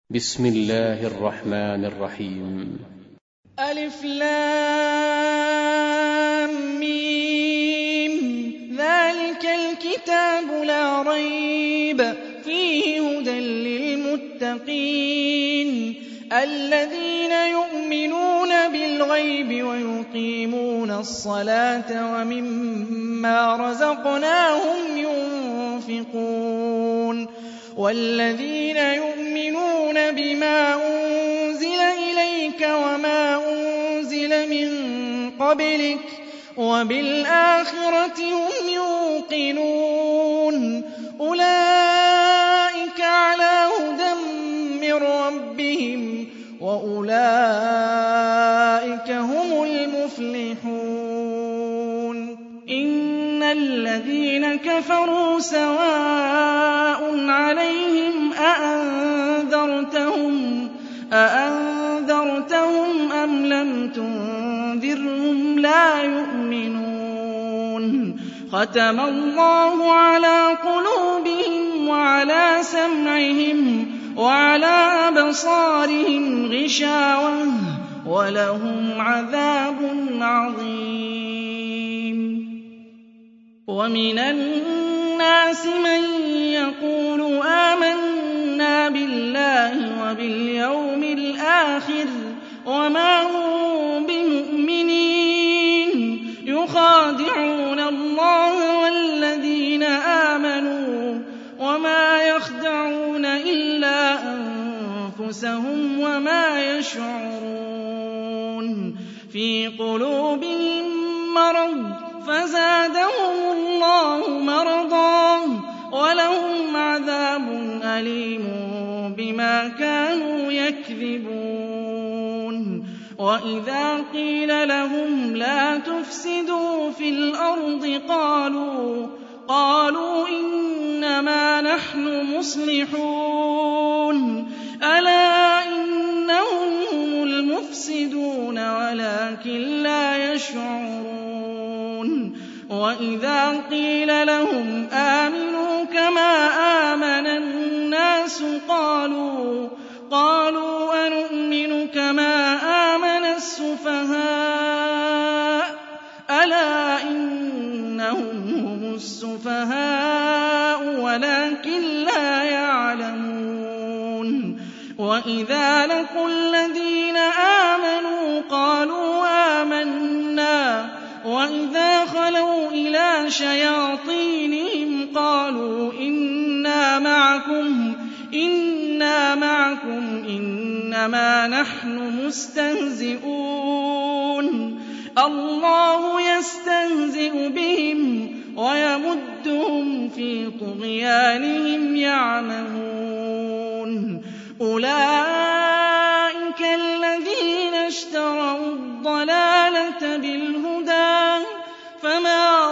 بسم الله الرحمن الرحيم. ألف لام ميم. ذلك الكتاب لا ريب فيه هدى للمتقين الذين يؤمنون بالغيب ويقيمون الصلاة ومما رزقناهم ينفقون والذين يؤمنون بما أنزل إليك وما أنزل من قبلك وبالآخرة هم يوقنون أولئك على هدى من ربهم وأولئك هم المفلحون إن الذين كفروا سواء عليهم أأنذرتهم أم لم تنذرهم لا يؤمنون ختم الله على قلوبهم وعلى سمعهم وعلى أبصارهم غشاوة ولهم عذاب عظيم ومن الناس من يقول آمنا بالله وباليوم الآخر وما هم بمؤمنين يخادعون الله والذين آمنوا وما يخدعون إلا أنفسهم وما يشعرون في قلوبهم مرض فزادهم الله مرضا ولهم عذاب أليم بما كانوا يكذبون وإذا قيل لهم لا تفسدوا في الأرض قالوا إنما نحن مصلحون ألا إنهم هم المفسدون ولكن لا يشعرون وإذا قيل لهم آمنوا كما آمن الناس قالوا أنؤمن كما آمن السفهاء ألا إنهم هم السفهاء ولكن لا يعلمون وإذا لقوا الذين آمنوا قالوا آمنا وإذا خلوا إلى شياطينهم قالوا إنا معكم إنما نحن مستهزئون الله يستهزئ بهم ويمدهم في طغيانهم يعمهون أولئك الذين اشتروا الضلالة بالهدى فما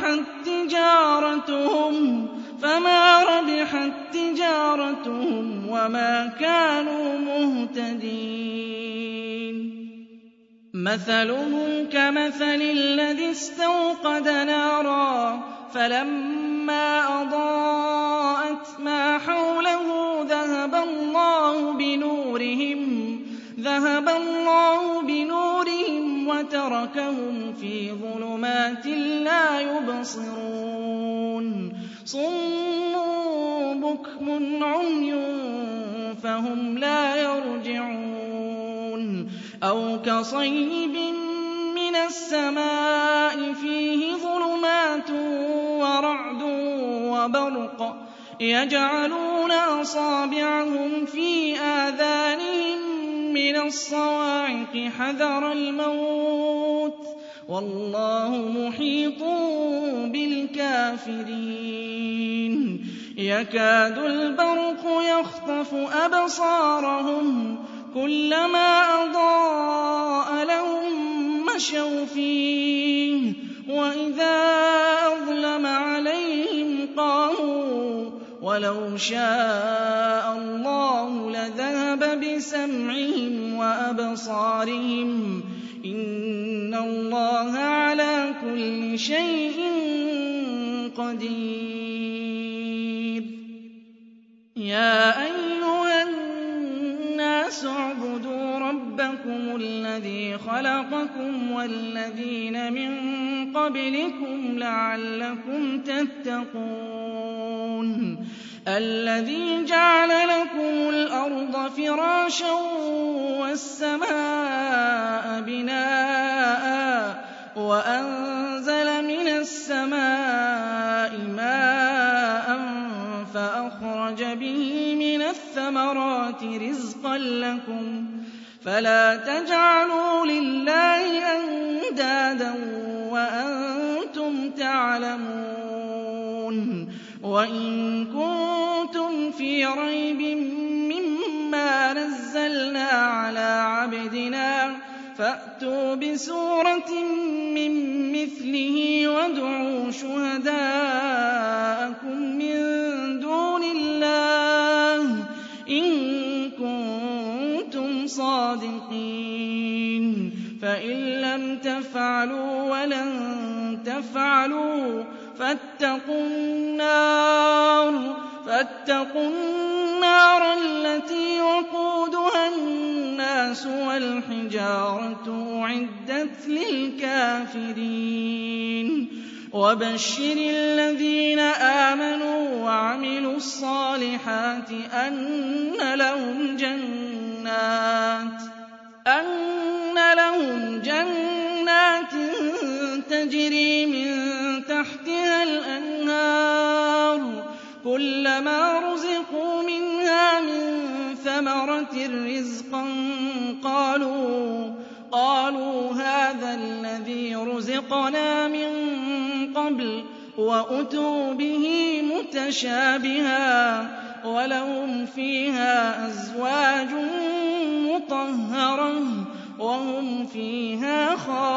ربحت تجارتهم وما كانوا مهتدين مثلهم كمثل الذي استوقد نارا فلما أضاءت ما حوله ذهب الله بنورهم وتركهم في ظلمات لا يبصرون صم بكم عمي فهم لا يرجعون أو كصيب من السماء فيه ظلمات ورعد وبرق يجعلون أصابعهم في آذانهم من الصواعق حذر الموت والله محيط بالكافرين يكاد البرق يخطف أبصارهم كلما أضاء لهم مشوا فيه وإذا أظلم عليهم قاموا ولو شاء الله لذهب بسمعهم وأبصارهم إن الله على كل شيء قدير يا أيها الَّذِي خَلَقَكُمْ وَالَّذِينَ مِن قَبْلِكُمْ لَعَلَّكُمْ تَتَّقُونَ الَّذِي جَعَلَ لَكُمُ الْأَرْضَ فِرَاشًا وَالسَّمَاءَ بِنَاءً وَأَنزَلَ مِنَ السَّمَاءِ مَاءً فَأَخْرَجَ بِهِ مِنَ الثَّمَرَاتِ رِزْقًا لَّكُمْ فَلَا تَجْعَلُوا لِلَّهِ أَندَادًا وَأَنتُمْ تَعْلَمُونَ وَإِن كُنتُمْ فِي رَيْبٍ مِّمَّا نَزَّلْنَا عَلَىٰ عَبْدِنَا فَأْتُوا بِسُورَةٍ مِّن مِّثْلِهِ وَادْعُوا شُهَدَاءَكُم مِّن دُونِ اللَّهِ إِن كُنتُمْ صَادِقِينَ فَإِن لَّمْ تَفْعَلُوا وَلَن تَفْعَلُوا فَاتَّقُوا النَّارَ الَّتِي وَقُودُهَا النَّاسُ وَالْحِجَارَةُ أُعِدَّتْ لِلْكَافِرِينَ وَبَشِّرِ الَّذِينَ آمَنُوا وَعَمِلُوا الصَّالِحَاتِ أَنَّ لَهُمْ جَنَّاتٍ تَجْرِي مِن تَحْتِهَا الْأَنْهَارُ كُلَّمَا رُزِقُوا مِنْهَا مِن ثَمَرَةٍ رِّزْقًا قَالُوا هَٰذَا الَّذِي رُزِقْنَا مِن قَبْلُ وَأُتُوا بِهِ مُتَشَابِهًا وَلَهُمْ فِيهَا أَزْوَاجٌ مُّطَهَّرَةٌ وَهُمْ فِيهَا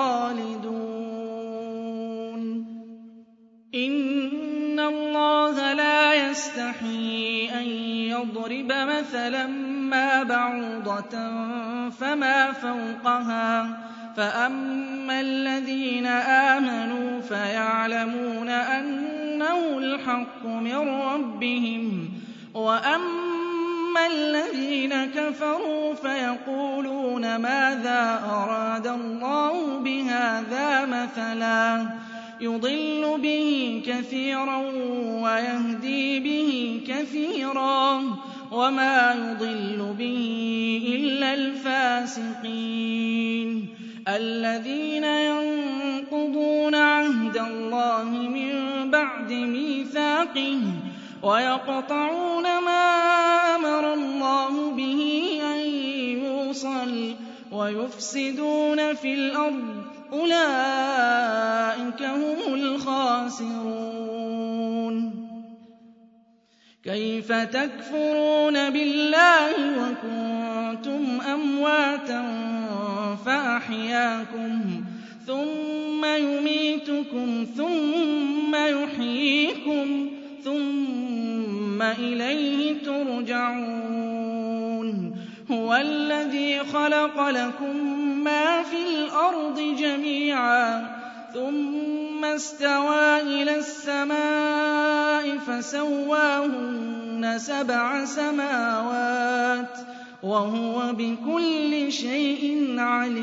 خَالِدُونَ إِنَّ اللَّهَ لَا يَسْتَحْيِي أَن يَضْرِبَ مَثَلًا مَّا بَعُوضَةً فَمَا فَوْقَهَا فَأَمَّا الَّذِينَ آمَنُوا فَيَعْلَمُونَ أَنَّهُ الْحَقُّ مِن رَّبِّهِمْ وَأَمَّا الَّذِينَ كَفَرُوا فَيَقُولُونَ مَاذَا أَرَادَ اللَّهُ بِهَٰذَا مَثَلًا يُضِلُّ بِهِ كَثِيرًا وَيَهْدِي بِهِ كَثِيرًا وَمَا يُضِلُّ بِهِ إِلَّا الْفَاسِقِينَ الَّذِينَ يَنقُضُونَ عَهْدَ اللَّهِ مِن بَعْدِ مِيثَاقِهِ وَيَقْطَعُونَ مَا أَمَرَ اللَّهُ بِهِ أَن يُوصَلَ وَيُفْسِدُونَ فِي الْأَرْضِ أُولَٰئِكَ هُمُ الْخَاسِرُونَ كَيْفَ تَكْفُرُونَ بِاللَّهِ وَكُنتُمْ أَمْوَاتًا فَأَحْيَاكُمْ ثُمَّ يُمِيتُكُمْ ثُمَّ يُحْيِيكُمْ ثُمَّ إِلَيْهِ تُرْجَعُونَ هُوَ الَّذِي خَلَقَ لَكُم مَّا فِي الْأَرْضِ جَمِيعًا ثُمَّ اسْتَوَىٰ إِلَى السَّمَاءِ فَسَوَّاهُنَّ سَبْعَ سَمَاوَاتٍ وَهُوَ بِكُلِّ شَيْءٍ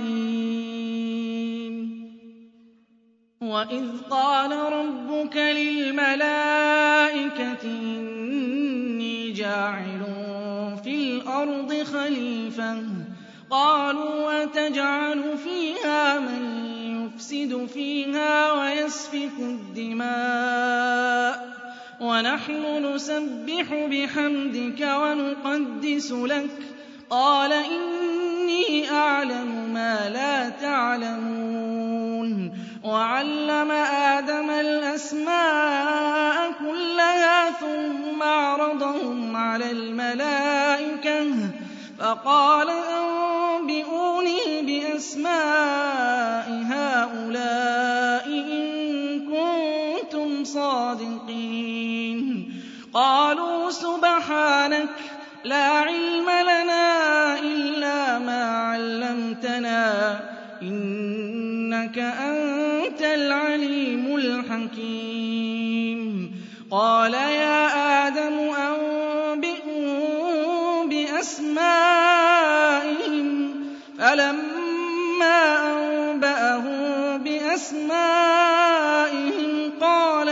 عَلِيمٌ وَإِذْ قَالَ رَبُّكَ لِلْمَلَائِكَةِ إِنِّي جَاعِلٌ فِي الْأَرْضِ خَلِيفَةً قَالُوا أَتَجْعَلُ فِيهَا مَن يُفْسِدُ فِيهَا وَيَسْفِكُ الدِّمَاءَ وَنَحْنُ نُسَبِّحُ بِحَمْدِكَ وَنُقَدِّسُ لَكَ قَالَ إِنِّي أَعْلَمُ مَا لَا تَعْلَمُونَ وَعَلَّمَ آدَمَ الْأَسْمَاءَ كُلَّهَا ثُمَّ عَرَضَهُمْ عَلَى الْمَلَائِكَةِ فَقَالَ أَنبِئُونِي بِأَسْمَاءِ هَٰؤُلَاءِ إِن كُنتُمْ صَادِقِينَ قَالُوا سُبْحَانَكَ لَا عِلْمَ لَنَا إِلَّا مَا عَلَّمْتَنَا إِنَّكَ أَنتَ الْعَلِيمُ الْحَكِيمُ قَالَ يَا آدَمُ أَنبِئْهُم بِأَسْمَائِهِمْ فَلَمَّا فَلَمَّا أَنبَأَهُم بِأَسْمَائِهِمْ قَالَ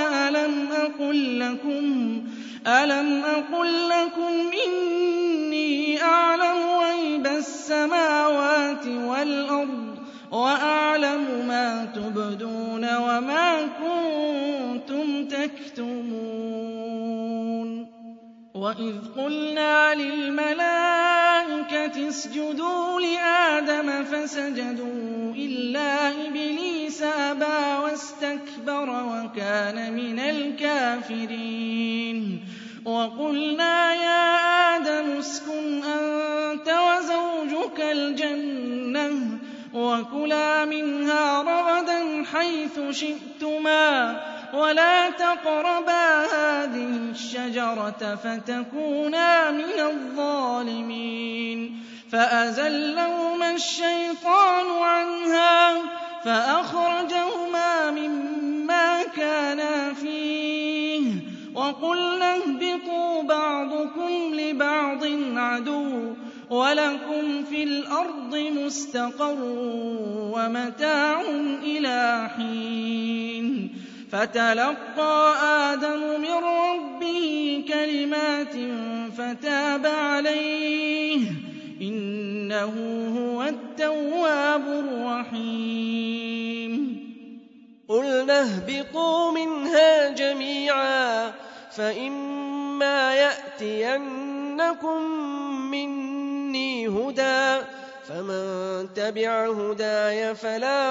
أَلَمْ أَقُل لَّكُمْ إِنِّي أَعْلَمُ غَيْبَ السَّمَاوَاتِ وَالْأَرْضِ وَأَعْلَمُ مَا تُبْدُونَ وَمَا كُنتُمْ تَكْتُمُونَ وَإِذْ قُلْنَا لِلْمَلَائِكَةِ اسْجُدُوا لِآدَمَ فَسَجَدُوا إِلَّا إِبْلِيسَ أَبَىٰ وَاسْتَكْبَرَ وَكَانَ مِنَ الْكَافِرِينَ وَقُلْنَا يَا آدَمُ اسْكُنْ أَنتَ وَزَوْجُكَ الْجَنَّةَ وَكُلَا مِنْهَا رَغَدًا حَيْثُ شِئْتُمَا وَلَا تَقْرَبَا هَٰذِهِ الشَّجَرَةَ فَتَكُونَا مِنَ الظَّالِمِينَ فَأَزَلَّهُمَا الشَّيْطَانُ عَنْهَا فَأَخْرَجَهُمَا مِمَّا كَانَا فِيهِ وَقُلْنَا اهْبِطُوا بَعْضُكُمْ لِبَعْضٍ عَدُوٌّ وَلَكُمْ فِي الْأَرْضِ مُسْتَقَرٌّ وَمَتَاعٌ إِلَىٰ حِينٍ فَتَلَقَّىٰ آدَمُ مِن رَّبِّهِ كَلِمَاتٍ فَتَابَ عَلَيْهِ ۚ إِنَّهُ هُوَ التَّوَّابُ الرَّحِيمُ قُلْنَا اهْبِطُوا مِنْهَا جَمِيعًا فَإِمَّا يَأْتِيَنَّكُم مِّنِّي هُدًى فَمَن تَبِعَ هُدَايَ فَلَا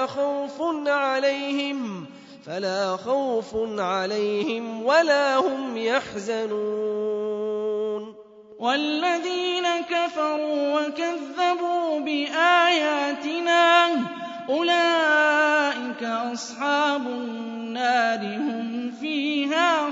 خَوْفٌ عَلَيْهِمْ وَلَا هُمْ يَحْزَنُونَ وَالَّذِينَ كَفَرُوا وَكَذَّبُوا بِآيَاتِنَا أُولَٰئِكَ أَصْحَابُ النَّارِ هُمْ فِيهَا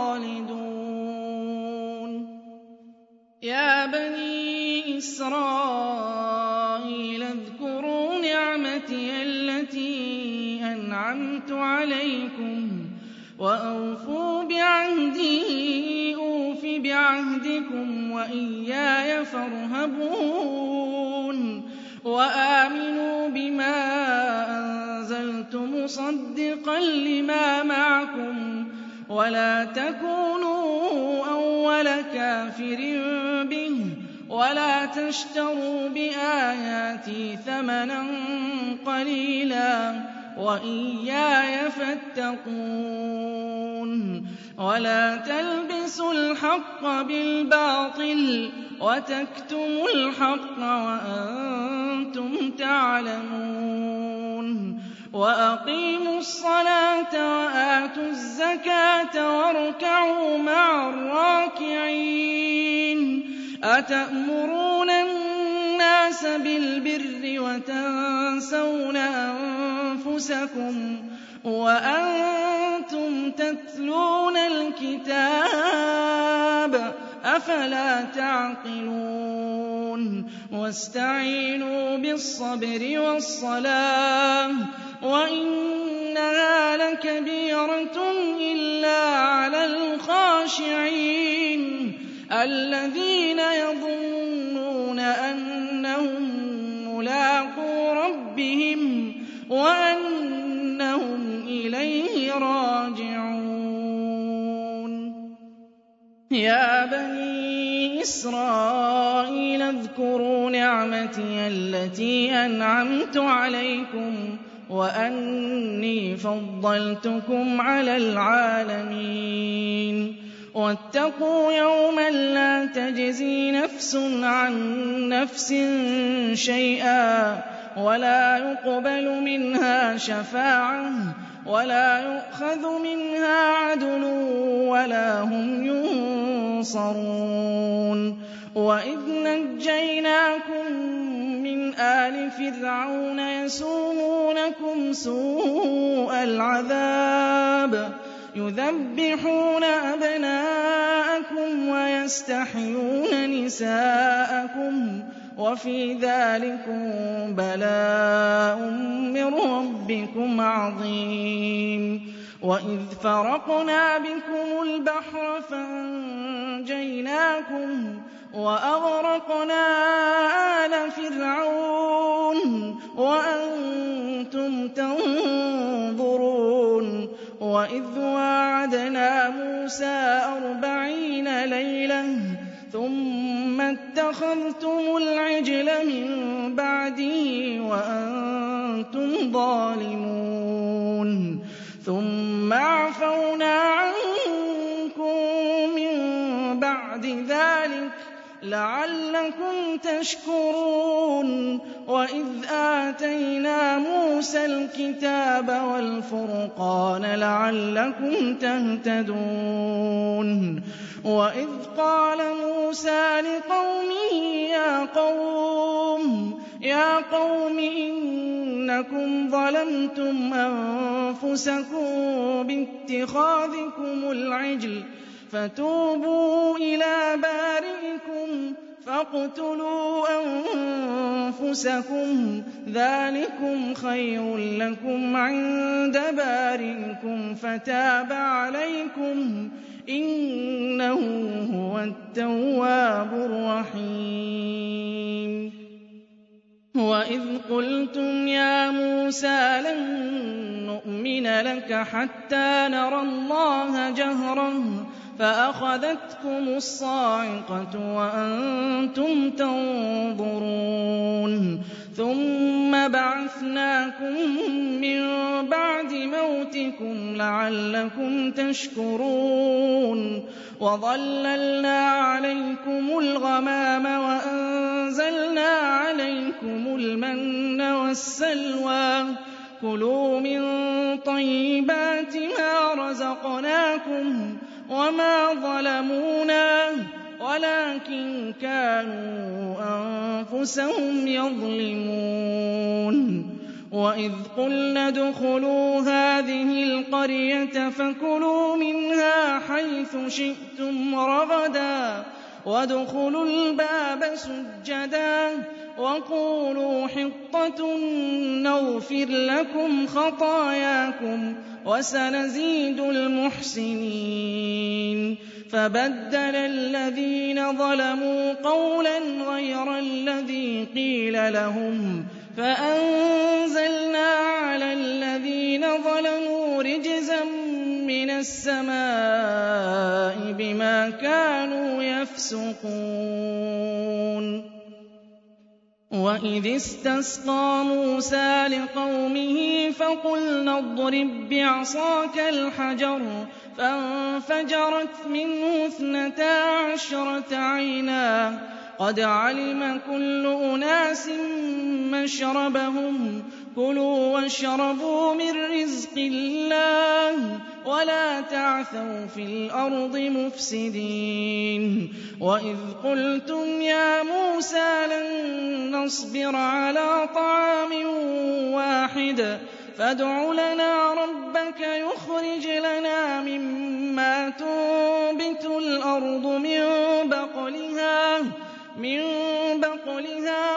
خَالِدُونَ يَا بَنِي إِسْرَائِيلَ اذْكُرُوا نِعْمَتِيَ الَّتِي أَنْعَمْتُ عَلَيْكُمْ وَأَوْفُوا بِعَهْدِي أُوفِ بِعَهْدِكُمْ وَإِيَّايَ فَارْهَبُونِ وَآمِنُوا بِمَا أَنزَلْتُ مُصَدِّقًا لِّمَا مَعَكُمْ وَلَا تَكُونُوا أَوَّلَ كَافِرٍ بِهِ وَلَا تَشْتَرُوا بِآيَاتِي ثَمَنًا قَلِيلًا وَإِيَّايَ فَاتَّقُونِ وَلَا تَلْبِسُوا الْحَقَّ بِالْبَاطِلِ وَتَكْتُمُوا الْحَقَّ وَأَنتُمْ تَعْلَمُونَ وَأَقِيمُوا الصَّلَاةَ وَآتُوا الزَّكَاةَ وَارْكَعُوا مَعَ الرَّاكِعِينَ أَتَأْمُرُونَ النَّاسَ بِالْبِرِّ وَتَنسَوْنَ أَنفُسَكُمْ وَأَنتُمْ تَتْلُونَ الْكِتَابَ أَفَلَا تَعْقِلُونَ وَاسْتَعِينُوا بِالصَّبْرِ وَالصَّلَاةِ وَإِنَّهَا لَكَبِيرَةٌ إِلَّا عَلَى الْخَاشِعِينَ الَّذِينَ يَظُنُّونَ أَنَّهُم مُّلَاقُو رَبِّهِمْ وَأَنَّهُمْ إِلَيْهِ رَاجِعُونَ يَا بَنِي إِسْرَائِيلَ اذْكُرُوا نِعْمَتِيَ الَّتِي أَنْعَمْتُ عَلَيْكُمْ وَأَنِّي فَضَّلْتُكُمْ عَلَى الْعَالَمِينَ وَاتَّقُوا يَوْمًا لَّا تَجْزِي نَفْسٌ عَن نَّفْسٍ شَيْئًا وَلَا يُقْبَلُ مِنْهَا شَفَاعَةٌ وَلَا يُؤْخَذُ مِنْهَا عَدْلٌ وَلَا هُمْ يُنصَرُونَ وَإِذْ نَجَّيْنَاكُم مِّنْ آلِ فِرْعَوْنَ يَسُومُونَكُمْ سُوءَ الْعَذَابِ يُذَبِّحُونَ أَبْنَاءَكُمْ وَيَسْتَحْيُونَ نِسَاءَكُمْ وَفِي ذَٰلِكُم بَلَاءٌ مِّن رَّبِّكُمْ عَظِيمٌ وَإِذْ فَرَقْنَا بِكُمُ الْبَحْرَ فَأَنجَيْنَاكُمْ وَأَغْرَقْنَا آلَ فِرْعَوْنَ وَأَنتُمْ مُوسَىٰ 40 لَيْلَةً ثُمَّ اتَّخَذْتُمُ الْعِجْلَ مِن بَعْدِهِ وَأَنتُمْ ظَالِمُونَ ثُمَّ عَفَوْنَا عَنكُم مِّن بَعْدِ ذَٰلِكَ لَعَلَّكُمْ تَشْكُرُونَ وَإِذْ آتَيْنَا مُوسَى الْكِتَابَ وَالْفُرْقَانَ لَعَلَّكُمْ تَهْتَدُونَ وَإِذْ قَالَ مُوسَىٰ لِقَوْمِهِ يَا قَوْمِ إِنَّكُمْ ظَلَمْتُمْ أَنفُسَكُم بِاتِّخَاذِكُمُ الْعِجْلَ فَتُوبُوا إِلَىٰ بَارِئِكُمْ فَاقْتُلُوا أَنفُسَكُمْ ذَٰلِكُمْ خَيْرٌ لَّكُمْ عِندَ بَارِئِكُمْ فَتَابَ عَلَيْكُمْ إِنَّهُ هُوَ التَّوَّابُ الرَّحِيمُ وَإِذْ قُلْتُمْ يَا مُوسَىٰ لَن نُّؤْمِنَ لَكَ حَتَّىٰ نَرَى اللَّهَ جَهْرَةً فَأَخَذَتْكُمُ الصَّاعِقَةُ وَأَنتُمْ تَنظُرُونَ ثُمَّ بَعَثْنَاكُم مِّن بَعْدِ مَوْتِكُمْ لَعَلَّكُمْ تَشْكُرُونَ وَظَلَّلْنَا عَلَيْكُمُ الْغَمَامَ وَأَنزَلْنَا عَلَيْكُمُ الْمَنَّ وَالسَّلْوَىٰ كُلُوا مِن طَيِّبَاتِ مَا رَزَقْنَاكُمْ وَمَا ظَلَمُونَا وَلَٰكِن كَانُوا أَنفُسَهُمْ يَظْلِمُونَ وَإِذْ قُلْنَا ادْخُلُوا هَٰذِهِ الْقَرْيَةَ فَكُلُوا مِنْهَا حَيْثُ شِئْتُمْ رَغَدًا وَادْخُلُوا الْبَابَ سُجَّدًا وَقُولُوا حِطَّةٌ نَّغْفِرْ لَكُمْ خَطَايَاكُمْ وَسَنَزِيدُ الْمُحْسِنِينَ فَبَدَّلَ الَّذِينَ ظَلَمُوا قَوْلًا غَيْرَ الَّذِي قِيلَ لَهُمْ فَأَنزَلْنَا عَلَى الَّذِينَ ظَلَمُوا رِجْزًا مِّنَ السَّمَاءِ بِمَا كَانُوا يَفْسُقُونَ وَإِذِ اسْتَسْقَىٰ مُوسَىٰ لِقَوْمِهِ فَقُلْنَا اضْرِب بِّعَصَاكَ الْحَجَرَ فَانفَجَرَتْ مِنْهُ 12 عَيْنًا قَدْ عَلِمَ كُلُّ أُنَاسٍ مَّشْرَبَهُمْ كُلُوا وَاشْرَبُوا مِن رِّزْقِ اللَّهِ وَلَا تَعْثَوْا فِي الْأَرْضِ مُفْسِدِينَ وَإِذْ قُلْتُمْ يَا مُوسَىٰ لَن نَّصْبِرَ عَلَىٰ طَعَامٍ وَاحِدٍ فَادْعُ لَنَا رَبَّكَ يُخْرِجْ لَنَا مِمَّا تُنبِتُ الْأَرْضُ من بقلها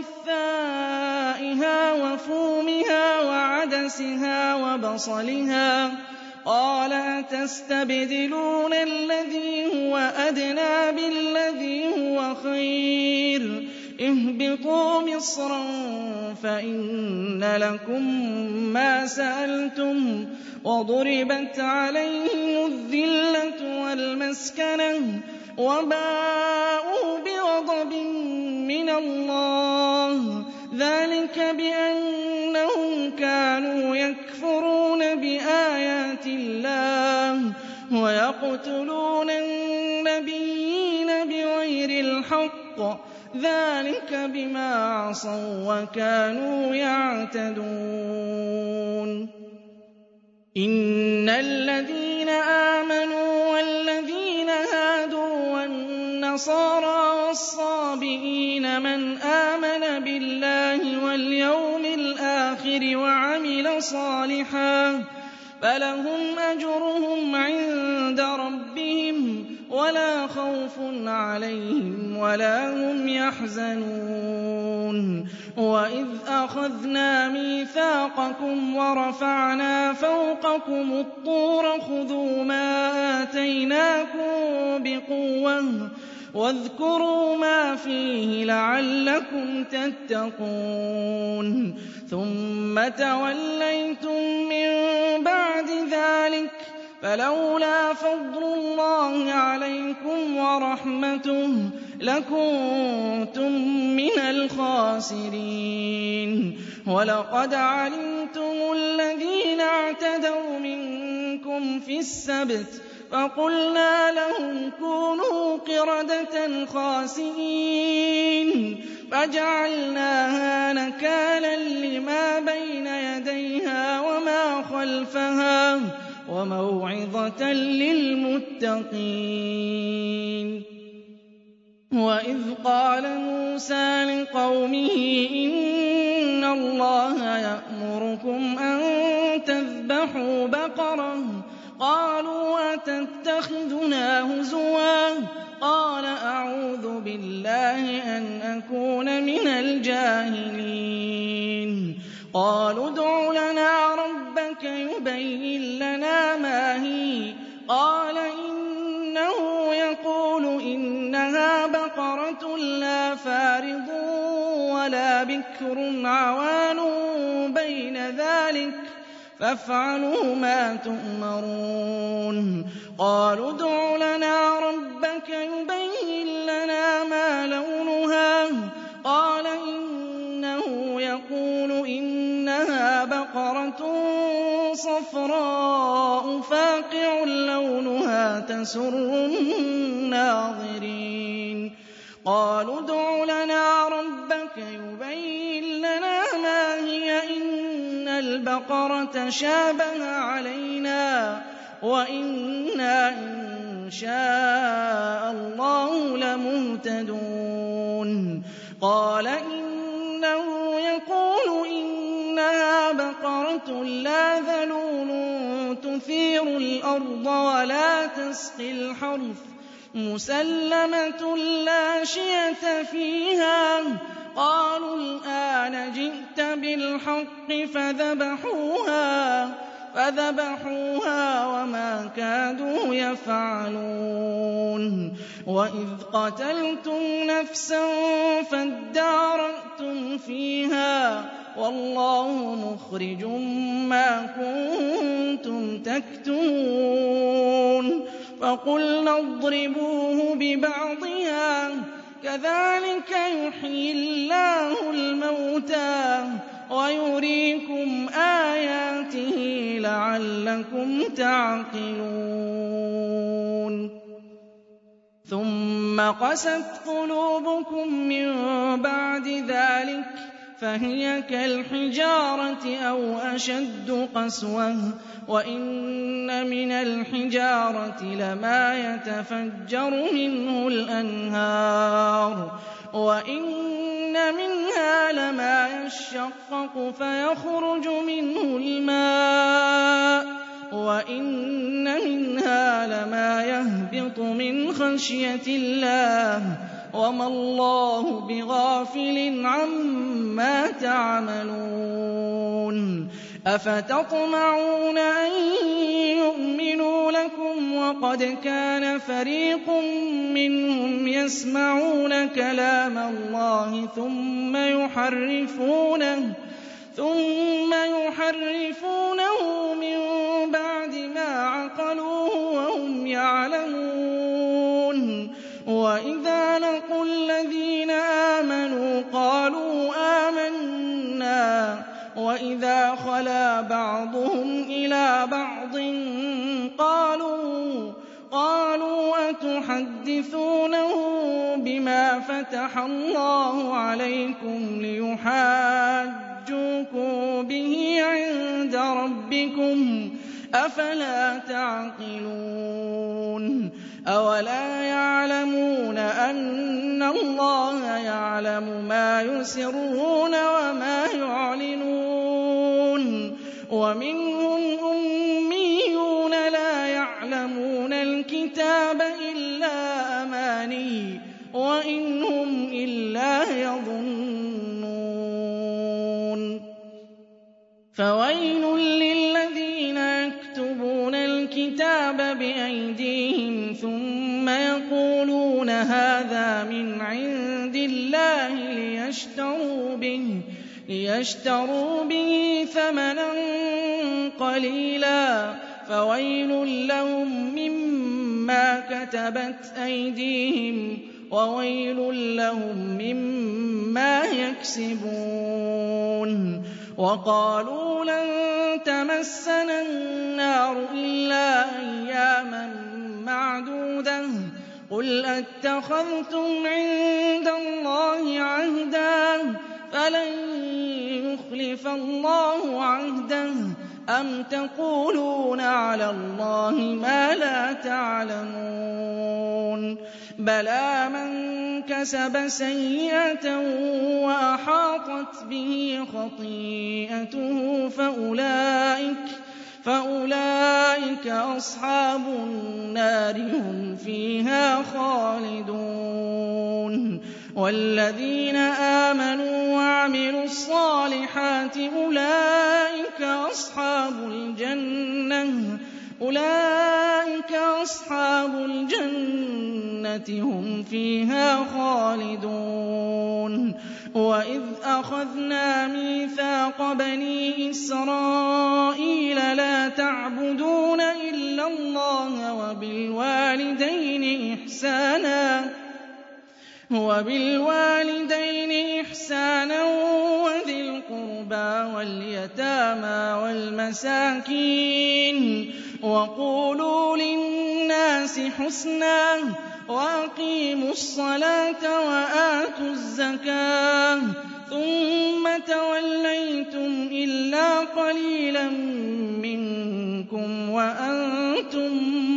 وقثائها وفومها وعدسها وبصلها قَالَ أَتَسْتَبْدِلُونَ الَّذِي هُوَ أَدْنَىٰ بِالَّذِي هُوَ خَيْرٌ اهْبِطُوا مِصْرًا فَإِنَّ لَكُم مَّا سَأَلْتُمْ وَضُرِبَتْ عَلَيْهِمُ الذِّلَّةُ وَالْمَسْكَنَةُ وَبَاءُوا بِغَضَبٍ مِّنَ اللَّهِ ذَٰلِكَ بِأَنَّهُمْ كَانُوا يَكْفُرُونَ بِآيَاتِ اللَّهِ وَيَقْتُلُونَ النَّبِيِّينَ بِغَيْرِ الْحَقِّ ذَٰلِكَ بِمَا عَصَوا وَّكَانُوا يَعْتَدُونَ إِنَّ الَّذِينَ آمَنُوا وَالَّذِينَ هَادُوا وَالنَّصَارَىٰ وَالصَّابِئِينَ مَنْ آمَنَ بِاللَّهِ وَالْيَوْمِ الْآخِرِ وَعَمِلَ صَالِحًا فَلَهُمْ أَجْرُهُمْ عِندَ رَبِّهِمْ وَلَا خَوْفٌ عَلَيْهِمْ وَلَا هُمْ يَحْزَنُونَ وَإِذْ أَخَذْنَا مِيثَاقَكُمْ وَرَفَعْنَا فَوْقَكُمُ الطُّورَ خُذُوا مَا آتَيْنَاكُم بِقُوَّةٍ وَاذْكُرُوا مَا فِيهِ لَعَلَّكُمْ تَتَّقُونَ ثُمَّ تَوَلَّيْتُم مِّن بَعْدِ ذَٰلِكَ فلولا فضل الله عليكم ورحمته لكنتم من الخاسرين. ولقد علمتم الذين اعتدوا منكم في السبت فقلنا لهم كونوا قردة خاسئين فجعلناها نكالا لما بين يديها وما خلفها وموعظة للمتقين. وإذ قال موسى لقومه إن الله يأمركم أن تذبحوا بقرة قالوا أتتخذنا هزوا قال أعوذ بالله أن أكون من الجاهلين. قالوا ادع لنا ربك يبين لنا ما هي قال إنه يقول إنها بقرة لا فارض ولا بكر عوان بين ذلك فافعلوا ما تؤمرون. قالوا ادع لنا ربك يبين لنا ما لونها قال إنه يقول إنها بقرة صفراء فاقع لونها تسر الناظرين. قالوا ادع لنا ربك يبين لنا ما هي إن البقرة شابه علينا وإنا إن شاء الله لمهتدون. قال إنه يقول إنها بقرة لا ذلول تثير الأرض ولا تسقي الحرث مسلمة لا شية فيها. قالوا الآن جئت بالحق فذبحوها وما كادوا يفعلون. وإذ قتلتم نفسا فادارأتم فيها والله مخرج ما كنتم تكتمون. فقلنا اضربوه ببعضها كذلك يحيي الله الموتى ويريكم آياته لعلكم تعقلون. ثم قست قلوبكم من بعد ذلك فهي كالحجارة أو أشد قسوة وإن من الحجارة لما يتفجر منه الأنهار وإن منها لما يشقق فيخرج منه الماء وإن منها لما يهبط من خشية الله وما الله بغافل عما تعملون. أفتطمعون أن يؤمنوا لكم وقد كان فريق منهم يسمعون كلام الله ثم يحرفونه من بعد ما عقلوه وهم يعلمون. وإذا لقوا الذين آمنوا قالوا آمنا وإذا خلا بعضهم إلى بعض قالوا أتحدثونه بما فتح الله عليكم ليحاجوكم به عند ربكم أفلا تعقلون. أولا يعلمون أن الله يعلم ما يسرون وما يعلنون. ومنهم أميون لا يعلمون الكتاب إلا أماني وإن هم إلا يظنون. فويل للذين يكتبون الكتاب بأيديهم ثم يقولون هذا من عند الله ليشتروا به ثمنا قليلا فويل لهم مما كتبت أيديهم وويل لهم مما يكسبون. وقالوا لن تمسنا النار إلا أياما معدودة قل أتخذتم عند الله عهدا فلن يخلف الله عهده أم تقولون على الله ما لا تعلمون. بلى من كسب سيئة وأحاطت به خطيئته فأولئك أصحاب النار هم فيها خالدون. والذين آمنوا وعملوا الصالحات أولئك أصحاب الجنة هم فيها خالدون. وإذ أخذنا ميثاق بني إسرائيل لا تعبدون إلا الله وبالوالدين إحسانا وذي القربى واليتامى والمساكين وقولوا للناس حسنا وأقيموا الصلاة وآتوا الزكاة ثم توليتم إلا قليلا منكم وأنتم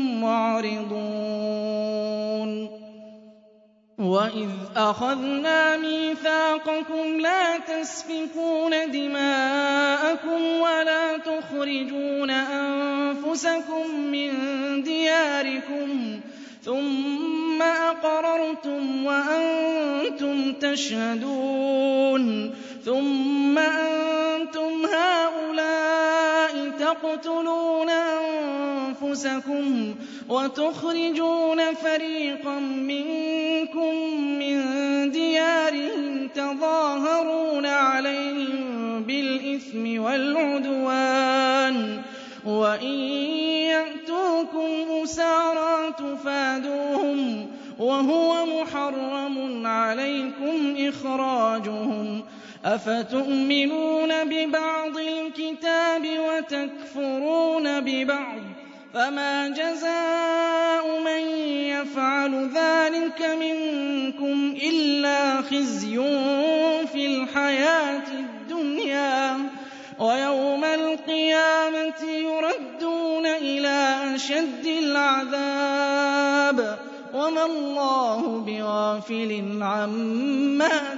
معرضون. وإذ أخذنا ميثاقكم لا تسفكون دماءكم ولا تخرجون أنفسكم من دياركم ثم أقررتم وأنتم تشهدون. ثم أنتم هؤلاء تقتلون أنفسكم وتخرجون فريقا منكم من ديارهم تظاهرون عليهم بالإثم والعدوان وإن يأتوكم أسارى تفادوهم وهو محرم عليكم إخراجهم أفتؤمنون ببعض الكتاب وتكفرون ببعض فما جزاء من يفعل ذلك منكم إلا خزي في الحياة الدنيا ويوم القيامة يردون إلى أشد العذاب وما الله بغافل عما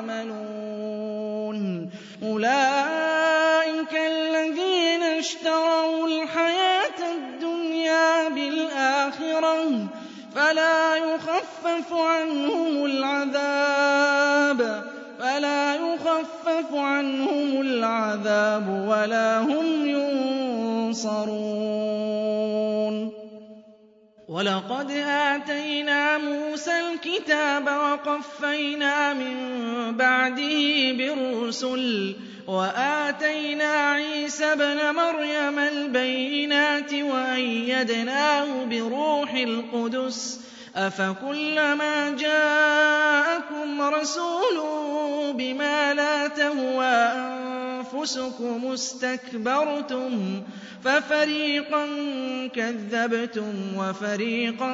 تعملون. أولئك الذين اشتروا الحياة الدنيا بالآخرة فلا يخفف عنهم العذاب ولا هم ينصرون. ولقد آتينا موسى الكتاب وقفينا من بعده بالرسل وآتينا عيسى ابن مريم البينات وأيدناه بروح القدس أفكلما جاءكم رسول بما لا تهوى أنفسكم استكبرتم ففريقا كذبتم وفريقا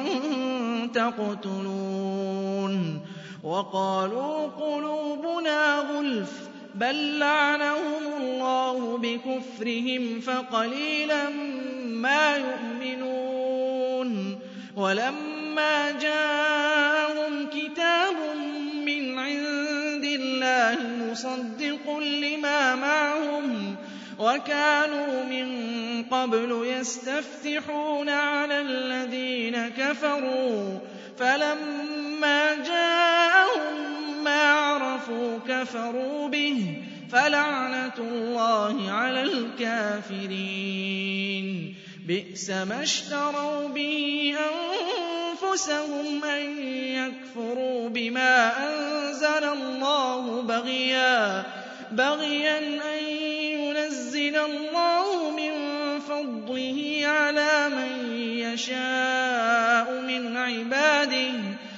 تقتلون. وقالوا قلوبنا غلف بل لعنهم الله بكفرهم فقليلا ما يؤمنون. ولما جاءهم كتاب من عند الله مصدق لما معهم وكانوا من قبل يستفتحون على الذين كفروا فلما جاءهم ما عرفوا كفروا به فلعنة الله على الكافرين. بئس ما اشتروا به أنفسهم أن يكفروا بما أنزل الله بغيا أن ينزل الله من فضله عَلَىٰ مَن يَشَاءُ مِنْ عِبَادِهِ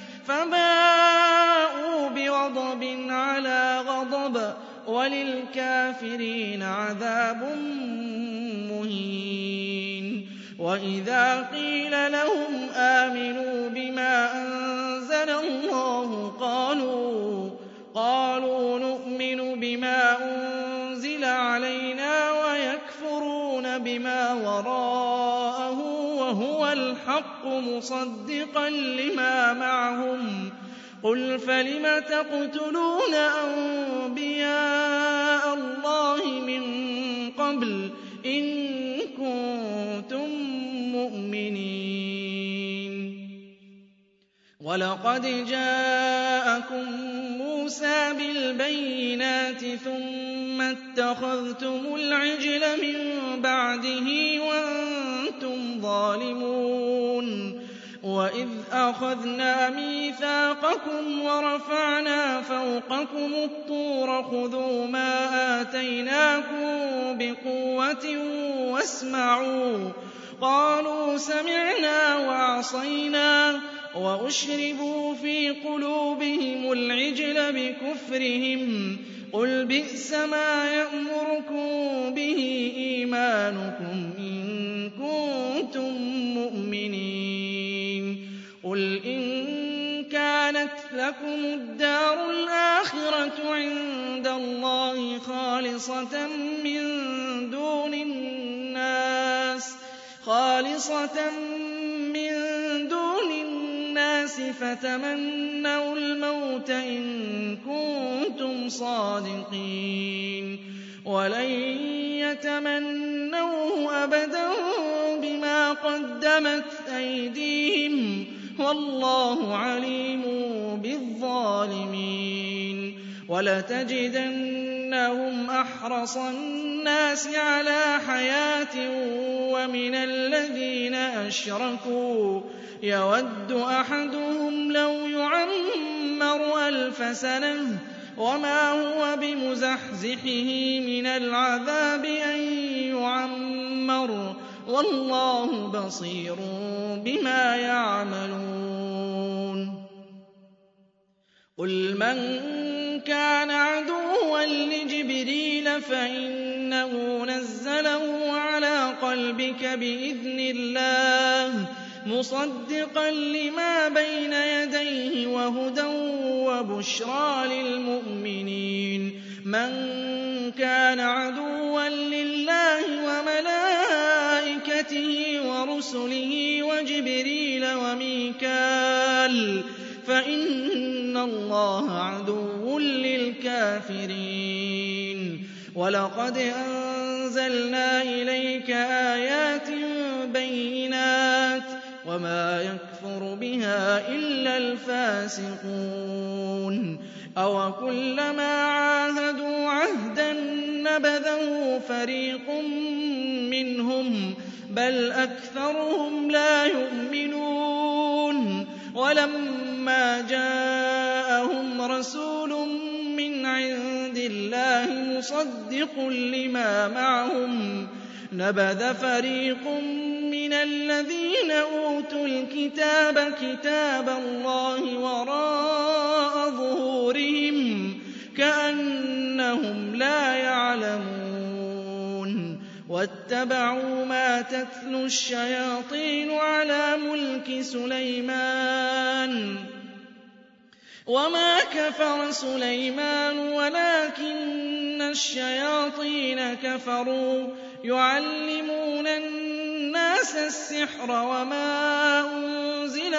فَبَاءُوا بِغَضَبٍ عَلَىٰ غَضَبٍ وَلِلْكَافِرِينَ عَذَابٌ مُّهِينٌ وَإِذَا قِيلَ لَهُمْ آمِنُوا بِمَا أَنزَلَ اللَّهُ قَالُوا نُؤْمِنُ بِمَا أُنزِلَ عَلَيْنَا وَيَكْفُرُونَ بِمَا وَرَاءَهُ وَهُوَ الْحَقُّ مُصَدِّقًا لِّمَا مَعَهُمْ ۗ قُلْ فَلِمَ تَقْتُلُونَ أَنبِيَاءَ اللَّهِ مِن قَبْلُ إِن كُنتُم مُّؤْمِنِينَ وَلَقَدْ جَاءَكُم مُّوسَىٰ بِالْبَيِّنَاتِ ثُمَّ اتَّخَذْتُمُ الْعِجْلَ مِن بَعْدِهِ وَأَنتُمْ ظَالِمُونَ وَإِذْ أَخَذْنَا مِيثَاقَكُمْ وَرَفَعْنَا فَوْقَكُمُ الطُّورَ خُذُوا مَا آتَيْنَاكُم بِقُوَّةٍ وَاسْمَعُوا ۖ قَالُوا سَمِعْنَا وَعَصَيْنَا وَأُشْرِبُوا فِي قُلُوبِهِمُ الْعِجْلَ بِكُفْرِهِمْ ۚ قُلْ بِئْسَ مَا يَأْمُرُكُم بِهِ إِيمَانُكُمْ إِن كُنتُم مُّؤْمِنِينَ قُلْ إِن كَانَتْ لَكُمُ الدَّارُ الْآخِرَةُ عِندَ اللَّهِ خَالِصَةً مِّن دُونِ النَّاسِ فَتَمَنَّوُا الْمَوْتَ إِن كُنتُمْ صَادِقِينَ وَلَن يَتَمَنَّوْهُ أَبَدًا بِمَا قَدَّمَتْ أَيْدِيهِمْ ۗ وَاللَّهُ عَلِيمٌ بِالظَّالِمِينَ وَلَتَجِدَنَّهُمْ أَحْرَصَ النَّاسِ عَلَىٰ حَيَاةٍ وَمِنَ الَّذِينَ أَشْرَكُوا يَوَدُّ أَحَدُهُمْ لَوْ يُعَمَّرُ أَلْفَ سَنَةٍ وَمَا هُوَ بِمُزَحْزِحِهِ مِنَ الْعَذَابِ أَن يُعَمَّرَ ۗ وَاللَّهُ بَصِيرٌ بِمَا يَعْمَلُونَ قُلْ مَن كَانَ عَدُوًّا لِّجِبْرِيلَ فَإِنَّهُ نَزَّلَهُ عَلَىٰ قَلْبِكَ بِإِذْنِ اللَّهِ مُصَدِّقًا لِّمَا بَيْنَ يَدَيْهِ وَهُدًى وَبُشْرَىٰ لِلْمُؤْمِنِينَ مَن كَانَ عَدُوًّا لِّلَّهِ وَمَلَائِكَتِهِ وَرُسُلِهِ وَجِبْرِيلَ وَمِيكَالَ فَإِنَّ اللَّهَ عَدُوٌّ لِّلْكَافِرِينَ وَلَقَدْ أَنزَلْنَا إِلَيْكَ آيَاتٍ بَيِّنَاتٍ وَمَا يَكْفُرُ بِهَا إِلَّا الْفَاسِقُونَ أَوَكُلَّمَا عَاهَدُوا عَهْدًا نَّبَذَهُ فَرِيقٌ مِّنْهُم ۚ بَلْ أَكْثَرُهُمْ لَا يُؤْمِنُونَ وَلَمَّا جَاءَهُمْ رَسُولٌ مِّنْ عِندِ اللَّهِ مُصَدِّقٌ لِّمَا مَعَهُمْ نَبَذَ فَرِيقٌ مِّنَ الَّذِينَ أُوتُوا الْكِتَابَ كِتَابَ اللَّهِ وَرَاءَ ظُهُورِهِمْ كَأَنَّهُمْ لَا يَعْلَمُونَ وَاتَّبَعُوا مَا تَتْلُو الشَّيَاطِينُ عَلَىٰ مُلْكِ سُلَيْمَانَ وَمَا كَفَرَ سُلَيْمَانُ وَلَٰكِنَّ الشَّيَاطِينَ كَفَرُوا يُعَلِّمُونَ النَّاسَ السِّحْرَ وَمَا أُنزِلَ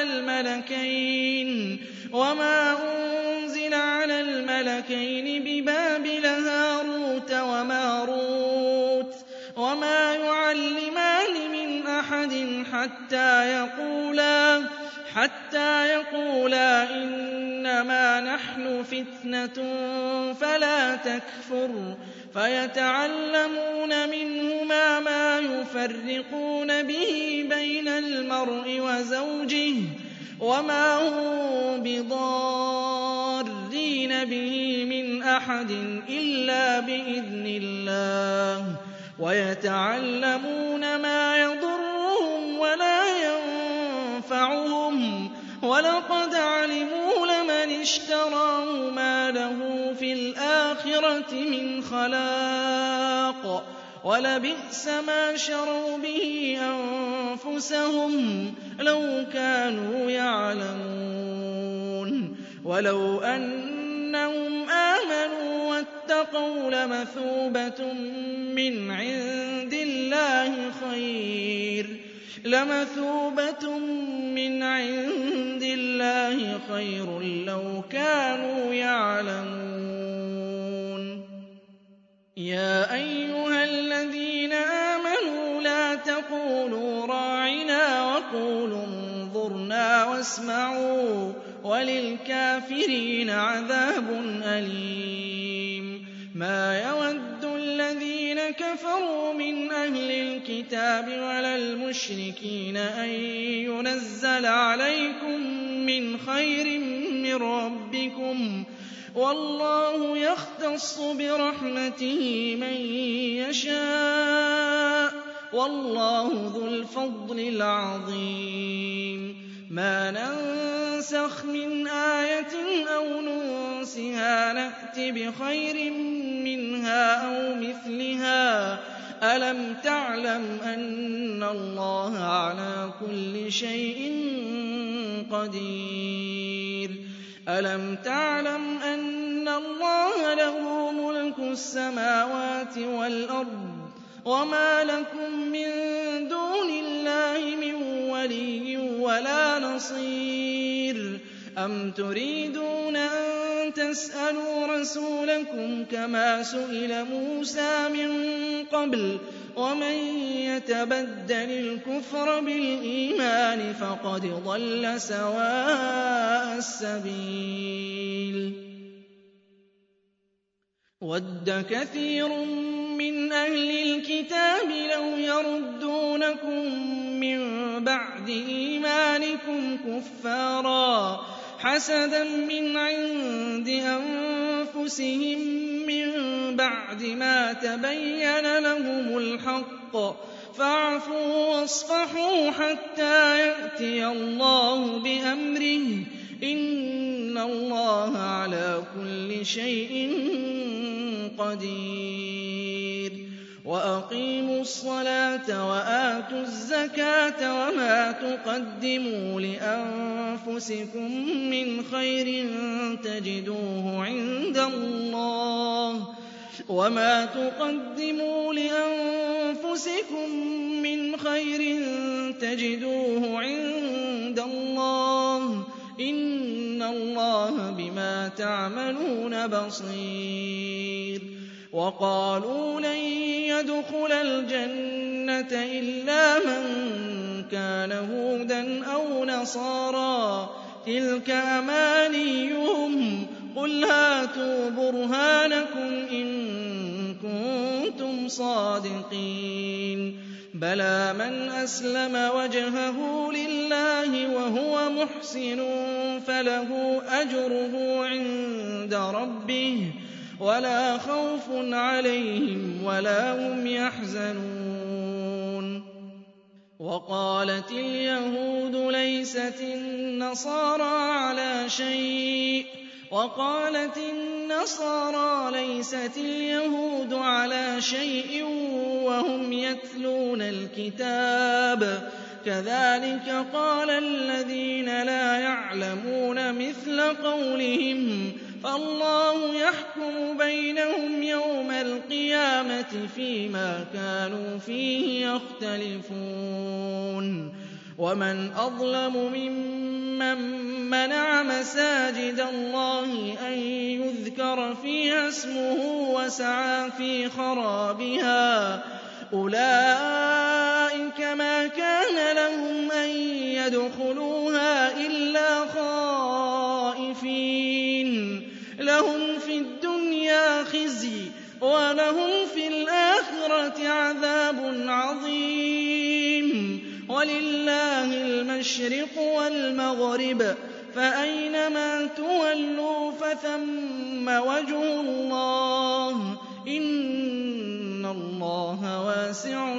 عَلَى الْمَلَكَيْنِ بِبَابِلَ هَارُوتَ وَمَارُوتَ وَمَا يُعَلِّمَانِ مِنْ أَحَدٍ حَتَّىٰ يَقُولَا إِنَّمَا نَحْنُ فِتْنَةٌ فَلَا تَكْفُرْ فَيَتَعَلَّمُونَ مِنْهُمَا مَا يُفَرِّقُونَ بِهِ بَيْنَ الْمَرْءِ وَزَوْجِهِ وَمَا هُم بِضَارِّينَ بِهِ مِنْ أَحَدٍ إِلَّا بِإِذْنِ اللَّهِ ويتعلمون ما يضرهم ولا ينفعهم ولقد علموا لمن اشتراه ما له في الآخرة من خلاق ولبئس ما شروا به أنفسهم لو كانوا يعلمون ولو أنهم آمنوا واتقوا لمثوبة من عند الله خير لو كانوا يعلمون يا أيها الذين آمنوا لا تقولوا راعنا وقولوا انظرنا واسمعوا وللكافرين عذاب أليم ما يود الذين كفروا من أهل الكتاب ولا المشركين أن ينزل عليكم من خير من ربكم والله يختص برحمته من يشاء والله ذو الفضل العظيم ما ننسخ من آية أو ننسها نأت بخير منها أو مثلها ألم تعلم أن الله على كل شيء قدير ألم تعلم أن الله له ملك السماوات والأرض وما لكم من دون الله من ولي ولا نصير أم تريدون أن تسألوا رسولكم كما سئل موسى من قبل ومن يتبدل الكفر بالإيمان فقد ضل سواء السبيل وَدَّ كَثِيرٌ مِّنْ أَهْلِ الْكِتَابِ لَوْ يَرُدُّونَكُم مِّن بَعْدِ إِيمَانِكُمْ كُفَّارًا حَسَدًا مِّنْ عِندِ أَنفُسِهِم مِّن بَعْدِ مَا تَبَيَّنَ لَهُمُ الْحَقُّ فَاعْفُوا وَاصْفَحُوا حَتَّىٰ يَأْتِيَ اللَّهُ بِأَمْرِهِ ۗ إِنَّ اللَّهَ عَلَىٰ كُلِّ شَيْءٍ قدير وأقيموا الصلاة وآتوا الزكاة وما تقدموا لأنفسكم من خير تجدوه عند الله وما تقدموا لأنفسكم من خير تجدوه عند الله إن الله بما تعملون بصير وقالوا لن يدخل الجنة إلا من كان هودا أو نصارى تلك أمانيهم قل هاتوا برهانكم إن كنتم صادقين بلى من أسلم وجهه لله وهو محسن فله أجره عند ربه ولا خوف عليهم ولا هم يحزنون وقالت اليهود ليست النصارى على شيء وقالت النصارى ليست اليهود على شيء وهم يتلون الكتاب كذلك قال الذين لا يعلمون مثل قولهم فالله يحكم بينهم يوم القيامة فيما كانوا فيه يختلفون ومن أظلم ممن منع مساجد الله أن يذكر فيها اسمه وسعى في خرابها أولئك ما كان لهم أن يدخلوها إلا خائفين لهم في الدنيا خزي ولهم في الآخرة عذاب عظيم ولله المشرق والمغرب فأينما تولوا فثم وجه الله إن الله وَاسِعٌ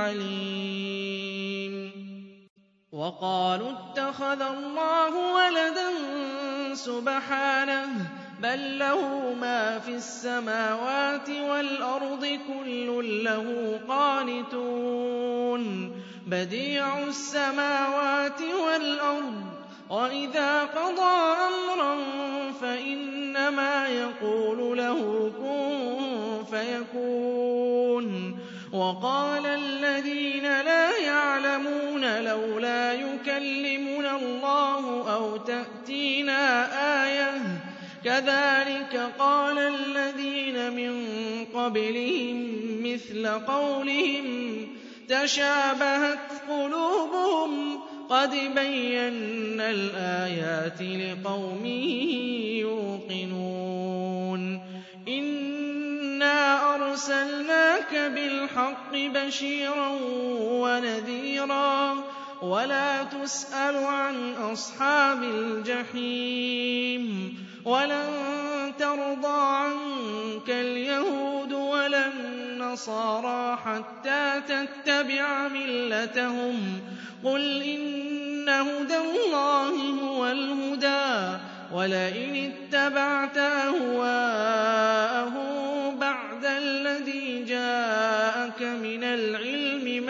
عَلِيمٌ وَقَالُوا اتَّخَذَ اللَّهُ وَلَدًا سُبْحَانَهُ بَل لَّهُ مَا فِي السَّمَاوَاتِ وَالْأَرْضِ كُلٌّ لَّهُ قَانِتُونَ بَدِيعُ السَّمَاوَاتِ وَالْأَرْضِ وَإِذَا قَضَىٰ أَمْرًا فَإِنَّمَا يَقُولُ لَهُ كُن فَيَكُونُ وَقَالَ الَّذِينَ لَا يَعْلَمُونَ لَوْلَا يُكَلِّمُنَا اللَّهُ أَوْ تَأْتِينَا آيَةٌ ۗ كَذَٰلِكَ قَالَ الَّذِينَ مِن قَبْلِهِم مِّثْلَ قَوْلِهِمْ تَشَابَهَتْ قُلُوبُهُمْ ۗ قَدْ بَيَّنَّا الْآيَاتِ لِقَوْمٍ يُوقِنُونَ إِنَّا أَرْسَلْنَاكَ بِالْحَقِّ بَشِيرًا وَنَذِيرًا وَلَا تُسْأَلُ عَنْ أَصْحَابِ الْجَحِيمِ وَلَن تَرْضَىٰ عَنكَ الْيَهُودُ وَلَا النَّصَارَىٰ حَتَّىٰ تَتَّبِعَ مِلَّتَهُمْ ۗ قُلْ إِنَّ هُدَى اللَّهِ هُوَ الْهُدَىٰ ۗ وَلَئِنِ اتَّبَعْتَ أَهْوَاءَهُم بَعْدَ الَّذِي جَاءَكَ مِنَ الْعِلْمِ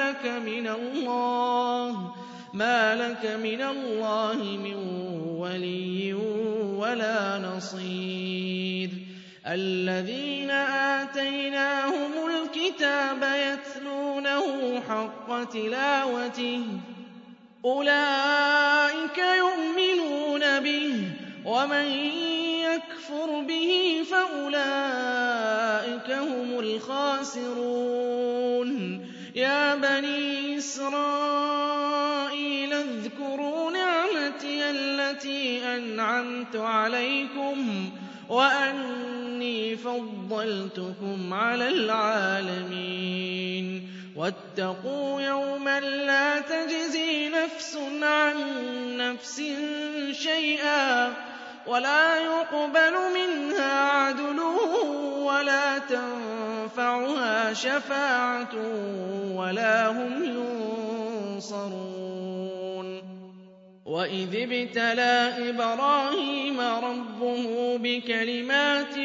مَا لَكَ مِنَ اللَّهِ مِن وَلِيٍّ وَلَا نَصِيرٍ الَّذِينَ آتَيْنَاهُمُ الْكِتَابَ يَتْلُونَهُ حَقَّ تِلَاوَتِهِ أُولَٰئِكَ يُؤْمِنُونَ بِهِ ۗ وَمَن يَكْفُرْ بِهِ فَأُولَٰئِكَ هُمُ الْخَاسِرُونَ يَا بَنِي إِسْرَائِيلَ اذْكُرُوا نِعْمَتِيَ الَّتِي أَنْعَمْتُ عَلَيْكُمْ وَأَنِّي فَضَّلْتُكُمْ عَلَى الْعَالَمِينَ وَاتَّقُوا يَوْمًا لَّا تَجْزِي نَفْسٌ عَن نَّفْسٍ شَيْئًا وَلَا يُقْبَلُ مِنْهَا عَدْلٌ وَلَا تَنفَعُهَا شَفَاعَةٌ وَلَا هُمْ يُنصَرُونَ وَإِذِ ابْتَلَىٰ إِبْرَاهِيمَ رَبُّهُ بِكَلِمَاتٍ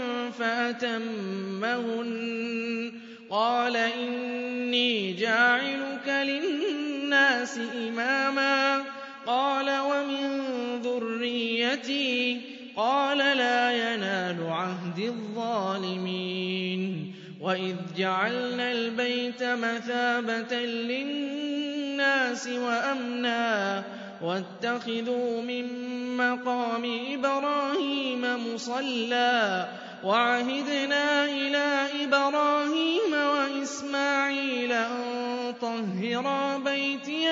فَأَتَمَّهُنَّ قَالَ إِنِّي جَاعِلُكَ لِلنَّاسِ إِمَامًا قَالَ وَمِن ذُرِّيَّتِي قَالَ لَا يَنَالُ عَهْدِي الظَّالِمِينَ وَإِذْ جَعَلْنَا الْبَيْتَ مَثَابَةً لِّلنَّاسِ وَأَمْنًا وَاتَّخِذُوا مِن مَّقَامِ إِبْرَاهِيمَ مُصَلًّى وَعَهِدْنَا إِلَىٰ إِبْرَاهِيمَ وَإِسْمَاعِيلَ أَن طَهِّرَا بَيْتِيَ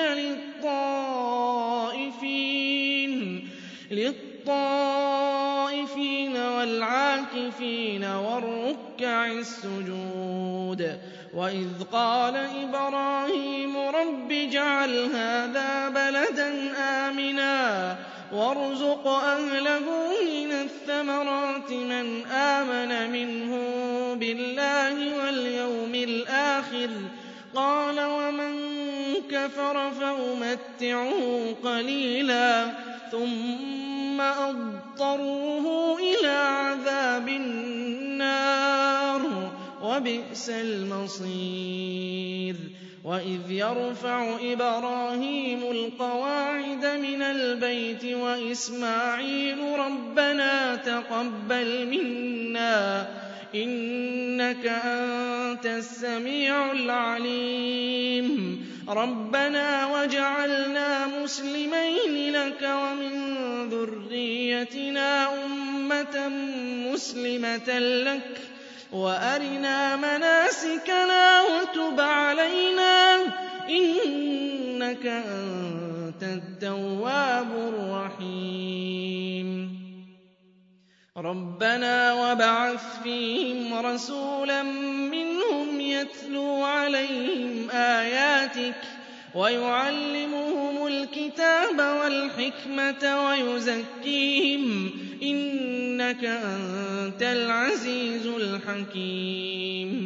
لِلطَّائِفِينَ وَالْعَاكِفِينَ وَالرُّكَّعِ السُّجُودِ وَإِذْ قَالَ إِبْرَاهِيمُ رَبِّ اجْعَلْ هَٰذَا بَلَدًا آمِنًا وَارْزُقْ أَهْلَهُ مِنَ الثَّمَرَاتِ مَنْ آمَنَ مِنْهُم بِاللَّهِ وَالْيَوْمِ الْآخِرِ قَالَ وَمَن كَفَرَ فَأُمَتِّعُهُ قَلِيلًا ثُمَّ أَضْطَرُّهُ إِلَىٰ عَذَابِ النَّارِ ۖ وَبِئْسَ الْمَصِيرُ وَإِذْ يَرْفَعُ إِبْرَاهِيمُ الْقَوَاعِدَ مِنَ الْبَيْتِ وَإِسْمَاعِيلُ رَبَّنَا تَقَبَّلْ مِنَّا إِنَّكَ أَنتَ السَّمِيعُ الْعَلِيمُ رَبَّنَا وَاجْعَلْنَا مُسْلِمَيْنِ لَكَ وَمِن ذُرِّيَّتِنَا أُمَّةً مُّسْلِمَةً لَّكَ وَأَرِنَا مَنَاسِكَنَا وَتُبْ عَلَيْنَا إِنَّكَ أَنتَ التَّوَّابُ الرَّحِيمُ رَبَّنَا وَابْعَثْ فِيهِمْ رَسُولًا مِّنْهُمْ يَتْلُو عَلَيْهِمْ آيَاتِكَ وَيُعَلِّمُهُمُ الْكِتَابَ وَالْحِكْمَةَ وَيُزَكِّيهِمْ إِنَّكَ أَنتَ الْعَزِيزُ الْحَكِيمُ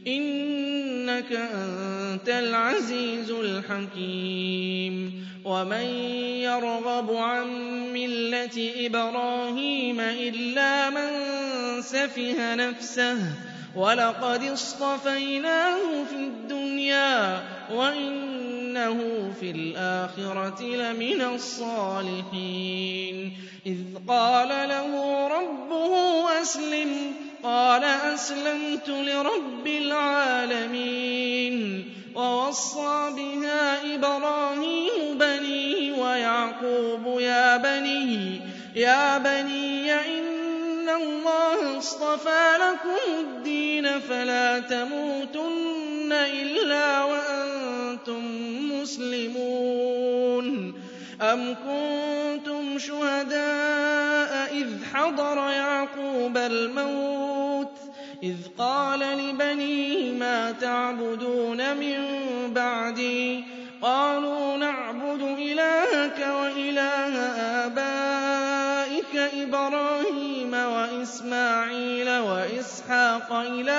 إِنَّكَ أَنتَ الْعَزِيزُ الْحَكِيمُ وَمَن يَرْغَبُ عَن مِّلَّةِ إِبْرَاهِيمَ إِلَّا مَن سَفِهَ نَفْسَهُ وَلَقَدِ اصْطَفَيْنَاهُ فِي الدُّنْيَا وَإِنَّهُ فِي الْآخِرَةِ لَمِنَ الصَّالِحِينَ إِذْ قَالَ لَهُ رَبُّهُ أَسْلِمْ قَالَ أَسْلَمْتُ لِرَبِّ الْعَالَمِينَ وَوَصَّىٰ بِهَا إِبْرَاهِيمُ بَنِيهِ وَيَعْقُوبُ يَا بَنِيَّ إِنَّ اللَّهَ اصْطَفَىٰ لَكُمُ الدِّينَ فَلَا تَمُوتُنَّ إِلَّا وَأَنتُم مُّسْلِمُونَ أَمْ كُنتُمْ شُهَدَاءَ إِذْ حَضَرَ يَعْقُوبَ الْمَوْتُ إِذْ قَالَ لِبَنِيهِ مَا تَعْبُدُونَ مِن بَعْدِي قَالُوا نَعْبُدُ إِلَٰهَكَ وَإِلَٰهَ آبَائِكَ إِبْرَاهِيمَ وَإِسْمَاعِيلَ وَإِسْحَاقَ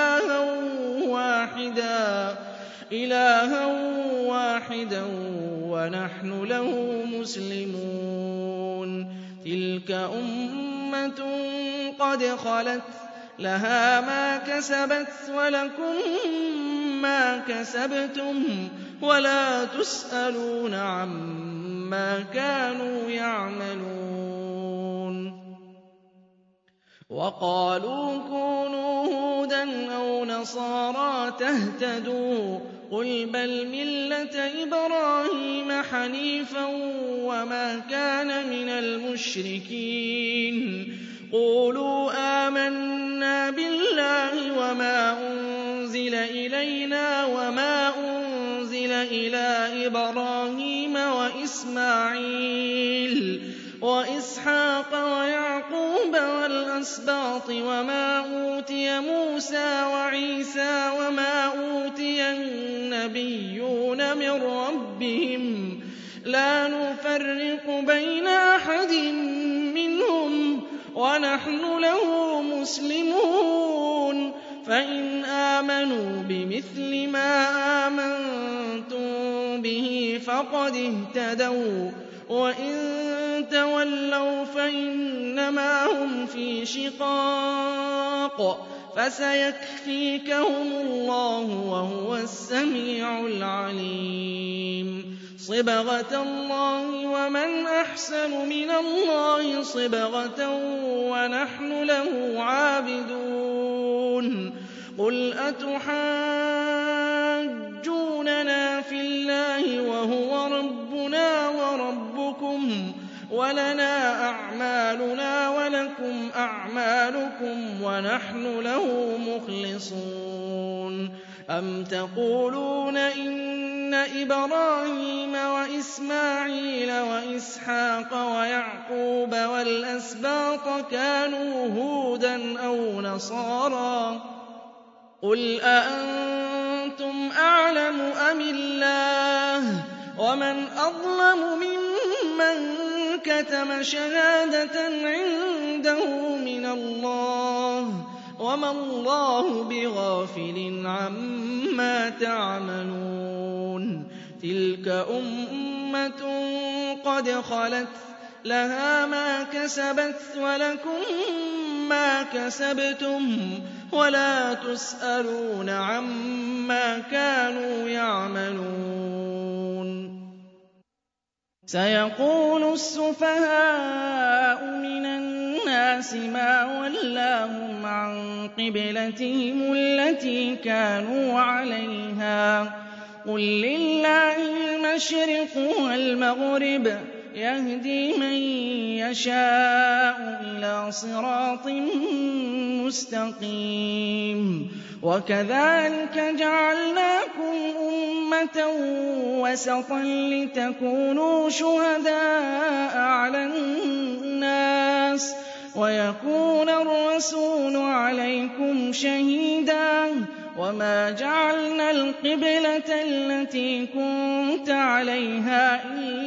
إِلَٰهًا وَاحِدًا وَنَحْنُ لَهُ مُسْلِمُونَ تِلْكَ أُمَّةٌ قَدْ خَلَتْ لَهَا مَا كَسَبَتْ وَلَكُم مَّا كَسَبْتُمْ وَلَا تُسْأَلُونَ عَمَّا كَانُوا يَعْمَلُونَ وَقَالُوا كُونُوا هُودًا أَوْ نَصَارَىٰ تَهْتَدُوا قُلْ بَلْ مِلَّةَ إِبْرَاهِيمَ حَنِيفًا وَمَا كَانَ مِنَ الْمُشْرِكِينَ قُولُوا آمَنَّا بِاللَّهِ وَمَا أُنزِلَ إِلَيْنَا وَمَا أُنزِلَ إِلَىٰ إِبْرَاهِيمَ وَإِسْمَاعِيلَ وَإِسْحَاقَ وَيَعْقُوبَ وَالْأَسْبَاطِ وَمَا أُوتِيَ مُوسَىٰ وَعِيسَىٰ وَمَا أُوتِيَ النَّبِيُّونَ مِن رَّبِّهِمْ لَا نُفَرِّقُ بَيْنَ أَحَدٍ مِّنْهُمْ وَنَحْنُ لَهُ مُسْلِمُونَ فَإِنْ آمَنُوا بِمِثْلِ مَا آمَنتُم بِهِ فَقَدِ اهْتَدَوا وَّإِن تَوَلَّوْا فَإِنَّمَا هُمْ فِي شِقَاقٍ فَسَيَكْفِيكَهُمُ اللَّهُ وَهُوَ السَّمِيعُ الْعَلِيمُ صِبْغَةَ اللَّهِ وَمَنْ أَحْسَنُ مِنَ اللَّهِ صِبْغَةً وَنَحْنُ لَهُ عَابِدُونَ قُلْ أَتُحَاجُّونَنَا فِي اللَّهِ وَهُوَ رَبُّنَا وَرَبُّكُمْ وَلَنَا أَعْمَالُنَا وَلَكُمْ أَعْمَالُكُمْ وَنَحْنُ لَهُ مُخْلِصُونَ أَمْ تَقُولُونَ إِنَّ إِبْرَاهِيمَ وَإِسْمَاعِيلَ وَإِسْحَاقَ وَيَعْقُوبَ وَالْأَسْبَاطَ كَانُوا هُودًا أَوْ نَصَارَىٰ قُلْ أَأَنتُمْ أَعْلَمُ أَمِ اللَّهُ وَمَنْ أَظْلَمُ مِمَّن كَتَمَ شَهَادَةً عِندَهُ مِنَ اللَّهِ وَمَا اللَّهُ بِغَافِلٍ عَمَّا تَعْمَلُونَ تِلْكَ أُمَّةٌ قَدْ خَلَتْ لَهَا مَا كَسَبَتْ وَلَكُم مَّا كَسَبْتُمْ وَلَا تُسْأَلُونَ عَمَّا كَانُوا يَعْمَلُونَ سَيَقُولُ السُّفَهَاءُ مِنَ النَّاسِ مَا وَلَّاهُمْ عَن قِبْلَتِهِمُ الَّتِي كَانُوا عَلَيْهَا قُل لِّلَّهِ الْمَشْرِقُ وَالْمَغْرِبُ يَهْدِي مَن يَشَاءُ إِلَىٰ صِرَاطٍ مُّسْتَقِيمٍ وَكَذَٰلِكَ جَعَلْنَاكُمْ أُمَّةً وَسَطًا لِّتَكُونُوا شُهَدَاءَ عَلَى النَّاسِ وَيَكُونَ الرَّسُولُ عَلَيْكُمْ شَهِيدًا وَمَا جَعَلْنَا الْقِبْلَةَ الَّتِي كُنتَ عَلَيْهَا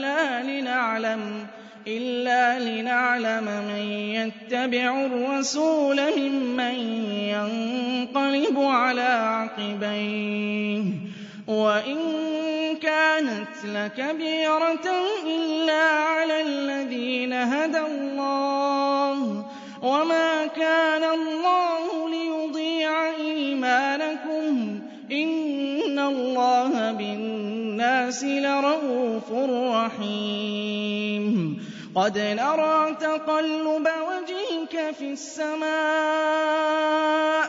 إِلَّا لِنَعْلَمَ مَن يَتَّبِعُ الرَّسُولَ مِمَّن يَنقَلِبُ ينقلب على عقبيه وإن كانت لكبيرة إلا على الذين هدى الله وما كان الله ليضيع إيمانكم إن الله بالناس لرءوف رحيم قد نرى تقلب وجهك في السماء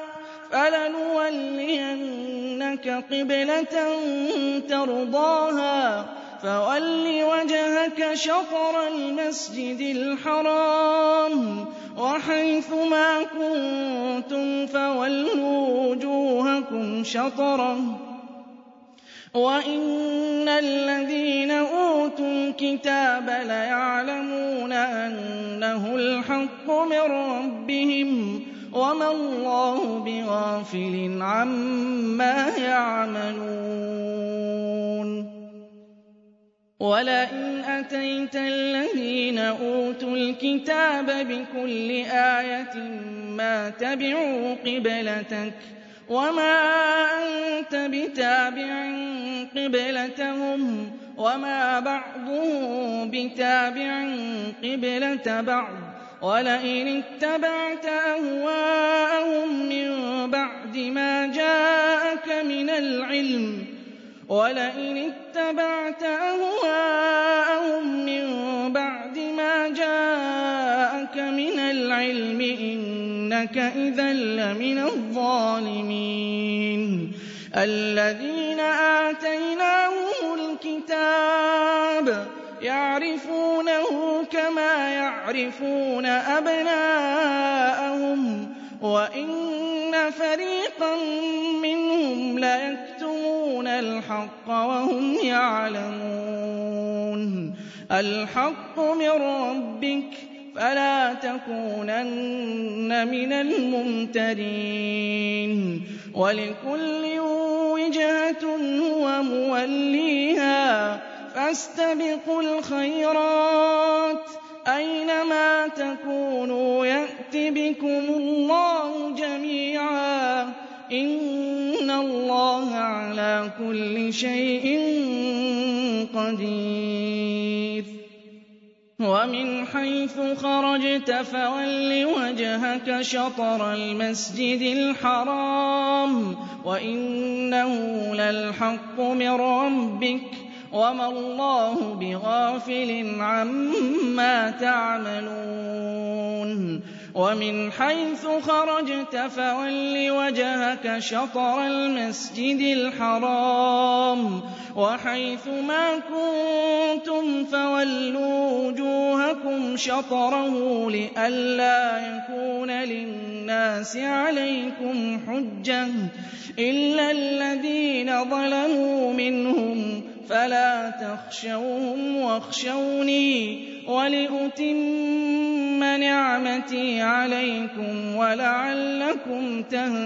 فلنولينك قبلة ترضاها فول وجهك شطر المسجد الحرام وحيث ما كنتم فولوا وجوهكم شطره وإن الذين أوتوا الكتاب ليعلمون أنه الحق من ربهم وما الله بغافل عما يعملون ولئن أتيت الذين أوتوا الكتاب بكل آية ما تبعوا قبلتك وما أنت بتابع قبلتهم وما بعضهم بتابع قبلة بعض ولئن اتبعت أهواءهم من بعد ما جاءك من العلم إنك إذا لمن الظالمين الذين آتيناهم الكتاب يعرفونه كما يعرفون أبناءهم وإن فريقا منهم ليكتمون الحق وهم يعلمون الحق من ربك فلا تكونن من الممترين ولكل وجهة هو موليها فاستبقوا الخيرات أينما تكونوا يأت بكم الله جميعا إن الله على كل شيء قدير ومن حيث خرجت فول وجهك شطر المسجد الحرام وإنه للحق من ربك وما الله بغافل عما تعملون ومن حيث خرجت فول وجهك شطر المسجد الحرام وحيث ما كنتم فولوا وجوهكم شطره لئلا يكون للناس عليكم حجة إلا الذين ظلموا منهم فلا تخشوهم واخشوني ولأتم نعمتي عليكم ولعلكم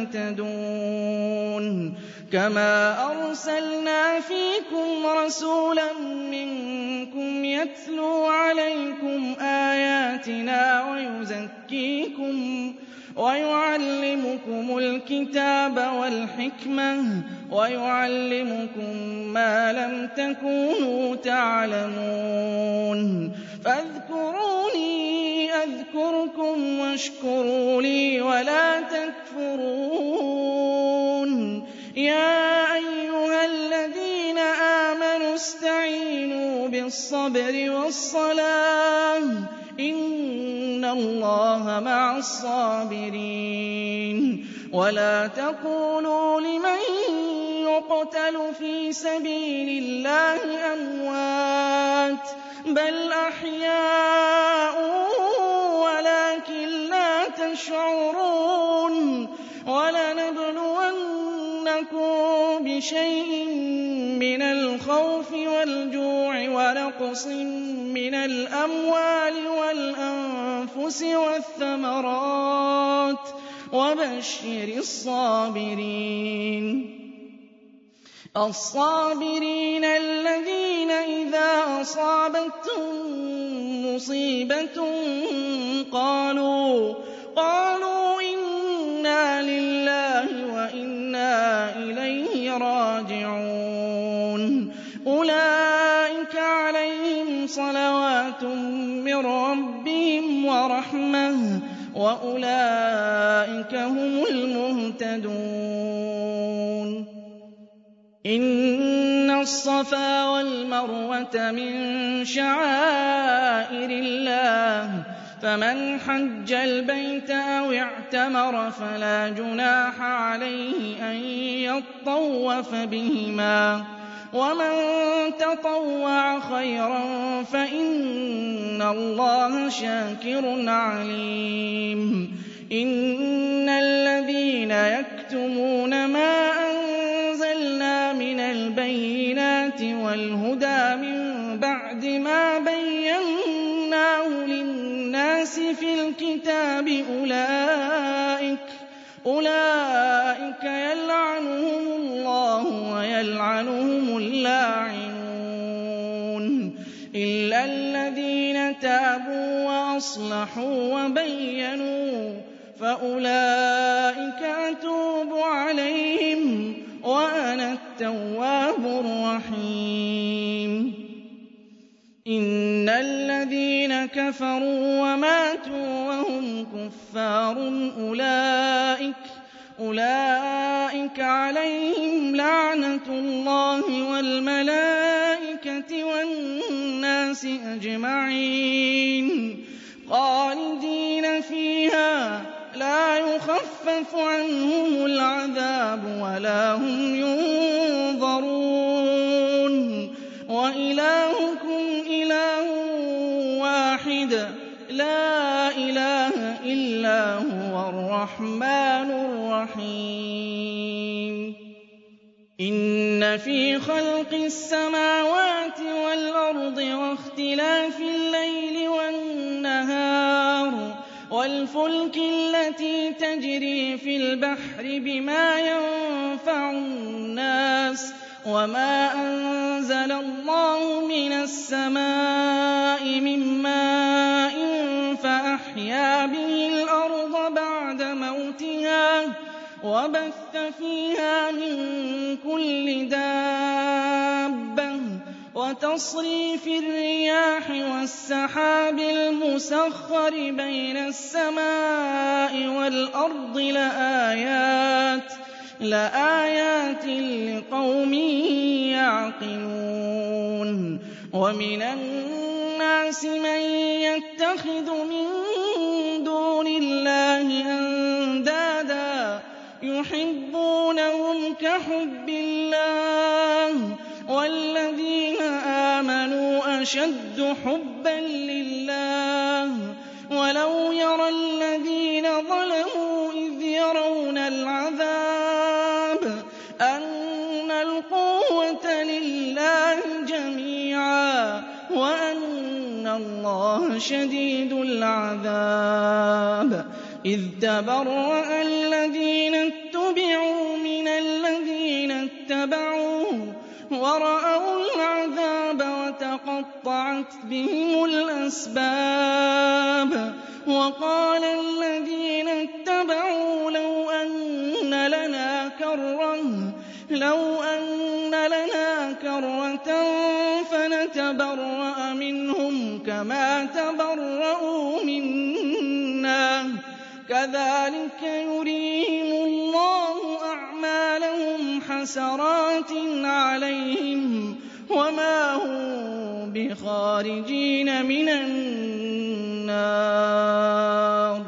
تهتدون كما أرسلنا فيكم رسولا منكم يتلو عليكم آياتنا ويزكيكم ويعلمكم الكتاب والحكمة ويعلمكم ما لم تكونوا تعلمون فاذكروني أذكركم واشكروا لي ولا تكفرون يا أيها الذين آمنوا استعينوا بالصبر والصلاة إن الله مع الصابرين ولا تقولوا لمن يقتل في سبيل الله أموات بل أحياء ولكن لا تشعرون ولنبلونكم بشيء من الخوف والجوع ونقص من الأموال والأنفس والثمرات وبشر الصابرين الذين إذا أصابتهم مصيبة قالوا إنا لله وإنا صَلَوَاتٌ مِّن رَّبِّهِمْ وَرَحْمَةٌ وَأُولَٰئِكَ هُمُ الْمُهْتَدُونَ إِنَّ الصَّفَا وَالْمَرْوَةَ مِن شَعَائِرِ اللَّهِ ۖ فَمَنْ حَجَّ الْبَيْتَ أَوِ اعْتَمَرَ فَلَا جُنَاحَ عَلَيْهِ أَن يَطَّوَّفَ بِهِمَا ۚ وَمَن تَطَوَّعَ خَيْرًا فَإِنَّ اللَّهَ شَاكِرٌ عَلِيمٌ إِنَّ الَّذِينَ يَكْتُمُونَ مَا أَنزَلْنَا مِنَ الْبَيِّنَاتِ وَالْهُدَىٰ مِن بَعْدِ مَا بَيَّنَّاهُ لِلنَّاسِ فِي الْكِتَابِ أُولَٰئِكَ يَلْعَنُهُمُ اللَّهُ وَيَلْعَنُهُمُ اللاعنون إِلَّا الَّذِينَ تَابُوا وَأَصْلَحُوا وَبَيَّنُوا فَأُولَٰئِكَ أَتُوبُ عَلَيْهِمْ وَأَنَا التَّوَّابُ الرَّحِيمُ إِنَّ الَّذِينَ كَفَرُوا وَمَاتُوا وَهُمْ كُفَّارٌ أُولَٰئِكَ عَلَيْهِمْ لَعْنَةُ اللَّهِ وَالْمَلَائِكَةِ وَالنَّاسِ أَجْمَعِينَ خَالِدِينَ فِيهَا لَا يُخَفَّفُ عَنْهُمُ الْعَذَابُ وَلَا هُمْ يُنظَرُونَ وَإِلَٰهُكُمْ إِلَٰهٌ وَاحِدٌ لَّا إِلَٰهَ إِلَّا هُوَ الرَّحْمَٰنُ الرَّحِيمُ إِنَّ فِي خَلْقِ السَّمَاوَاتِ وَالْأَرْضِ وَاخْتِلَافِ اللَّيْلِ وَالنَّهَارِ وَالْفُلْكِ الَّتِي تَجْرِي فِي الْبَحْرِ بِمَا يَنفَعُ النَّاسَ وَمَا أَنزَلَ اللَّهُ مِنَ السَّمَاءِ مِن مَّاءٍ فَأَحْيَا بِهِ الْأَرْضَ بَعْدَ مَوْتِهَا وَبَثَّ فِيهَا مِن كُلِّ دَابَّةٍ وَتَصْرِيفِ الرِّيَاحِ وَالسَّحَابِ الْمُسَخَّرِ بَيْنَ السَّمَاءِ وَالْأَرْضِ لَآيَاتٍ لِّقَوْمٍ يَعْقِلُونَ وَمِنَ النَّاسِ مَن يَتَّخِذُ مِن دُونِ اللَّهِ أَندَادًا يُحِبُّونَهُمْ كَحُبِّ اللَّهِ وَالَّذِينَ آمَنُوا أَشَدُّ حُبًّا لِّلَّهِ وَلَوْ يَرَى الَّذِينَ ظَلَمُوا إِذْ يَرَوْنَ الْعَذَابَ أَنَّ الْقُوَّةَ لِلَّهِ جَمِيعًا وَأَنَّ اللَّهَ شَدِيدُ الْعَذَابِ إِذْ تَبَرَّأَ الَّذِينَ اتُّبِعُوا مِنَ الَّذِينَ اتَّبَعُوا وَرَأَوُا الْعَذَابَ وَتَقَطَّعَتْ بِهِمُ الْأَسْبَابُ وَقَالَ الَّذِينَ اتَّبَعُوا لَوْ أَنَّ لَنَا كَرَّةً فَنَتَبَرَّأَ مِنْهُمْ كَمَا تَبَرَّءُوا مِنَّا كَذَٰلِكَ يُرِيهِمُ اللَّهُ أَعْمَالَهُمْ حَسَرَاتٍ عَلَيْهِمْ وَمَا هُم بِخَارِجِينَ مِنَ النَّارِ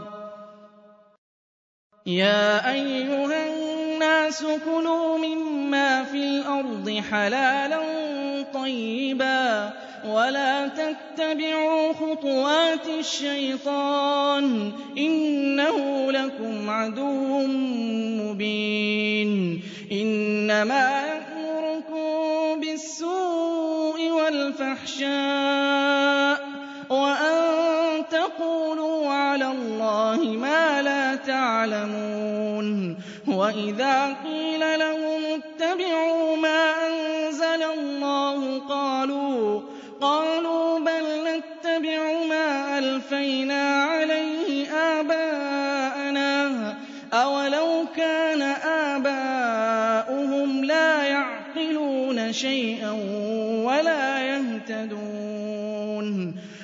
يَا أَيُّهَا النَّاسُ كُلُوا مِمَّا فِي الْأَرْضِ حَلَالًا طَيِّبًا وَلَا تَتَّبِعُوا خُطُوَاتِ الشَّيْطَانِ ۚ إِنَّهُ لَكُمْ عَدُوٌّ مُّبِينٌ إِنَّمَا يَأْمُرُكُم بِالسُّوءِ وَالْفَحْشَاءِ وَأَن تَقُولُوا عَلَى اللَّهِ مَا لَا تَعْلَمُونَ وَإِذَا قِيلَ لَهُمُ اتَّبِعُوا مَا أَنزَلَ اللَّهُ قَالُوا بَلْ نَتَّبِعُ مَا أَلْفَيْنَا عَلَيْهِ آبَاءَنَا ۚ أَوَلَوْ كَانَ آبَاؤُهُمْ لَا يَعْقِلُونَ شَيْئًا وَلَا يَهْتَدُونَ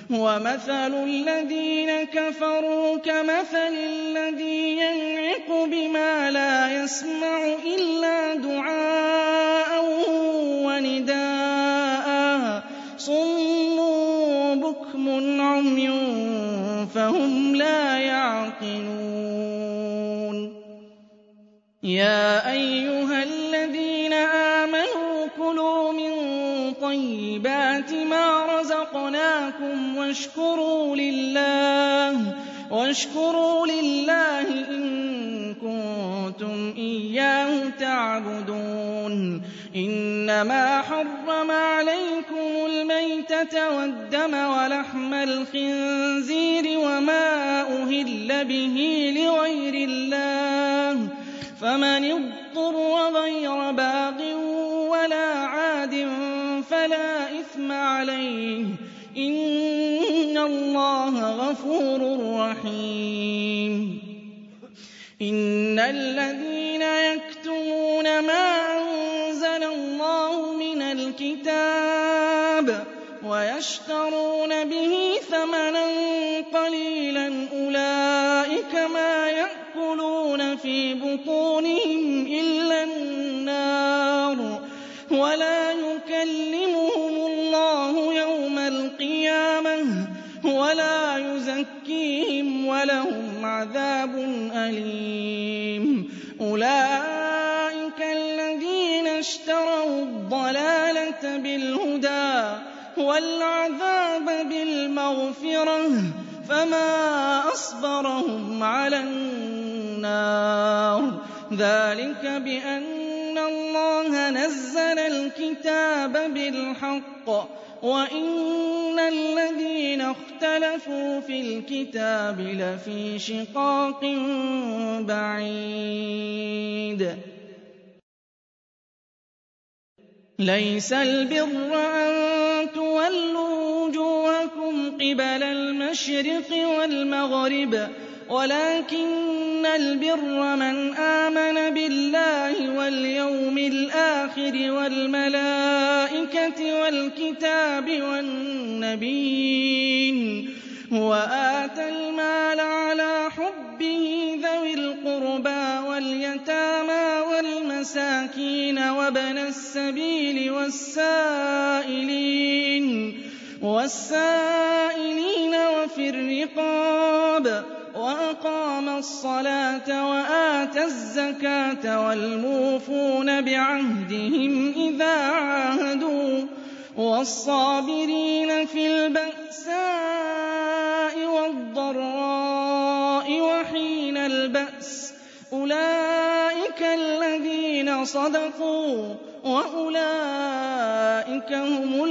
وَمَثَلُ الَّذِينَ كَفَرُوا كَمَثَلِ الَّذِي يَنعِقُ بِمَا لَا يَسْمَعُ إِلَّا دُعَاءً وَنِدَاءً صُمٌّ بُكْمٌ عُمْيٌ فَهُمْ لَا يَعْقِلُونَ يَا أَيُّهَا الَّذِينَ آمَنُوا كُلُوا مِن طَيِّبَاتِ مَا رَزَقْنَاكُمْ واشكروا لله إن كنتم إياه تعبدون إنما حرم عليكم الميتة والدم ولحم الخنزير وما أهل به لغير الله فمن اضطر غير باغ ولا عاد فلا إثم عليه إن الله غفور رحيم إن الذين يكتمون ما أنزل الله من الكتاب ويشترون به ثمنا قليلا أولئك ما يأكلون في بطونهم إلا النار ولا يكلمهم الله يوم القيامة ولا يزكيهم ولهم عذاب أليم أولئك الذين اشتروا الضلالة بالهدى والعذاب بالمغفرة فما أصبرهم على النار ذلك بأن الله نزل الكتاب بالحق وإن الذين اختلفوا في الكتاب لفي شقاق بعيد ليس البر أن تولوا وجوهكم قبل المشرق والمغرب ولكن البر من آمن بالله واليوم الآخر والملائكة والكتاب والنبيين وآتى المال على حبه ذوي القربى واليتامى والمساكين وابن السبيل والسائلين وفي الرقاب وأقام الصلاة وآتى الزكاة والموفون بعهدهم إذا عاهدوا والصابرين في البأساء والضراء وحين البأس أولئك الذين صدقوا وأولئك هم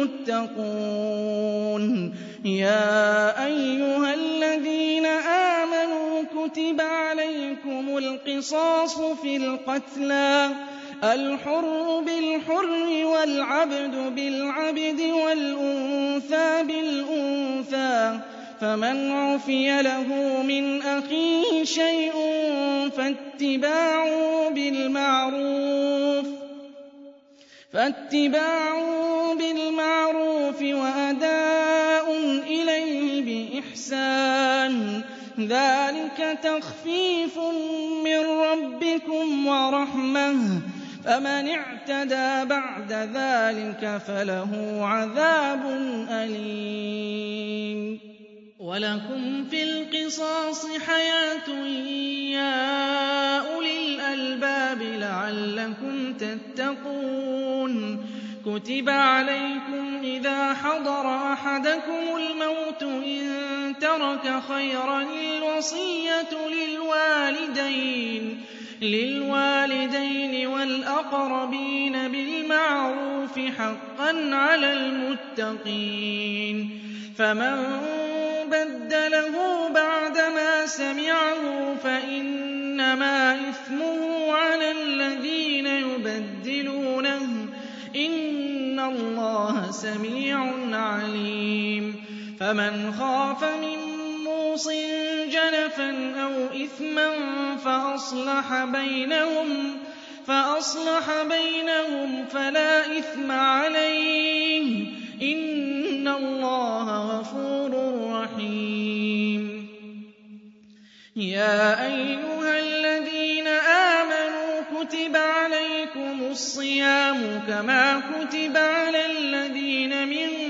المتقون يا أيها الذين آمنوا كتب عليكم القصاص في القتلى الحر بالحر والعبد بالعبد والأنثى بالأنثى فمن عفي له من أخيه شيء فاتباع بالمعروف وأداء إليه بإحسان ذلك تخفيف من ربكم ورحمة فمن اعتدى بعد ذلك فله عذاب أليم ولكم في القصاص حياة يا أولي الألباب لعلكم تتقون كتب عليكم إذا حضر أحدكم الموت إن ترك خيرا الوصية للوالدين والأقربين بالمعروف حقا على المتقين فمن بدله بعدما سمعه فإنما إثمه على الذين يبدلونه إن الله سميع عليم فمن خاف من موصٍ جنفا أو إثما فأصلح بينهم فلا إثم عليه إِنَّ اللَّهَ غَفُورٌ رَّحِيمٌ يَا أَيُّهَا الَّذِينَ آمَنُوا كُتِبَ عَلَيْكُمُ الصِّيَامُ كَمَا كُتِبَ عَلَى الَّذِينَ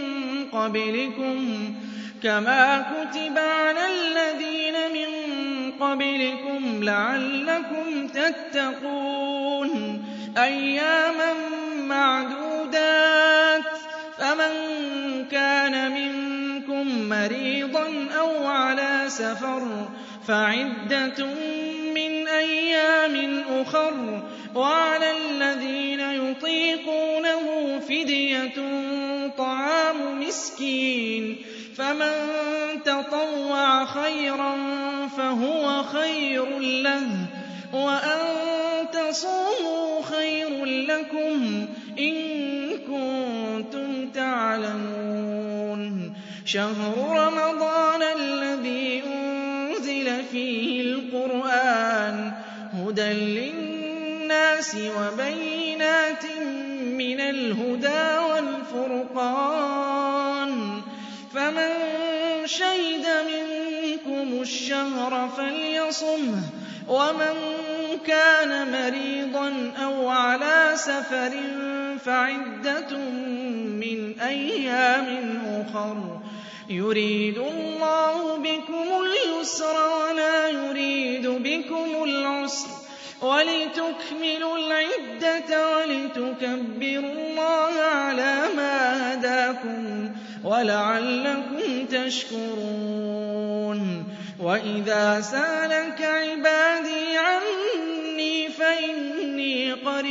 مِن قَبْلِكُمْ لَعَلَّكُمْ تَتَّقُونَ أَيَّامًا مَّعْدُودَاتٍ ۚ فَمَن كَانَ مِنكُم مَّرِيضًا أَوْ عَلَىٰ سَفَرٍ فَعِدَّةٌ مِّنْ أَيَّامٍ أُخَرَ ۚ وَعَلَى الَّذِينَ يُطِيقُونَهُ فِدْيَةٌ طَعَامُ مِسْكِينٍ ۖ فَمَن تَطَوَّعَ خَيْرًا فَهُوَ خَيْرٌ لَّهُ ۚ وَأَن تَصُومُوا خَيْرٌ لَّكُمْ إِن كُنتُمْ تَعْلَمُونَ شَهْرُ رَمَضَانَ الَّذِي أُنزِلَ فِيهِ الْقُرْآنُ هُدًى لِّلنَّاسِ وَبَيِّنَاتٍ مِّنَ الْهُدَىٰ وَالْفُرْقَانِ ۚ فَمَن شَهِدَ مِنكُمُ الشَّهْرَ فَلْيَصُمْهُ ۖ وَمَن كَانَ مَرِيضًا أَوْ عَلَىٰ سَفَرٍ فَعِدَّةٌ مِّنْ أَيَّامٍ أُخَرَ ۚ يُرِيدُ اللَّهُ بِكُمُ الْيُسْرَ وَلَا يُرِيدُ بِكُمُ الْعُسْرَ وَلِتُكْمِلُوا الْعِدَّةَ وَلِتُكَبِّرُوا اللَّهَ عَلَىٰ مَا هَدَاكُمْ وَلَعَلَّكُمْ تَشْكُرُونَ وَإِذَا سَأَلَكَ عِبَادِي عَنِّي فَإِنِّي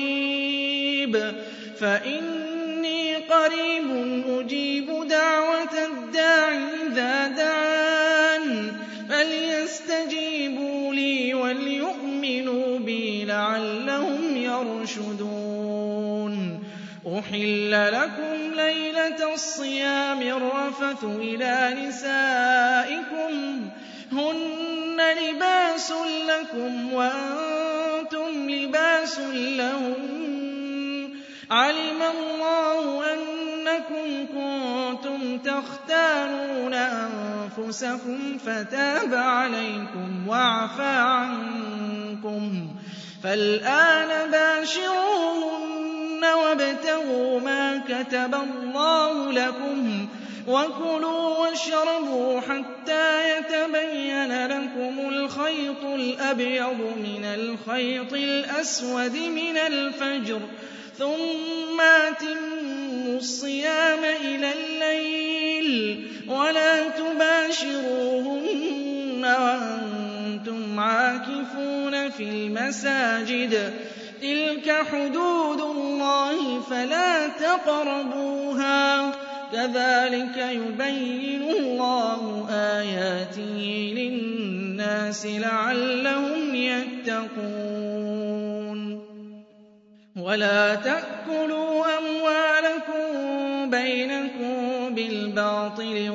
قَرِيبٌ أُجِيبُ دَعْوَةَ الدَّاعِ إِذَا دَعَانِ فَلْيَسْتَجِيبُوا لِي وَلْيُؤْمِنُوا بِي لَعَلَّهُمْ يَرْشُدُونَ أُحِلَّ لَكُمْ لَيْلَةَ الصِّيَامِ الرَّفَثُ إِلَىٰ نِسَائِكُمْ هُنَّ لِبَاسٌ لَّكُمْ وَأَنتُمْ لِبَاسٌ لَّهُنَّ ۗ عَلِمَ اللَّهُ أَنَّكُمْ كُنتُمْ تَخْتَانُونَ أَنفُسَكُمْ فَتَابَ عَلَيْكُمْ وَعَفَا عَنكُمْ ۖ فَالْآنَ بَاشِرُوهُنَّ وَابْتَغُوا مَا كَتَبَ اللَّهُ لَكُمْ ۚ وَكُلُوا وَاشْرَبُوا حَتَّىٰ يَتَبَيَّنَ لَكُمُ الْخَيْطُ الْأَبْيَضُ مِنَ الْخَيْطِ الْأَسْوَدِ مِنَ الْفَجْرِ ۖ ثُمَّ أَتِمُّوا الصِّيَامَ إِلَى اللَّيْلِ ۚ وَلَا تُبَاشِرُوهُنَّ وَأَنتُمْ عَاكِفُونَ فِي الْمَسَاجِدِ ۗ تِلْكَ حُدُودُ اللَّهِ فَلَا تَقْرَبُوهَا ۗ كَذَٰلِكَ يُبَيِّنُ اللَّهُ آيَاتِهِ لِلنَّاسِ لَعَلَّهُمْ يَتَّقُونَ وَلَا تَأْكُلُوا أَمْوَالَكُم بَيْنَكُم بِالْبَاطِلِ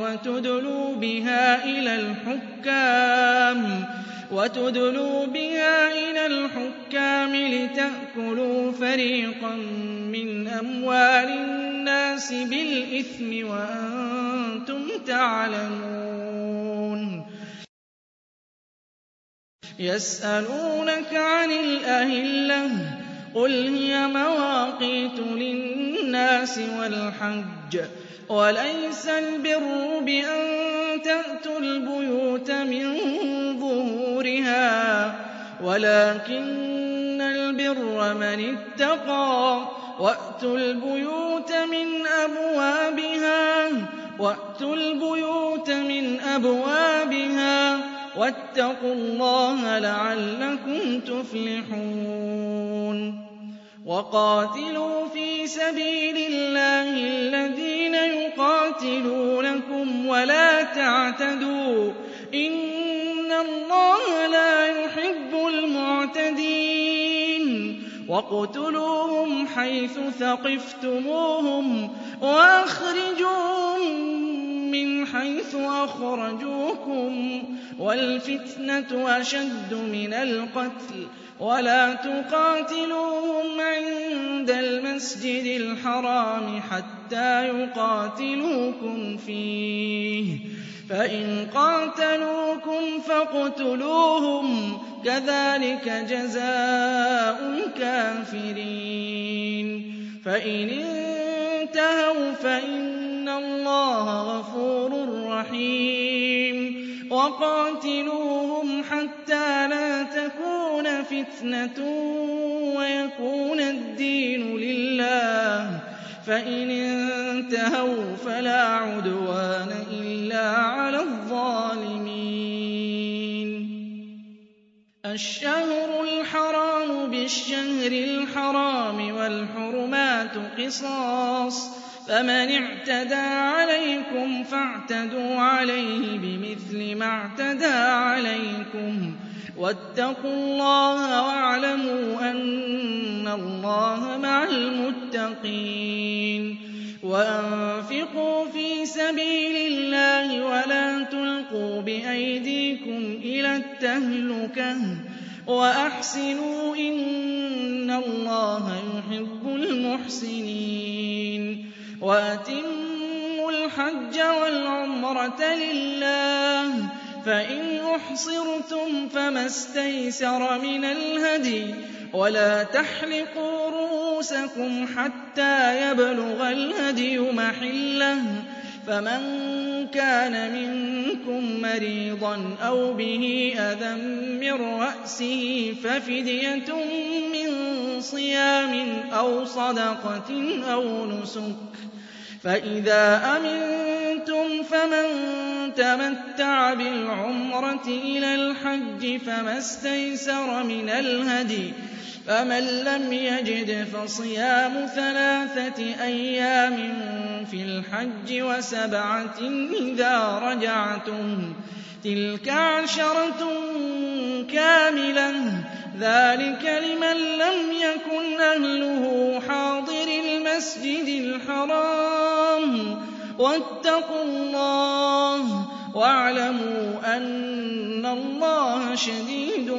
وَتُدْلُوا بِهَا إِلَى الْحُكَّامِ لِتَأْكُلُوا فَرِيقًا مِّنْ أَمْوَالِ النَّاسِ بِالْإِثْمِ وَأَنتُمْ تَعْلَمُونَ يَسْأَلُونَكَ عَنِ الْأَهِلَّةِ ۖ قُلْ هِيَ مَوَاقِيتُ لِلنَّاسِ وَالْحَجِّ ۗ وَلَيْسَ الْبِرُّ بِأَن تَأْتُوا الْبُيُوتَ مِن ظُهُورِهَا وَلَٰكِنَّ الْبِرَّ مَنِ اتَّقَىٰ ۗ وَأْتُوا الْبُيُوتَ مِنْ أَبْوَابِهَا وَاتَّقُوا اللَّهَ لَعَلَّكُمْ تُفْلِحُونَ وَقَاتِلُوا فِي سَبِيلِ اللَّهِ الَّذِينَ يُقَاتِلُونَكُمْ وَلَا تَعْتَدُوا ۚ إِنَّ اللَّهَ لَا يُحِبُّ الْمُعْتَدِينَ وَاقْتُلُوهُمْ حَيْثُ ثَقِفْتُمُوهُمْ وَأَخْرِجُوهُم مِّنْ حَيْثُ أَخْرَجُوكُمْ ۚ وَالْفِتْنَةُ أَشَدُّ مِنَ الْقَتْلِ ۚ وَلَا تُقَاتِلُوهُمْ عِندَ الْمَسْجِدِ الْمَسْجِدِ الْحَرَامِ حَتَّىٰ يُقَاتِلُوكُمْ فِيهِ ۖ فَإِنْ قَاتَلُوكُمْ فَاقْتُلُوهُمْ ۖ كَذَٰلِكَ جَزَاءُ الْكَافِرِينَ فَإِنِ انتَهَوْا فَإِنَّ اللَّهَ غَفُورٌ رَّحِيمٌ وَقَاتِلُوهُمْ حَتَّىٰ لَا تَكُونَ فِتْنَةٌ وَيَكُونَ الدِّينُ لِلَّهِ ۖ فَإِنِ انتَهَوْا فَلَا عُدْوَانَ إِلَّا عَلَى الظَّالِمِينَ الشَّهْرُ الْحَرَامُ بِالشَّهْرِ الْحَرَامِ وَالْحُرُمَاتُ قِصَاصٌ ۚ فَمَنِ اعْتَدَىٰ عَلَيْكُمْ فَاعْتَدُوا عَلَيْهِ بِمِثْلِ مَا اعْتَدَىٰ عَلَيْكُمْ ۚ وَاتَّقُوا اللَّهَ وَاعْلَمُوا أَنَّ اللَّهَ مَعَ الْمُتَّقِينَ وَأَنفِقُوا فِي سَبِيلِ اللَّهِ وَلَا تُلْقُوا بِأَيْدِيكُمْ إِلَى التَّهْلُكَةِ وَأَحْسِنُوا إِنَّ اللَّهَ يُحِبُّ الْمُحْسِنِينَ وَأَتِمُّوا الْحَجَّ وَالْعُمْرَةَ لِلَّهِ ۚ فَإِنْ أُحْصِرْتُمْ فَمَا اسْتَيْسَرَ مِنَ الْهَدْيِ ۖ وَلَا تَحْلِقُوا رُءُوسَكُمْ حَتَّىٰ يَبْلُغَ الْهَدْيُ مَحِلَّهُ ۚ فَمَن كَانَ مِنكُم مَّرِيضًا أَوْ بِهِ أَذًى مِّن رَّأْسِهِ فَفِدْيَةٌ مِّن صِيَامٍ أَوْ صَدَقَةٍ أَوْ نُسُكٍ ۚ فَإِذَا أَمِنتُمْ فَمَن تَمَتَّعَ بِالْعُمْرَةِ إِلَى الْحَجِّ فَمَا اسْتَيْسَرَ مِنَ الْهَدْيِ ۚ فَمَن لَّمْ يَجِدْ فَصِيَامُ 3 أيام فِي الْحَجِّ وَسَبْعَةٍ إِذَا رَجَعْتُمْ ۗ تِلْكَ 10 كَامِلَةٌ ۗ ذَٰلِكَ لِمَن لَّمْ يَكُنْ أَهْلُهُ حَاضِرِي الْمَسْجِدِ الْحَرَامِ ۚ وَاتَّقُوا اللَّهَ وَاعْلَمُوا أَنَّ اللَّهَ شَدِيدُ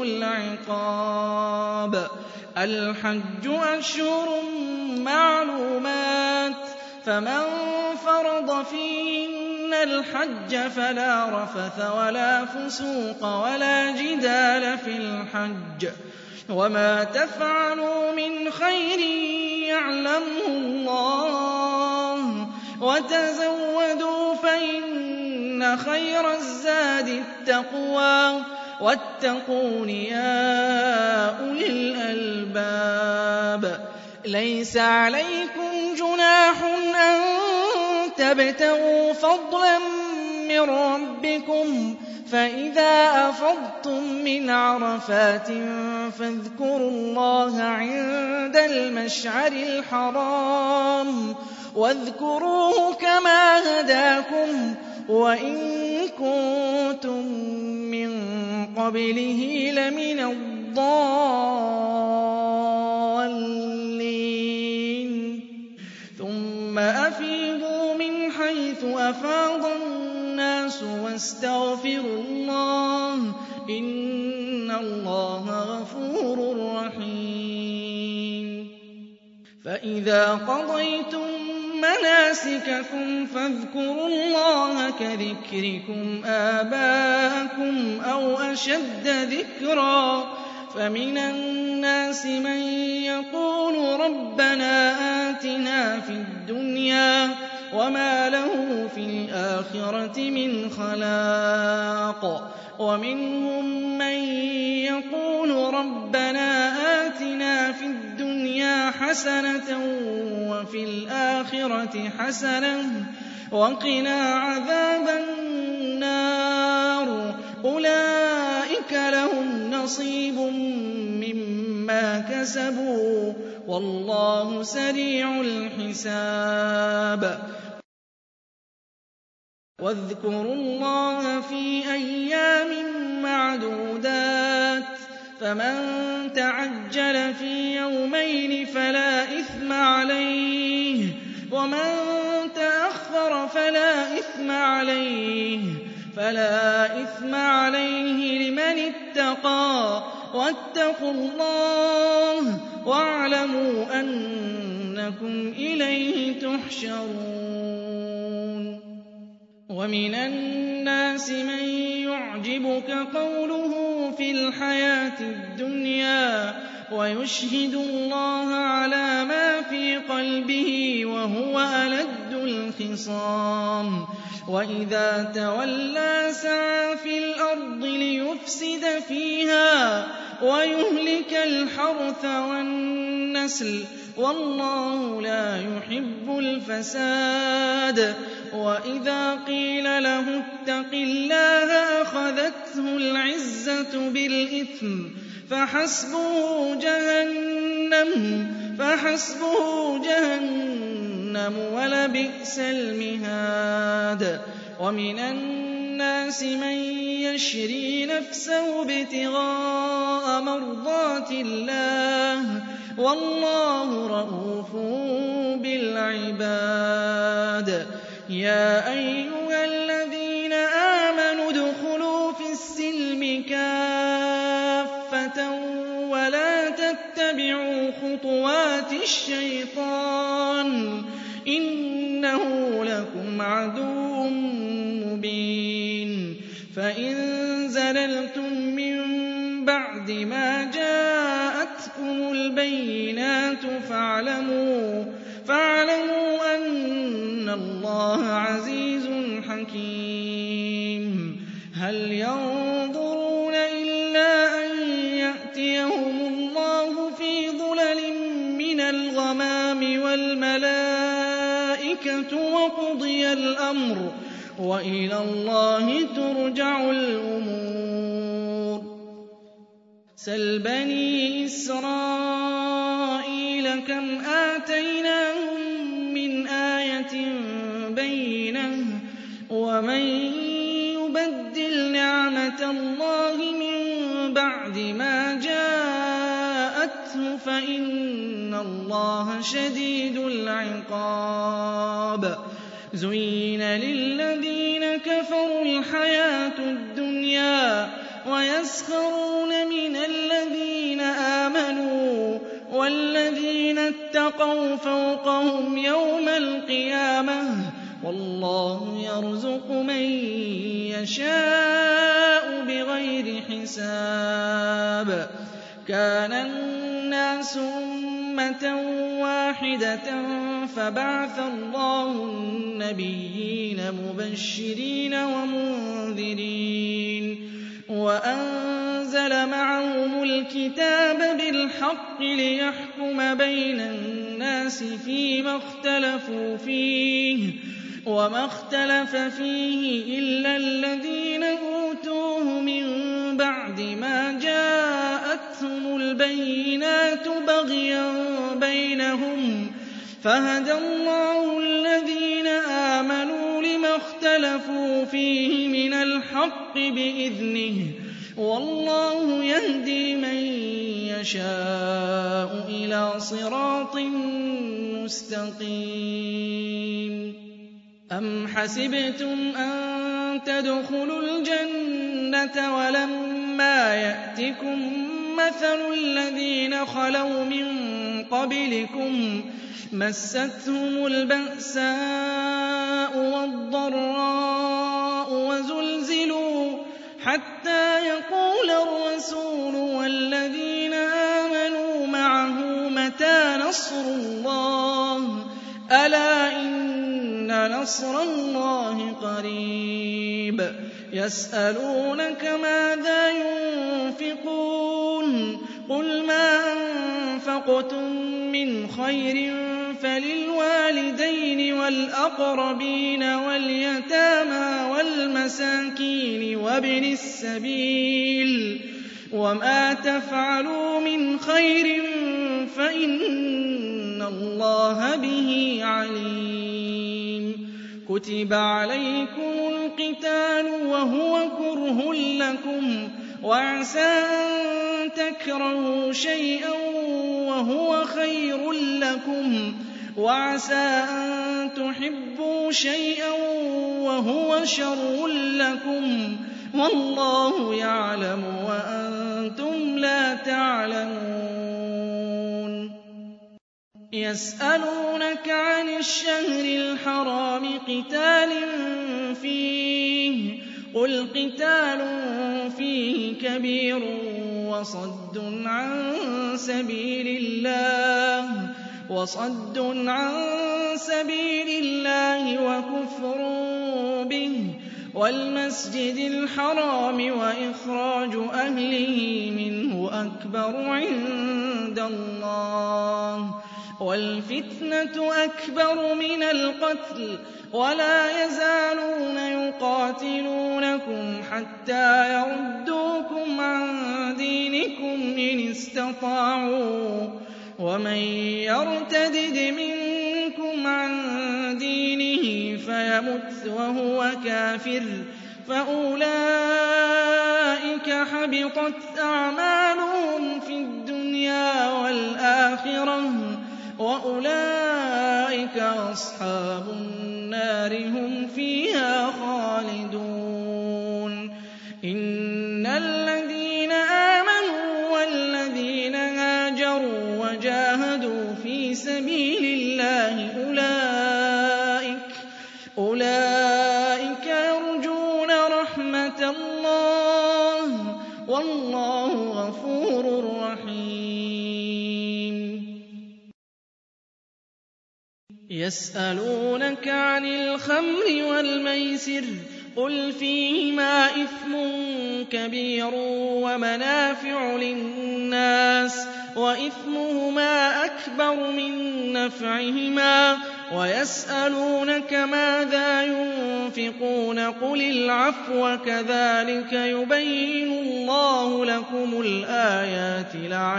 الْعِقَابِ الْحَجُّ أَشْهُرٌ مَّعْلُومَاتٌ ۚ فَمَن فَرَضَ فِيهِنَّ الْحَجَّ فَلَا رَفَثَ وَلَا فُسُوقَ وَلَا جِدَالَ فِي الْحَجِّ ۗ وَمَا تَفْعَلُوا مِنْ خَيْرٍ يَعْلَمْهُ اللَّهُ ۗ وَتَزَوَّدُوا فَإِنَّ خَيْرَ الزَّادِ التَّقْوَىٰ ۚ وَاتَّقُونِ يَا أُولِي الْأَلْبَابِ لَيْسَ عَلَيْكُمْ جُنَاحٌ أَن تَبْتَغُوا فَضْلًا مِّن رَّبِّكُمْ ۚ فَإِذَا أَفَضْتُم مِّنْ عَرَفَاتٍ فَاذْكُرُوا اللَّهَ عِندَ الْمَشْعَرِ الْحَرَامِ ۖ وَاذْكُرُوهُ كَمَا هَدَاكُمْ وَإِن كُنتُم مِّن قَبْلِهِ لَمِنَ الضَّالِّينَ ثُمَّ أَفِيضُوا مِنْ حَيْثُ أَفَاضَ النَّاسُ وَاسْتَغْفِرُوا اللَّهَ ۚ إِنَّ اللَّهَ غَفُورٌ رَّحِيمٌ فَإِذَا قَضَيْتُم مَّنَاسِكَكُمْ فَاذْكُرُوا اللَّهَ كَذِكْرِكُمْ آبَاءَكُمْ أَوْ أَشَدَّ ذِكْرًا ۗ فَمِنَ النَّاسِ مَن يَقُولُ رَبَّنَا آتِنَا فِي الدُّنْيَا وَمَا لَهُ فِي الْآخِرَةِ مِنْ خَلَاقٍ وَمِنْهُم مَّن يَقُولُ رَبَّنَا آتِنَا فِي الدُّنْيَا حَسَنَةً وَفِي الْآخِرَةِ حَسَنَةً وَقِنَا عَذَابَ النَّارِ أُولَٰئِكَ لَهُمْ نَصِيبٌ مِّمَّا كَسَبُوا ۗ وَاللَّهُ سَرِيعُ الْحِسَابِ وَاذْكُرُوا اللَّهَ فِي أَيَّامٍ مَّعْدُودَاتٍ ۚ فَمَن تَعَجَّلَ فِي يَوْمَيْنِ فَلَا إِثْمَ عَلَيْهِ ۖ وَمَن تَأَخَّرَ فَلَا إِثْمَ عَلَيْهِ لِمَنِ اتَّقَىٰ ۗ وَاتَّقُوا اللَّهَ وَاعْلَمُوا أَنَّ وَإِنَّكُمْ إِلَيْهِ تُحْشَرُونَ وَمِنَ النَّاسِ مَن يُعْجِبُكَ قَوْلُهُ فِي الْحَيَاةِ الدُّنْيَا وَيُشْهِدُ اللَّهَ عَلَىٰ مَا فِي قَلْبِهِ وَهُوَ أَلَدُّ الْخِصَامِ وَإِذَا تَوَلَّىٰ سَعَىٰ فِي الْأَرْضِ لِيُفْسِدَ فِيهَا وَيُهْلِكَ الْحَرْثَ وَالنَّسْلَ وَاللَّهُ لَا يُحِبُّ الْفَسَادَ وَإِذَا قِيلَ لَهُ اتَّقِ اللَّهَ أَخَذَتْهُ الْعِزَّةُ بِالْإِثْمِ فَحَسْبُهُ جَهَنَّمُ وَلَبِئْسَ الْمِهَادُ وَمِنَ النَّاسِ مَن يَشْرِي نَفْسَهُ ابْتِغَاءَ مَرْضَاتِ اللَّهِ وَاللَّهُ رَءُوفٌ بِالْعِبَادِ يَا أَيُّهَا الَّذِينَ آمَنُوا ادْخُلُوا فِي السِّلْمِ كَافَّةً وَلَا تَتَّبِعُوا خُطُوَاتِ الشَّيْطَانِ إِنَّهُ لَكُمْ عَدُوٌّ مُّبِينٌ فَإِن زَلَلْتُم مِّن بَعْدِ مَا جَاءَتْكُمُ الْبَيِّنَاتُ فَاعْلَمُوا أَنَّ اللَّهَ عَزِيزٌ حَكِيمٌ هَلْ يَنظُرُونَ إِلَّا أَن يَأْتِيَهُمُ اللَّهُ فِي ظُلَلٍ مِّنَ الْغَمَامِ وَالْمَلَائِكَةُ وَقُضِيَ الْأَمْرُ وَإِلَى اللَّهِ تُرْجَعُ الْأُمُورُ سَلْ بَنِي إِسْرَائِيلَ كَمْ آتَيْنَاهُم مِّنْ آيَةٍ بَيِّنَةٍ وَمَن يُبَدِّلْ نِعْمَةَ اللَّهِ مِن بَعْدِ مَا جَاءَتْهُ فَإِنَّ اللَّهَ شَدِيدُ الْعِقَابِ زُيِّنَ لِلَّذِينَ كَفَرُوا الْحَيَاةُ الدُّنْيَا وَيَسْخَرُونَ مِنَ الَّذِينَ آمَنُوا وَالَّذِينَ اتَّقَوْا فَوْقَهُمْ يَوْمَ الْقِيَامَةِ وَاللَّهُ يَرْزُقُ مَن يَشَاءُ بِغَيْرِ حِسَابٍ كَانَ النَّاسُ أُمَّةً وَاحِدَةً فَبَعَثَ اللَّهُ النَّبِيِّينَ مُبَشِّرِينَ وَمُنذِرِينَ وَأَنزَلَ مَعَهُمُ الْكِتَابَ بِالْحَقِّ لِيَحْكُمَ بَيْنَ النَّاسِ فِيمَا اخْتَلَفُوا فِيهِ وَمَا اخْتَلَفَ فِيهِ إِلَّا الَّذِينَ أُوتُوهُ مِن بَعْدِ مَا جَاءَتْهُمُ الْبَيِّنَاتُ بَغْيًا بَيْنَهُمْ فَهَدَى اللَّهُ الَّذِينَ آمَنُوا لِمَا اخْتَلَفُوا فِيهِ مِنَ الْحَقِّ بِإِذْنِهِ وَاللَّهُ يَهْدِي مَن يَشَاءُ إِلَىٰ صِرَاطٍ مُّسْتَقِيمٍ أَمْ حَسِبْتُمْ أَن تَدْخُلُوا الْجَنَّةَ وَلَمَّا يَأْتِكُم مَّثَلُ الَّذِينَ خَلَوْا مِن قَبْلِكُم مَّسَّتْهُمُ الْبَأْسَاءُ وَالضَّرَّاءُ وَزُلْزِلُوا حَتَّىٰ يَقُولَ الرَّسُولُ وَالَّذِينَ آمَنُوا مَعَهُ مَتَىٰ نَصْرُ اللَّهِ ۗ أَلَا إِنَّ نَصْرَ اللَّهِ قَرِيبٌ يَسْأَلُونَكَ مَاذَا يُنفِقُونَ قُلْ مَا أَنفَقْتُم مِّنْ خَيْرٍ فَلِلْوَالِدَيْنِ وَالْأَقْرَبِينَ وَالْيَتَامَىٰ وَالْمَسَاكِينِ وَابْنِ السَّبِيلِ ۗ وَمَا تَفْعَلُوا مِنْ خَيْرٍ فَإِنَّ اللَّهَ بِهِ عَلِيمٌ كُتِبَ عَلَيْكُمُ الْقِتَالُ وَهُوَ كُرْهٌ لَّكُمْ وَعَسَىٰ أَن تَكْرَهُوا شَيْئًا وَهُوَ خَيْرٌ لَّكُمْ وَعَسَىٰ أَن تُحِبُّوا شَيْئًا وَهُوَ شَرٌّ لَّكُمْ وَاللَّهُ يَعْلَمُ وَأَنتُمْ لَا تَعْلَمُونَ يسألونك عن الشهر الحرام قتال فيه قل قتال فيه كبير وصد عن سبيل الله وكفر به والمسجد الحرام وإخراج أهله منه أكبر عند الله والفتنة أكبر من القتل ولا يزالون يقاتلونكم حتى يردوكم عن دينكم إن استطاعوا ومن يرتدد منكم عن دينه فيمت وهو كافر فأولئك حبطت أعمالهم في الدنيا والآخرة وأولئك أصحاب النار هم فيها خالدون إن الذين آمنوا والذين هاجروا وجاهدوا في سبيل الله أولئك يرجون رحمة الله والله غفور رحيم يسألونك عن الخمر والميسر قل فيهما إثم كبير ومنافع للناس وإثمهما أكبر من نفعهما ويسألونك ماذا ينفقون قل العفو كذلك يبين الله لكم الآيات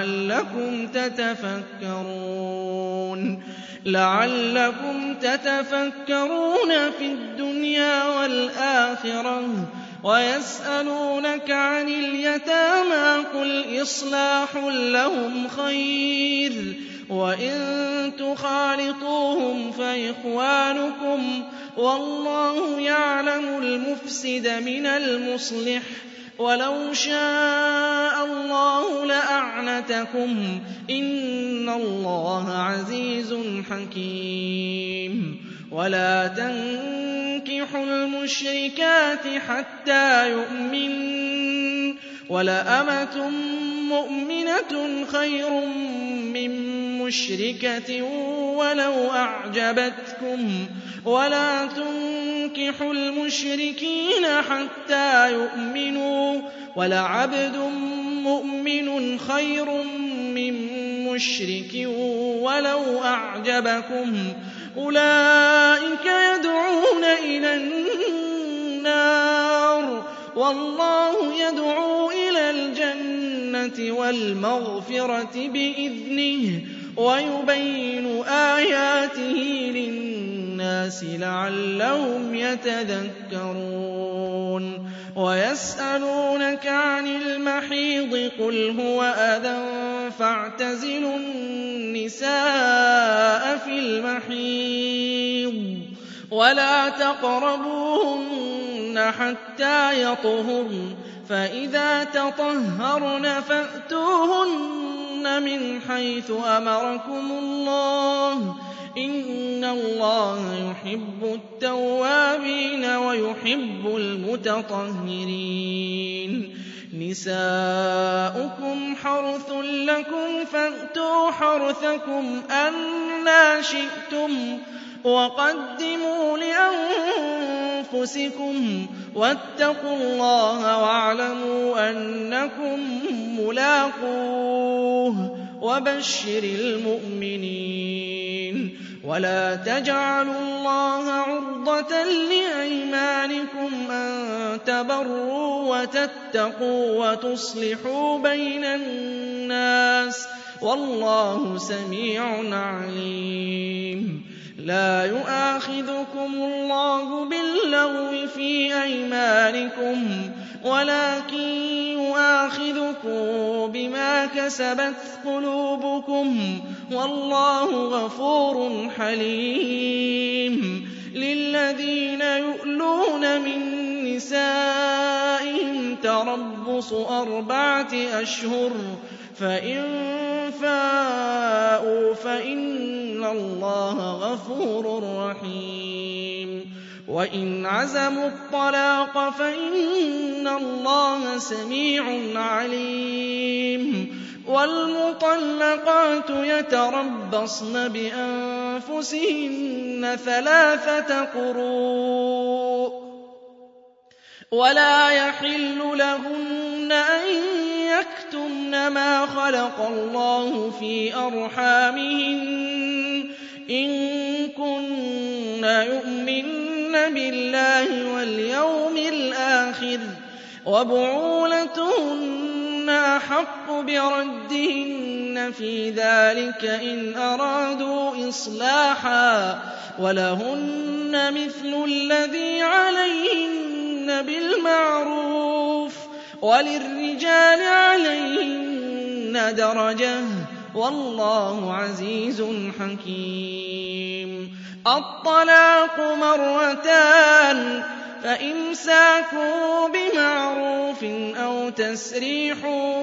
لعلكم تتفكرون في الدنيا والآخرة ويسألونك عن اليتامى قل إصلاح لهم خير وإن تخالطوهم فإخوانكم والله يعلم المفسد من المصلح ولو شاء الله لأعنتكم إن الله عزيز حكيم ولا تنكحوا المشركات حتى يؤمنن ولأمة مؤمنة خير من مشركة ولو أعجبتكم ولا تنكحوا المشركين حتى يؤمنوا ولعبد مؤمن خير من مشرك ولو أعجبكم أولئك يدعون إلى النار والله يدعو إلى الجنة والمغفرة بإذنه ويبين آياته للناس لعلهم يتذكرون ويسألونك عن المحيض قل هو أذى فاعتزلوا النساء في المحيض ولا تقربوهن حتى يطهرن فإذا تطهرن فأتوهن من حيث أمركم الله إن الله يحب التوابين ويحب المتطهرين نساؤكم حرث لكم فأتوا حرثكم أنى شئتم وقدموا لأنفسكم واتقوا الله واعلموا أنكم ملاقوه وبشر المؤمنين ولا تجعلوا الله عرضة لأيمانكم أن تبروا وتتقوا وتصلحوا بين الناس والله سميع عليم لا يؤاخذكم الله باللغو في أيمانكم ولكن يؤاخذكم بما كسبت قلوبكم والله غفور حليم للذين يؤلون من نسائهم تربص 4 أشهر فإن فاءوا فإن إِنَّ اللَّهَ غَفُورٌ رَّحِيمٌ وَإِنْ عَزَمُوا الطَّلَاقَ فَإِنَّ اللَّهَ سَمِيعٌ عَلِيمٌ وَالْمُطَلَّقَاتُ يَتَرَبَّصْنَ بِأَنفُسِهِنَّ 3 قُرُوءٍ وَلَا يَحِلُّ لَهُنَّ أَن يَكْتُمْنَ مَا خَلَقَ اللَّهُ فِي أَرْحَامِهِنَّ إِن كُنَّ يُؤْمِنَّ بِاللَّهِ وَالْيَوْمِ الْآخِرِ وَبُعُولَتُهُنَّ أَحَقُّ بِرَدِّهِنَّ فِي ذَلِكَ إِنْ أَرَادُوا إِصْلَاحًا وَلَهُنَّ مِثْلُ الَّذِي عَلَيْهِنَّ بِالْمَعْرُوفِ وَلِلرِّجَالِ عَلَيْهِنَّ دَرَجَةٌ ۗ وَاللَّهُ عَزِيزٌ حَكِيمٌ الطَّلَاقُ مَرَّتَانِ فَإِمْسَاكٌ بِمَعْرُوفٍ أَوْ تَسْرِيحٌ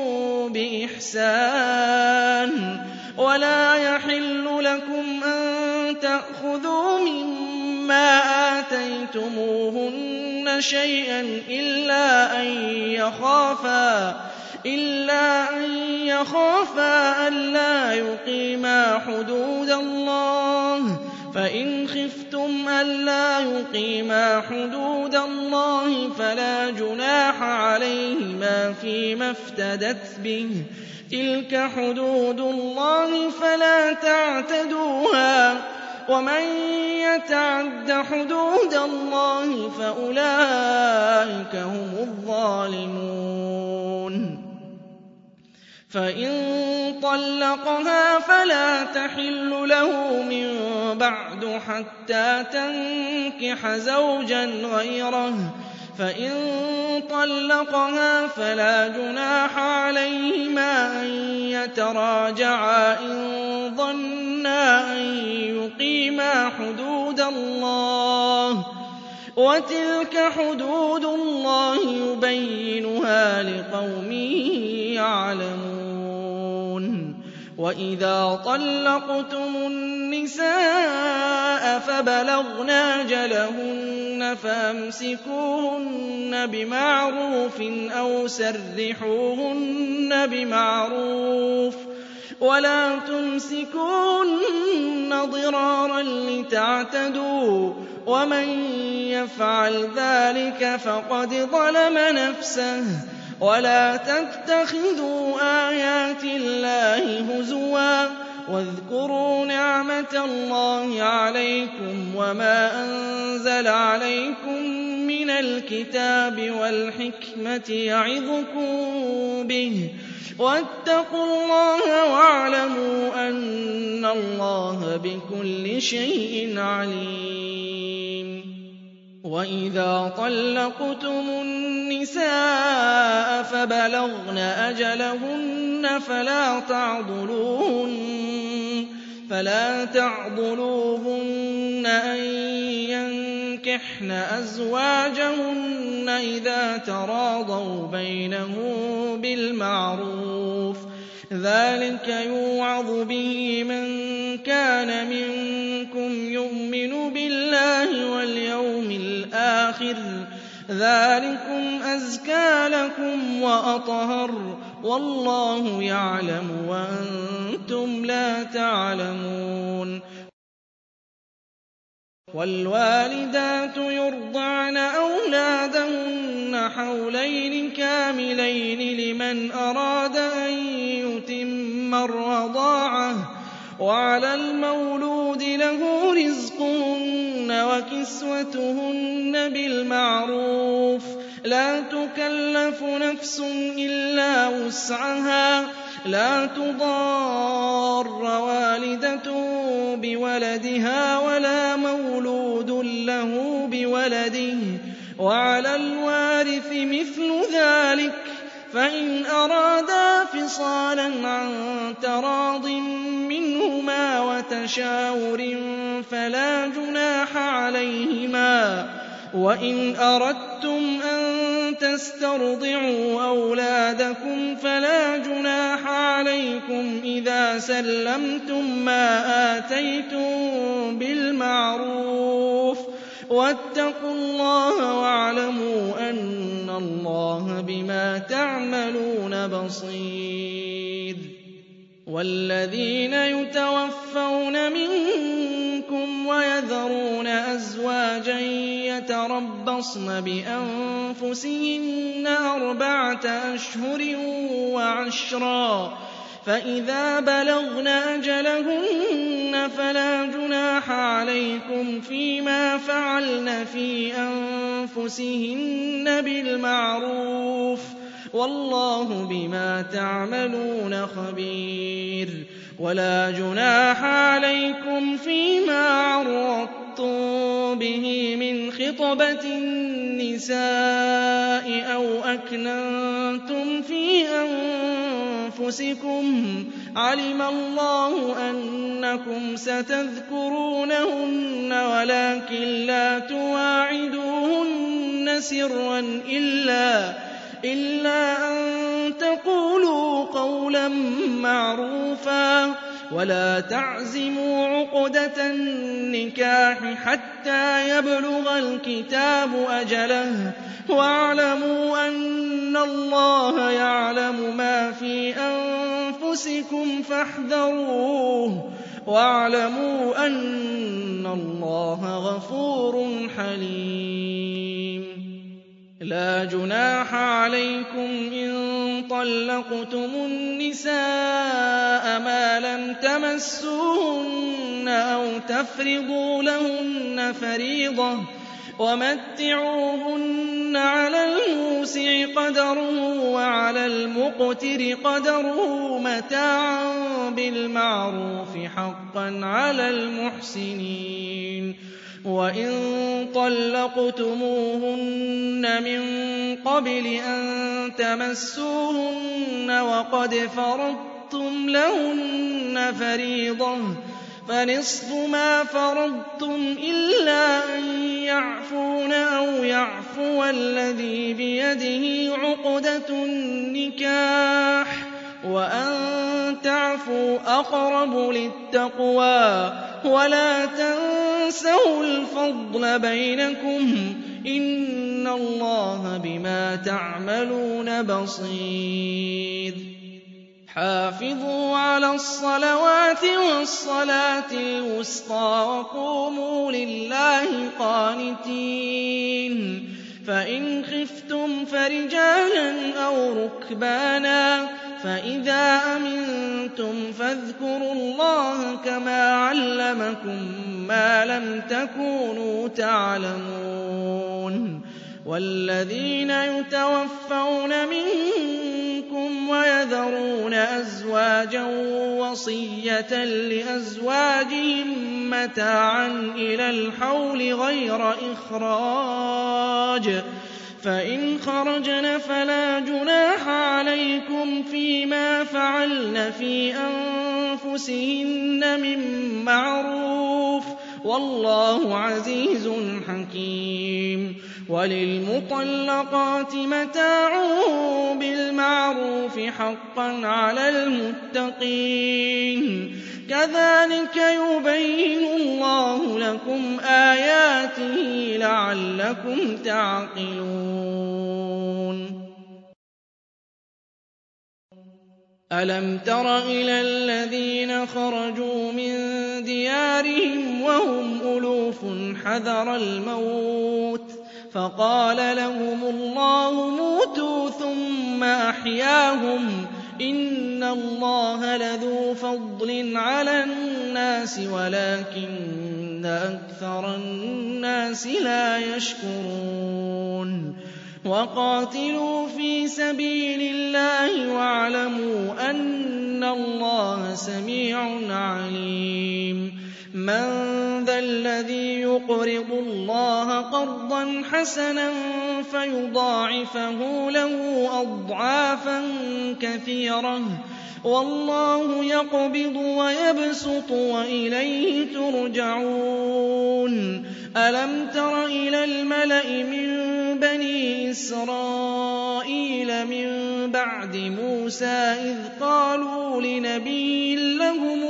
بِإِحْسَانٍ وَلَا يَحِلُّ لَكُمْ أَن تَأْخُذُوا مِمَّا آتَيْتُمُوهُنَّ شَيْئًا إِلَّا أَن يَخَافَا أَلَّا يُقِيمَا حُدُودَ اللَّهِ ۖ فَإِنْ خِفْتُمْ أَلَّا يُقِيمَا حُدُودَ اللَّهِ فَلَا جُنَاحَ عَلَيْهِمَا فِيمَا افْتَدَتْ بِهِ ۗ تِلْكَ حُدُودُ اللَّهِ فَلَا تَعْتَدُوهَا ۚ وَمَن يَتَعَدَّ حُدُودَ اللَّهِ فَأُولَٰئِكَ هُمُ الظَّالِمُونَ فَإِن طَلَّقَهَا فَلَا تَحِلُّ لَهُ مِن بَعْدُ حَتَّىٰ تَنكِحَ زَوْجًا غَيْرَهُ ۗ فَإِن طَلَّقَهَا فَلَا جُنَاحَ عَلَيْهِمَا أَن يَتَرَاجَعَا إِن ظَنَّا أَن يُقِيمَا حُدُودَ اللَّهِ ۗ وَتِلْكَ حُدُودُ اللَّهِ يُبَيِّنُهَا لِقَوْمٍ يَعْلَمُونَ وَإِذَا طَلَّقْتُمُ النِّسَاءَ فَبَلَغْنَ أَجَلَهُنَّ فَأَمْسِكُوهُنَّ بِمَعْرُوفٍ أَوْ سَرِّحُوهُنَّ بِمَعْرُوفٍ وَلَا تُمْسِكُوهُنَّ ضِرَارًا لِّتَعْتَدُوا ۚ وَمَن يَفْعَلْ ذَٰلِكَ فَقَدْ ظَلَمَ نَفْسَهُ ۚ وَلَا تَتَّخِذُوا آيَاتِ اللَّهِ هُزُوًا ۚ وَاذْكُرُوا نِعْمَةَ اللَّهِ عَلَيْكُمْ وَمَا أَنزَلَ عَلَيْكُم مِّنَ الْكِتَابِ وَالْحِكْمَةِ يَعِظُكُم بِهِ ۚ وَاتَّقُوا اللَّهَ وَاعْلَمُوا أَنَّ اللَّهَ بِكُلِّ شَيْءٍ عَلِيمٌ وَإِذَا طَلَّقْتُمُ النِّسَاءَ فَبَلَغْنَ أَجَلَهُنَّ فَلَا تَعْضُلُوهُنَّ أَن يَنكِحْنَ أَزْوَاجَهُنَّ إِذَا تَرَاضَوْا بَيْنَهُم بِالْمَعْرُوفِ ۗ ذَٰلِكَ يُوعَظُ بِهِ مَن كَانَ مِنكُمْ يُؤْمِنُ بِاللَّهِ وَالْيَوْمِ الْآخِرِ ۗ ذَٰلِكُمْ أَزْكَىٰ لَكُمْ وَأَطْهَرُ ۗ وَاللَّهُ يَعْلَمُ وَأَنتُمْ لَا تَعْلَمُونَ وَالْوَالِدَاتُ يُرْضِعْنَ أَوْلَادَهُنَّ حَوْلَيْنِ كَامِلَيْنِ لِمَنْ أَرَادَ أَن يُتِمَّ الرَّضَاعَةَ ۚ وَعَلَى الْمَوْلُودِ لَهُ رِزْقُهُنَّ وَكِسْوَتُهُنَّ بِالْمَعْرُوفِ ۚ لَا تُكَلَّفُ نَفْسٌ إِلَّا وُسْعَهَا ۚ لَا تُضَارَّ وَالِدَةٌ بِوَلَدِهَا وَلَا مَوْلُودٌ لَّهُ بِوَلَدِهِ ۚ وَعَلَى الْوَارِثِ مِثْلُ ذَٰلِكَ ۗ فَإِنْ أَرَادَا فِصَالًا عَن تَرَاضٍ مِّنْهُمَا وَتَشَاوُرٍ فَلَا جُنَاحَ عَلَيْهِمَا ۗ وَإِنْ أَرَدتُّمْ أَن تسترضعوا أولادكم فلا جناح عليكم إذا سلمتم ما آتيتم بالمعروف واتقوا الله واعلموا أن الله بما تعملون بصير. والذين يتوفون منكم ويذرون أزواجا يتربصن بأنفسهن 4 أشهر وعشرا فإذا بلغن أجلهن فلا جناح عليكم فيما فعلن في أنفسهن بالمعروف والله بما تعملون خبير. ولا جناح عليكم فيما عرضتم به من خطبة النساء أو أكننتم في أنفسكم علم الله أنكم ستذكرونهن ولكن لا تواعدوهن سرا إلا أن تقولوا قولا معروفا ولا تعزموا عقدة النكاح حتى يبلغ الكتاب أجله واعلموا أن الله يعلم ما في أنفسكم فاحذروه واعلموا أن الله غفور حليم. لا جناح عليكم إن طلقتم النساء ما لم تمسوهن أو تفرضوا لهن فريضة ومتعوهن على الموسع قدره وعلى المقتر قدره متاعا بالمعروف حقا على المحسنين. وإن طلقتموهن من قبل أن تمسوهن وقد فرضتم لهن فريضة فنصف ما فرضتم إلا أن يعفون أو يعفو الذي بيده عقدة النكاح وأن تعفوا أقرب للتقوى ولا تنسوا الفضل بينكم إن الله بما تعملون بصير. حافظوا على الصلوات والصلاة الوسطى وقوموا لله قانتين. فإن خفتم فرجالا أو ركبانا فإذا أمنتم فاذكروا الله كما علمكم ما لم تكونوا تعلمون. والذين يتوفون منكم ويذرون أزواجا وصية لأزواجهم متاعا إلى الحول غير إخراج فإن خرجن فلا جناح عليكم فيما فعلن في أنفسهن من معروف والله عزيز حكيم. وللمطلقات متاع بالمعروف حقا على المتقين كذلك يبين الله لكم آياته لعلكم تعقلون. ألم تر إلى الذين خرجوا من ديارهم وهم ألوف حذر الموت فقال لهم الله موتوا ثم أحياهم إن الله لذو فضل على الناس ولكن أكثر الناس لا يشكرون. وقاتلوا في سبيل الله واعلموا أن الله سميع عليم. من ذا الَّذِي يُقْرِضُ اللَّهَ قَرْضًا حَسَنًا فَيُضَاعِفَهُ لَهُ أَضْعَافًا كَثِيرَةً ۗ وَاللَّهُ يَقْبِضُ وَيَبْسُطُ وَإِلَيْهِ تُرْجَعُونَ أَلَمْ تَرَ إِلَى الْمَلَإِ مِن بَنِي إِسْرَائِيلَ مِن بَعْدِ مُوسَىٰ إِذْ قَالُوا لِنَبِيٍّ لَّهُمُ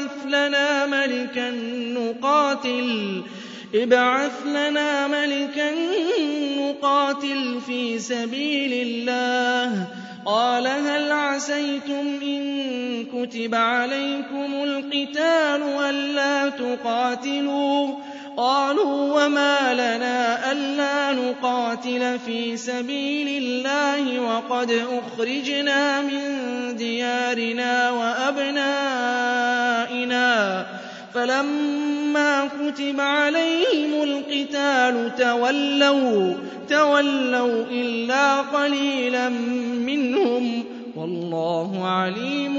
ابْعَثْ لَنَا مَلِكًا نُّقَاتِلْ فِي سَبِيلِ اللَّهِ ۖ قَالَ هَلْ عَسَيْتُمْ إِن كُتِبَ عَلَيْكُمُ الْقِتَالُ أَلَّا تُقَاتِلُوا ۖ قَالُوا وَمَا لَنَا أَلَّا نُقَاتِلَ فِي سَبِيلِ اللَّهِ وَقَدْ أُخْرِجْنَا مِن دِيَارِنَا وَأَبْنَائِنَا ۖ فَلَمَّا كُتِبَ عَلَيْهِمُ الْقِتَالُ تَوَلَّوْا إِلَّا قَلِيلًا مِّنْهُمْ ۗ وَاللَّهُ عَلِيمٌ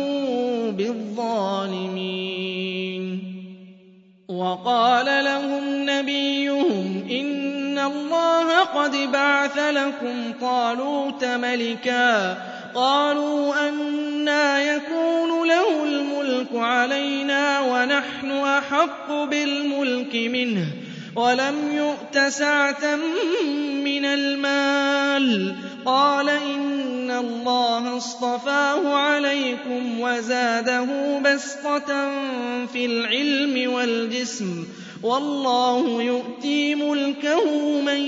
بِالظَّالِمِينَ. وَقَالَ لَهُمْ نَبِيُّهُمْ إِنَّ اللَّهَ قَدْ بَعَثَ لَكُمْ طَالُوتَ مَلِكًا ۚ قَالُوا أَنَّىٰ يَكُونُ لَهُ الْمُلْكُ عَلَيْنَا وَنَحْنُ أَحَقُّ بِالْمُلْكِ مِنْهُ وَلَمْ يُؤْتَ سَعَةً مِّنَ الْمَالِ ۚ قَالَ إِنَّ اللَّهَ اصْطَفَاهُ عَلَيْكُمْ وَزَادَهُ بَسْطَةً فِي الْعِلْمِ وَالْجِسْمِ ۖ وَاللَّهُ يُؤْتِي مُلْكَهُ مَن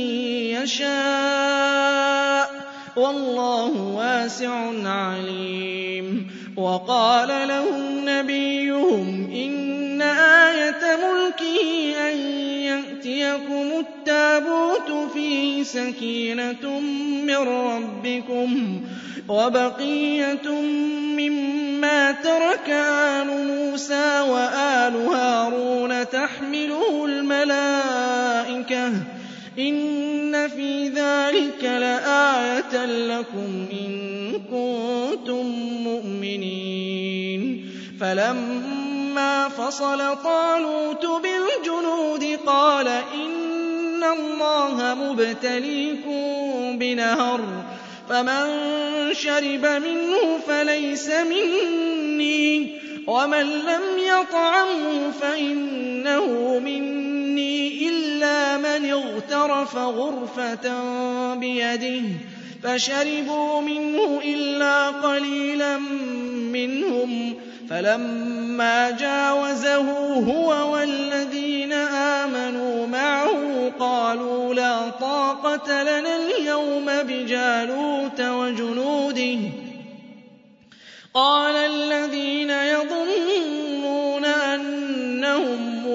يَشَاءُ ۚ وَاللَّهُ وَاسِعٌ عَلِيمٌ. وَقَالَ لَهُمْ نَبِيُّهُمْ إِنَّ آيَةَ مُلْكِهِ أَن يَأْتِيَكُمُ التَّابُوتُ فِيهِ سَكِينَةٌ مِّن رَّبِّكُمْ وَبَقِيَّةٌ مِّمَّا تَرَكَ آلُ مُوسَىٰ وَآلُ هَارُونَ تَحْمِلُهُ الْمَلَائِكَةُ ۚ إِنَّ فِي ذَٰلِكَ لَآيَةً لَّكُمْ إِن كُنتُم مُّؤْمِنِينَ. فَلَمَّا فَصَلَ طَالُوتُ بِالْجُنُودِ قَالَ إِنَّ اللَّهَ مُبْتَلِيكُم بِنَهَرٍ، فَمَن شَرِبَ مِنْهُ فَلَيْسَ مِنِّي، وَمَن لَّمْ يَطْعَمْهُ فَإِنَّهُ مِنِّي إِلَّا مَنِ اغْتَرَفَ غُرْفَةً بِيَدِهِ ۚ فَشَرِبُوا مِنْهُ إِلَّا قَلِيلًا مِّنْهُمْ ۚ فَلَمَّا جَاوَزَهُ هُوَ وَالَّذِينَ آمَنُوا مَعَهُ قَالُوا لَا طَاقَةَ لَنَا الْيَوْمَ بِجَالُوتَ وَجُنُودِهِ ۚ قَالَ الَّذِينَ يَظُنُّونَ أَنَّهُم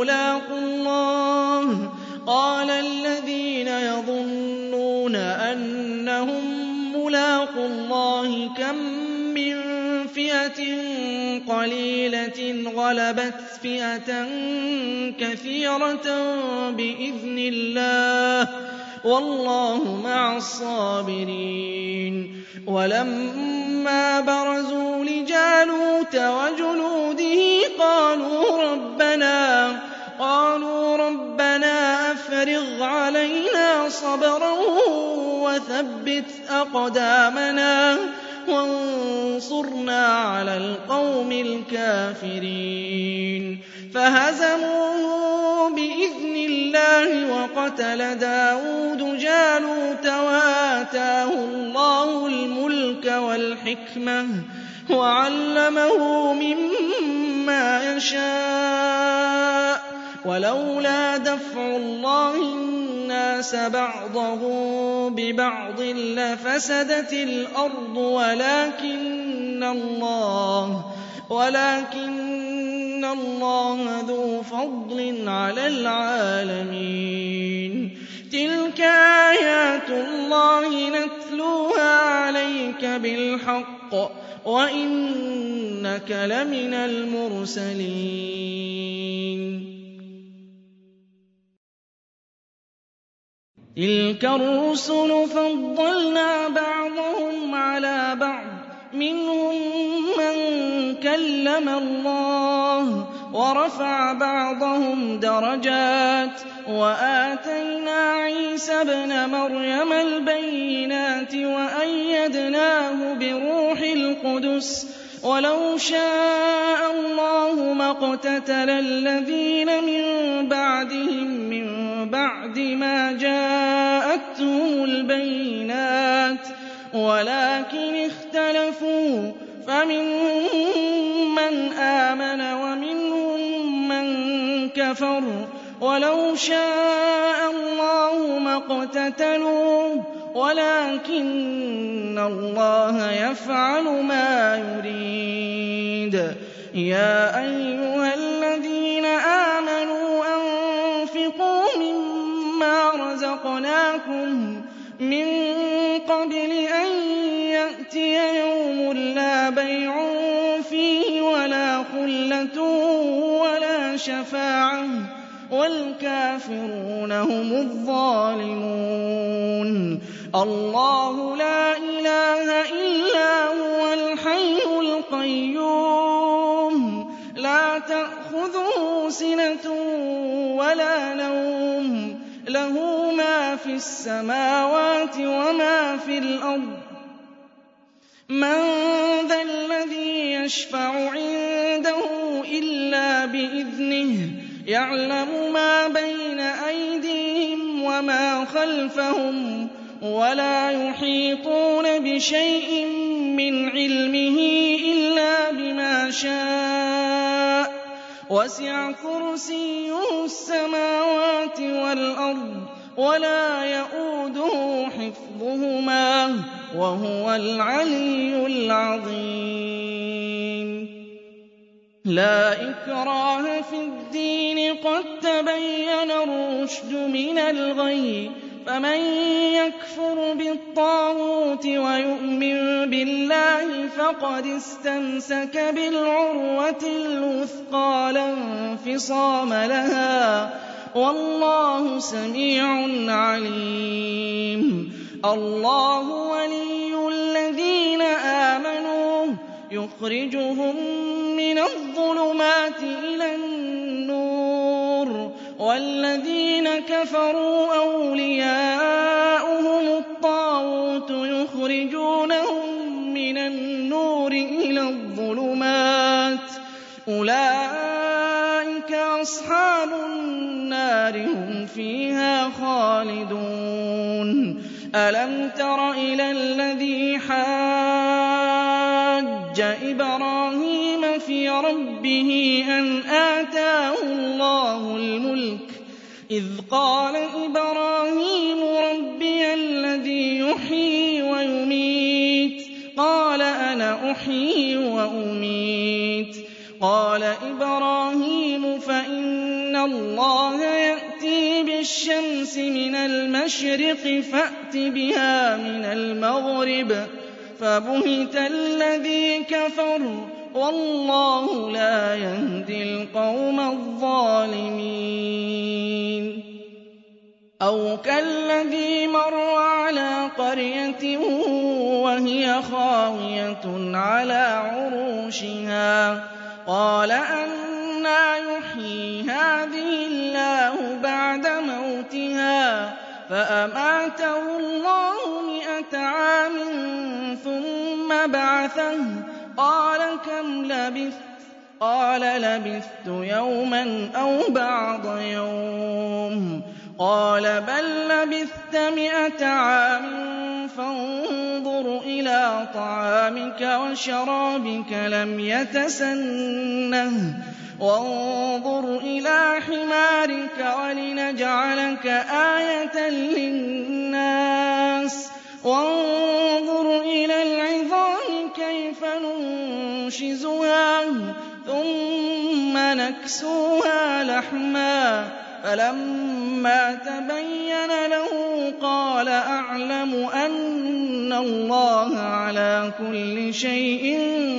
مُّلَاقُو اللَّهِ كَم مِّن فِئَةٍ قَلِيلَةٍ غَلَبَتْ فِئَةً كَثِيرَةً بِإِذْنِ اللَّهِ ۗ وَاللَّهُ مَعَ الصَّابِرِينَ. وَلَمَّا بَرَزُوا لِجَالُوتَ وَجُنُودِهِ قَالُوا رَبَّنَا أَفْرِغْ عَلَيْنَا صَبْرًا وَثَبِّتْ أَقْدَامَنَا وَانصُرْنَا عَلَى الْقَوْمِ الْكَافِرِينَ. فَهَزَمُوهُم بِإِذْنِ اللَّهِ وَقَتَلَ دَاوُودُ جَالُوتَ وَآتَاهُ اللَّهُ الْمُلْكَ وَالْحِكْمَةَ وَعَلَّمَهُ مِمَّا يَشَاءُ ۗ وَلَوْلَا دَفْعُ اللَّهِ النَّاسَ بَعْضَهُم بِبَعْضٍ لَّفَسَدَتِ الْأَرْضُ وَلَٰكِنَّ اللَّهَ ذُو فَضْلٍ عَلَى الْعَالَمِينَ. تِلْكَ آيَاتُ اللَّهِ نَتْلُوهَا عَلَيْكَ بِالْحَقِّ ۚ وَإِنَّكَ لَمِنَ الْمُرْسَلِينَ. تِلْكَ الرُّسُلُ فَضَّلْنَا بَعْضَهُمْ عَلَىٰ بَعْضٍ ۖ مِّنْهُم مَّن كَلَّمَ اللَّهُ ورفع بعضهم درجات وآتينا عيسى ابْنَ مَرْيَمَ الْبَيِّنَاتِ وَأَيَّدْنَاهُ بِرُوحِ الْقُدُسِ وَلَوْ شَاءَ اللَّهُ مَا اقْتَتَلَ الَّذِينَ مِن بَعْدِهِم مِّن بَعْدِ مَا جَاءَتْهُمُ الْبَيِّنَاتُ وَلَٰكِنِ اخْتَلَفُوا فَمِنْهُم مَّنْ آمَنَ وَمِنْهُم مَّن كَفَرَ وَلَوْ شَاءَ اللَّهُ مَا اقْتَتَلُوا وَلَٰكِنَّ اللَّهَ يَفْعَلُ مَا يُرِيدُ يَا أَيُّهَا الَّذِينَ آمَنُوا أَنفِقُوا مِمَّا رَزَقْنَاكُم مِّن قَبْلِ أَن يَأْتِيَ يَوْمٌ لَّا بَيْعٌ فِيهِ وَلَا خُلَّةٌ وَلَا شَفَاعَةٌ وَالْكَافِرُونَ هُمُ الظَّالِمُونَ اللَّهُ لَا إِلَٰهَ إِلَّا هُوَ الْحَيُّ الْقَيُّومُ لَا تَأْخُذُهُ سِنَةٌ وَلَا نَوْمٌ لَّهُ مَا فِي السَّمَاوَاتِ وَمَا فِي الْأَرْضِ مَن ذَا الَّذِي يَشْفَعُ عِندَهُ إِلَّا بِإِذْنِهِ يَعْلَمُ مَا بَيْنَ أَيْدِيهِمْ وَمَا خَلْفَهُمْ وَلَا يُحِيطُونَ بِشَيْءٍ مِّنْ عِلْمِهِ إِلَّا بِمَا شَاءَ وَسِعَ كُرْسِيُّهُ السَّمَاوَاتِ وَالْأَرْضَ وَلَا يَئُودُهُ حِفْظُهُمَا وَهُوَ الْعَلِيُّ الْعَظِيمُ لَا إِكْرَاهَ فِي الدِّينِ قَد تَّبَيَّنَ الرُّشْدُ مِنَ الْغَيِّ فَمَن يَكْفُرْ بِالطَّاغُوتِ وَيُؤْمِن بِاللَّهِ فَقَدِ اسْتَمْسَكَ بِالْعُرْوَةِ الْوُثْقَىٰ لَا انفِصَامَ لَهَا وَاللَّهُ سَمِيعٌ عَلِيمٌ اللَّهُ وَلِيُّ الَّذِينَ آمَنُوا يُخْرِجُهُم مِّنَ الظُّلُمَاتِ إِلَى النُّورِ وَالَّذِينَ كَفَرُوا أَوْلِيَاؤُهُمُ الطَّاغُوتُ يُخْرِجُونَهُم مِّنَ النُّورِ إِلَى الظُّلُمَاتِ أُولَٰئِكَ أَصْحَابُ النَّارِ هُمْ فِيهَا خَالِدُونَ أَلَمْ تَرَ إِلَى الَّذِي حَاجَّ إِبْرَاهِيمَ فِي رَبِّهِ أَنْ آتَاهُ اللَّهُ الْمُلْكَ إِذْ قَالَ إِبْرَاهِيمُ رَبِّيَ الَّذِي يُحْيِي وَيُمِيتُ قَالَ أَنَا أُحْيِي وَأُمِيتُ قَالَ إِبْرَاهِيمُ فَإِنَّ اللَّهَ يَأْتِي بِالشَّمْسِ مِنَ الْمَشْرِقِ فَأْتِ بِهَا مِنَ الْمَغْرِبِ فَبُهِتَ الَّذِي كَفَرَ وَاللَّهُ لَا يَهْدِي الْقَوْمَ الظَّالِمِينَ أَوْ كَالَّذِي مَرَّ عَلَىٰ قَرْيَةٍ وَهِيَ خَاوِيَةٌ عَلَىٰ عُرُوشِهَا قَالَ أَنَّىٰ يُحْيِي هَٰذِهِ اللَّهُ بَعْدَ مَوْتِهَا فَأَمَاتَهُ اللَّهُ 100 عَامٍ ثُمَّ بَعَثَهُ قَالَ كَمْ لَبِثْتَ قَالَ لَبِثْتُ يَوْمًا أَوْ بَعْضَ يَوْمٍ قَالَ بَل لَّبِثْتَ 100 عَامٍ فَانظُرْ إِلَىٰ طَعَامِكَ وَشَرَابِكَ لَمْ يَتَسَنَّهْ وَانظُرْ إِلَىٰ حِمَارِكَ وَلِنَجْعَلَكَ آيَةً لِّلنَّاسِ وَانظُرْ إِلَى الْعِظَامِ كَيْفَ نُنشِزُهَا ثُمَّ نَكْسُوهَا لَحْمًا فَلَمَّا تَبَيَّنَ لَهُ قَالَ أَعْلَمُ أَنَّ اللَّهَ عَلَىٰ كُلِّ شَيْءٍ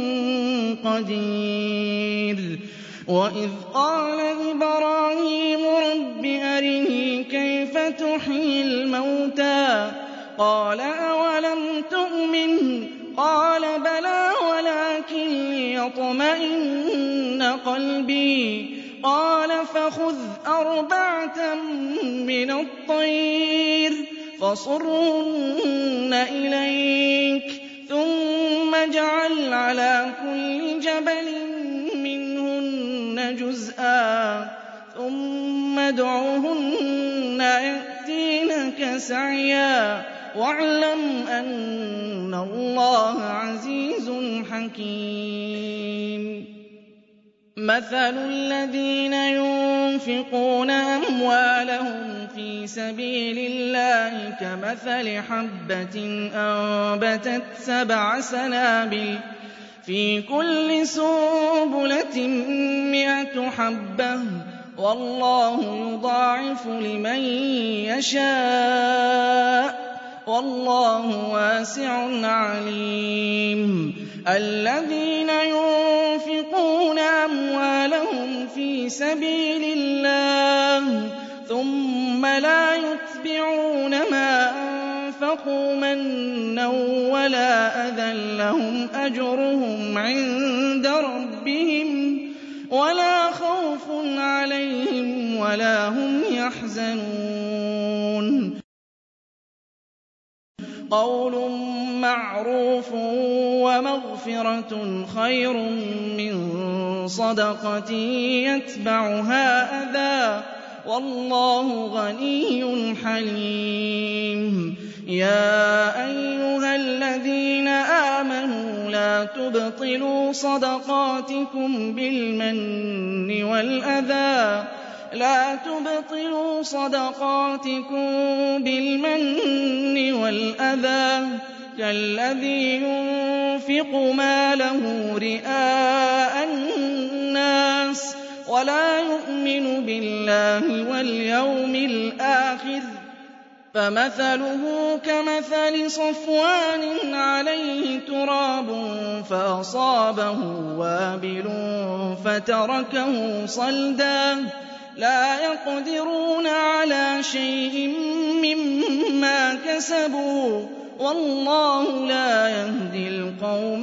قَدِيرٌ وَإِذْ قَالَ إِبْرَاهِيمُ رَبِّ أَرِنِي كَيْفَ تُحْيِي الْمَوْتَىٰ قَالَ أَوَلَمْ تُؤْمِنْ قَالَ بَلَىٰ وَلَٰكِن لِّيَطْمَئِنَّ قَلْبِي قَالَ فَخُذْ أَرْبَعَةً مِّنَ الطَّيْرِ فَصُرْهُنَّ إِلَيْكَ ثُمَّ اجْعَلْ عَلَىٰ كُلِّ جَبَلٍ مِّنْهُنَّ جُزْءًا ثُمَّ ادْعُهُنَّ يَأْتِينَكَ سَعْيًا وَاعْلَمْ أَنَّ اللَّهَ عَزِيزٌ حَكِيمٌ مَثَلُ الَّذِينَ يُنفِقُونَ أَمْوَالَهُمْ فِي سَبِيلِ اللَّهِ كَمَثَلِ حَبَّةٍ أَنبَتَتْ 7 سَنَابِلَ فِي كُلِّ سُنبُلَةٍ 100 حَبَّةٍ ۗ وَاللَّهُ يُضَاعِفُ لِمَن يَشَاءُ ۗ وَاللَّهُ وَاسِعٌ عَلِيمٌ الَّذِينَ يُنفِقُونَ أَمْوَالَهُمْ فِي سَبِيلِ اللَّهِ ثُمَّ لَا يُتْبِعُونَ مَا أَنفَقُوا مَنًّا وَلَا أَذًى لَّهُمْ أَجْرُهُمْ عِندَ رَبِّهِمْ وَلَا خَوْفٌ عَلَيْهِمْ وَلَا هُمْ يَحْزَنُونَ قَوْلٌ مَّعْرُوفٌ وَمَغْفِرَةٌ خَيْرٌ مِّن صَدَقَةٍ يَتْبَعُهَا أَذًى ۗ وَاللَّهُ غَنِيٌّ حَلِيمٌ يَا أَيُّهَا الَّذِينَ آمَنُوا لَا تُبْطِلُوا صَدَقَاتِكُم بِالْمَنِّ وَالْأَذَىٰ كَالَّذِي يُنفِقُ مَالَهُ رِئَاءَ النَّاسِ وَلَا يُؤْمِنُ بِاللَّهِ وَالْيَوْمِ الْآخِرِ فَمَثَلُهُ كَمَثَلِ صَفْوَانٍ عَلَيْهِ تُرَابٌ فَأَصَابَهُ وَابِلٌ فَتَرَكَهُ صَلْدًا لَّا يَقْدِرُونَ عَلَىٰ شَيْءٍ مِّمَّا كَسَبُوا ۗ وَاللَّهُ لَا يَهْدِي الْقَوْمَ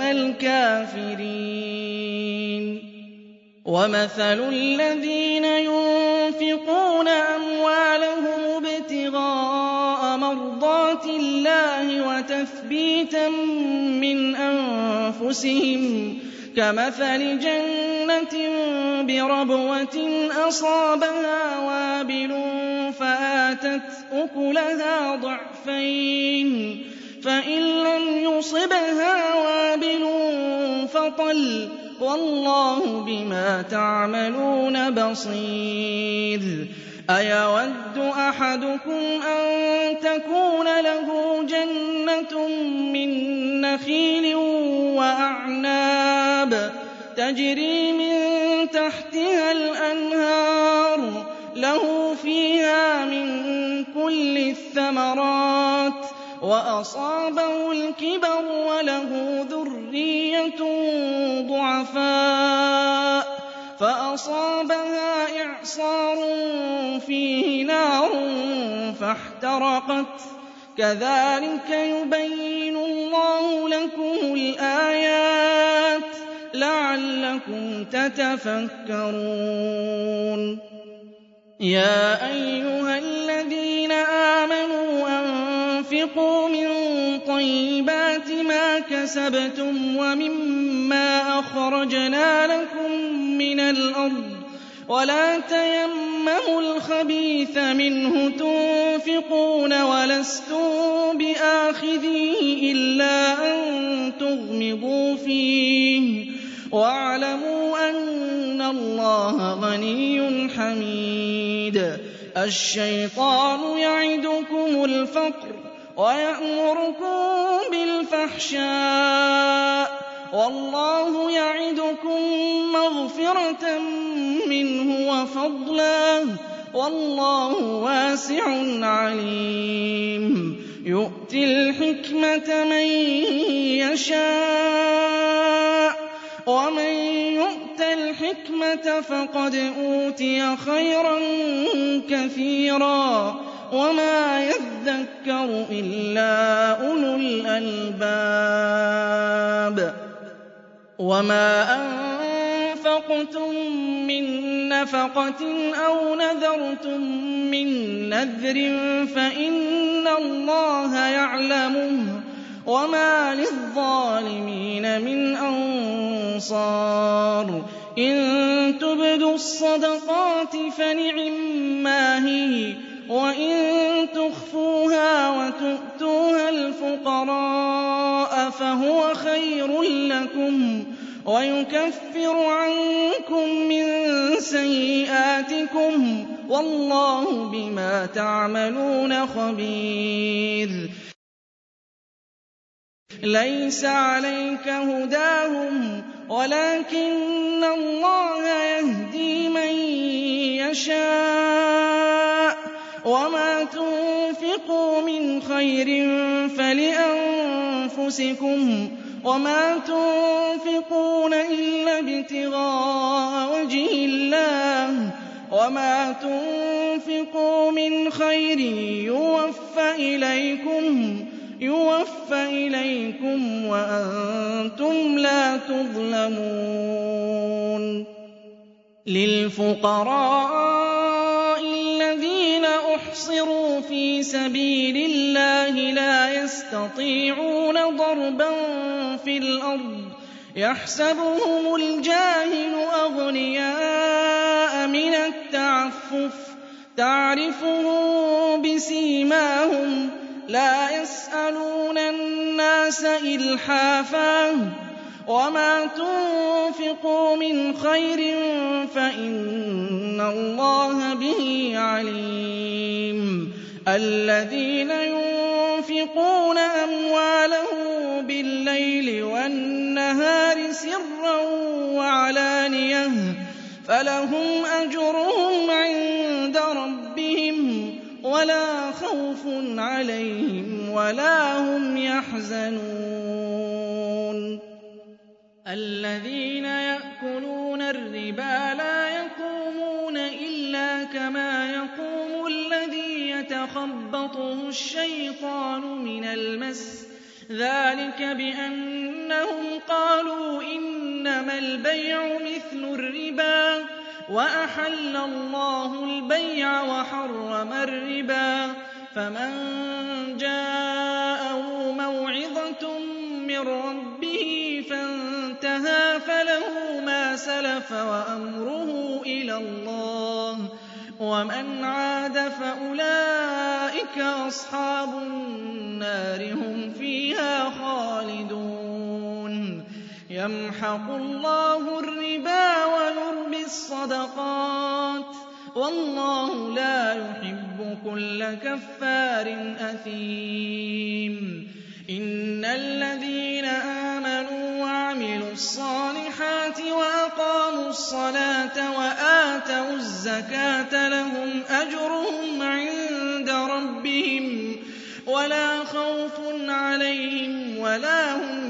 الْكَافِرِينَ وَمَثَلُ الَّذِينَ يُنفِقُونَ أَمْوَالَهُمُ ابْتِغَاءَ مَرْضَاتِ اللَّهِ وَتَثْبِيتًا مِّنْ أَنفُسِهِمْ كَمَثَلِ جَنَّةٍ بِرَبْوَةٍ أَصَابَهَا وَابِلٌ فَآتَتْ أُكُلَهَا ضِعْفَيْنِ فَإِن لَّمْ يُصِبْهَا وَابِلٌ فَطَلٌّ ۗ وَاللَّهُ بِمَا تَعْمَلُونَ بَصِيرٌ أَيَوَدُّ أَحَدُكُمْ أَن تَكُونَ لَهُ جَنَّةٌ مِّن نَّخِيلٍ وَأَعْنَابٍ تَجْرِي مِن تَحْتِهَا الْأَنْهَارُ لَهُ فِيهَا مِن كُلِّ الثَّمَرَاتِ وَأَصَابَهُ الْكِبَرُ وَلَهُ ذُرِّيَّةٌ ضُعَفَاءُ فَأَصَابَهَا إِعْصَارٌ فِيهِ نَارٌ فَاحْتَرَقَتْ ۗ كَذَٰلِكَ يُبَيِّنُ اللَّهُ لَكُمُ الْآيَاتِ لَعَلَّكُمْ تَتَفَكَّرُونَ يَا أَيُّهَا الَّذِينَ آمَنُوا أَنفِقُوا مِن طَيِّبَاتِ مَا كَسَبْتُمْ وَمِمَّا أَخْرَجْنَا لَكُم مِّنَ الْأَرْضِ وَلَا تَيَمَّمُوا الْخَبِيثَ مِنْهُ تُنفِقُونَ وَلَسْتُم بِآخِذِيهِ إِلَّا أَن تُغْمِضُوا فِيهِ ۚ وَاعْلَمُوا أَنَّ اللَّهَ غَنِيٌّ حَمِيدٌ الشَّيْطَانُ يَعِدُكُمُ الْفَقْرَ وَيَأْمُرُكُم بِالْفَحْشَاءِ ۖ وَاللَّهُ يَعِدُكُم مَّغْفِرَةً مِّنْهُ وَفَضْلًا ۗ وَاللَّهُ وَاسِعٌ عَلِيمٌ يُؤْتِي الْحِكْمَةَ مَن يَشَاءُ ۚ وَمَن يُؤْتَ الْحِكْمَةَ فَقَدْ أُوتِيَ خَيْرًا كَثِيرًا وما يذكر إلا أولو الألباب وما أنفقتم من نفقة أو نذرتم من نذر فإن الله يعلمه وما للظالمين من أنصار إن تبدوا الصدقات فنعما هي وإن تخفوها وتؤتوها الفقراء فهو خير لكم ويكفر عنكم من سيئاتكم والله بما تعملون خبير ليس عليك هداهم ولكن الله يهدي من يشاء وما تنفقوا من خير فلأنفسكم وما تنفقون إلا ابتغاء وجه الله وما تنفقوا من خير يوفى إليكم وأنتم لا تظلمون للفقراء الذين أحصروا في سبيل الله لا يستطيعون ضربا في الأرض يحسبهم الجاهل أغنياء من التعفف تعرفهم بسيماهم لا يسألون الناس إلحافا وما تنفقوا من خير فإن الله به عليم الذين ينفقون أموالهم بالليل والنهار سرا وعلانية فلهم أجرهم عند ربهم ولا خوف عليهم ولا هم يحزنون الذين يأكلون الربا لا يقومون إلا كما يقوم الذي يتخبطه الشيطان من المس ذلك بأنهم قالوا إنما البيع مثل الربا وأحل الله البيع وحرم الربا فمن جاءه موعظة من ربه فانتهى فله ما سلف وأمره إلى الله ومن عاد فأولئك أصحاب النار هم فيها خالدون يمحق الله الربا ويربي الصدقات والله لا يحب كل كفار أثيم إن الذين آمنوا وعملوا الصالحات وأقاموا الصلاة وآتوا الزكاة لهم أجرهم عند ربهم ولا خوف عليهم ولا هم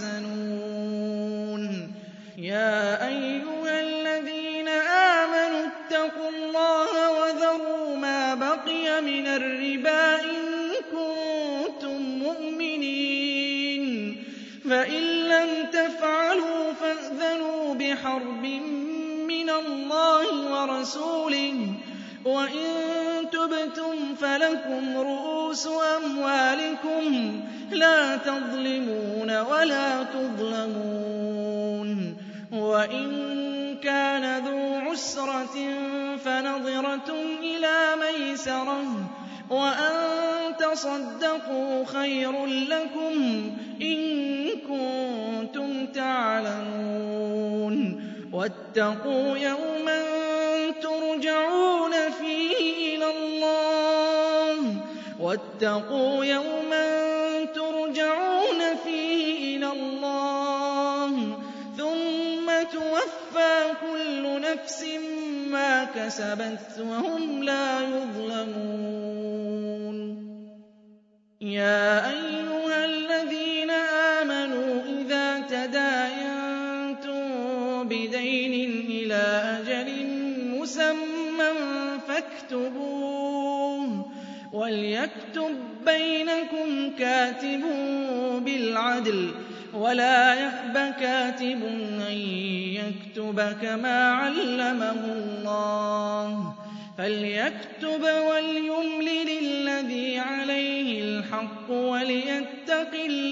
يحزنون يا أيها الذين آمنوا اتقوا الله وذروا ما بقي من الربا إن كنتم مؤمنين فإن لم تفعلوا فأذنوا بحرب من الله ورسوله وإن تبتم فلكم رؤوس أموالكم لا تظلمون ولا تظلمون وإن كان ذو عسرة فنظرة إلى ميسرة وأن تصدقوا خير لكم إن كنتم تعلمون واتقوا يوما ترجعون فيه إلى الله ثم توفى كل نفس ما كسبت وهم لا يظلمون يا أيها الذين آمنوا إذا تداينتم بدين إلى أجل مسمى فاكتبوه وَلْيَكْتُب بَّيْنَكُمْ كَاتِبٌ بِالْعَدْلِ وَلَا يَأْبَ كَاتِبٌ أَن يَكْتُبَ كَمَا عَلَّمَهُ اللَّهُ فَلْيَكْتُبْ وَلْيُمْلِلِ الَّذِي عَلَيْهِ الْحَقُّ وَلْيَتَّقِ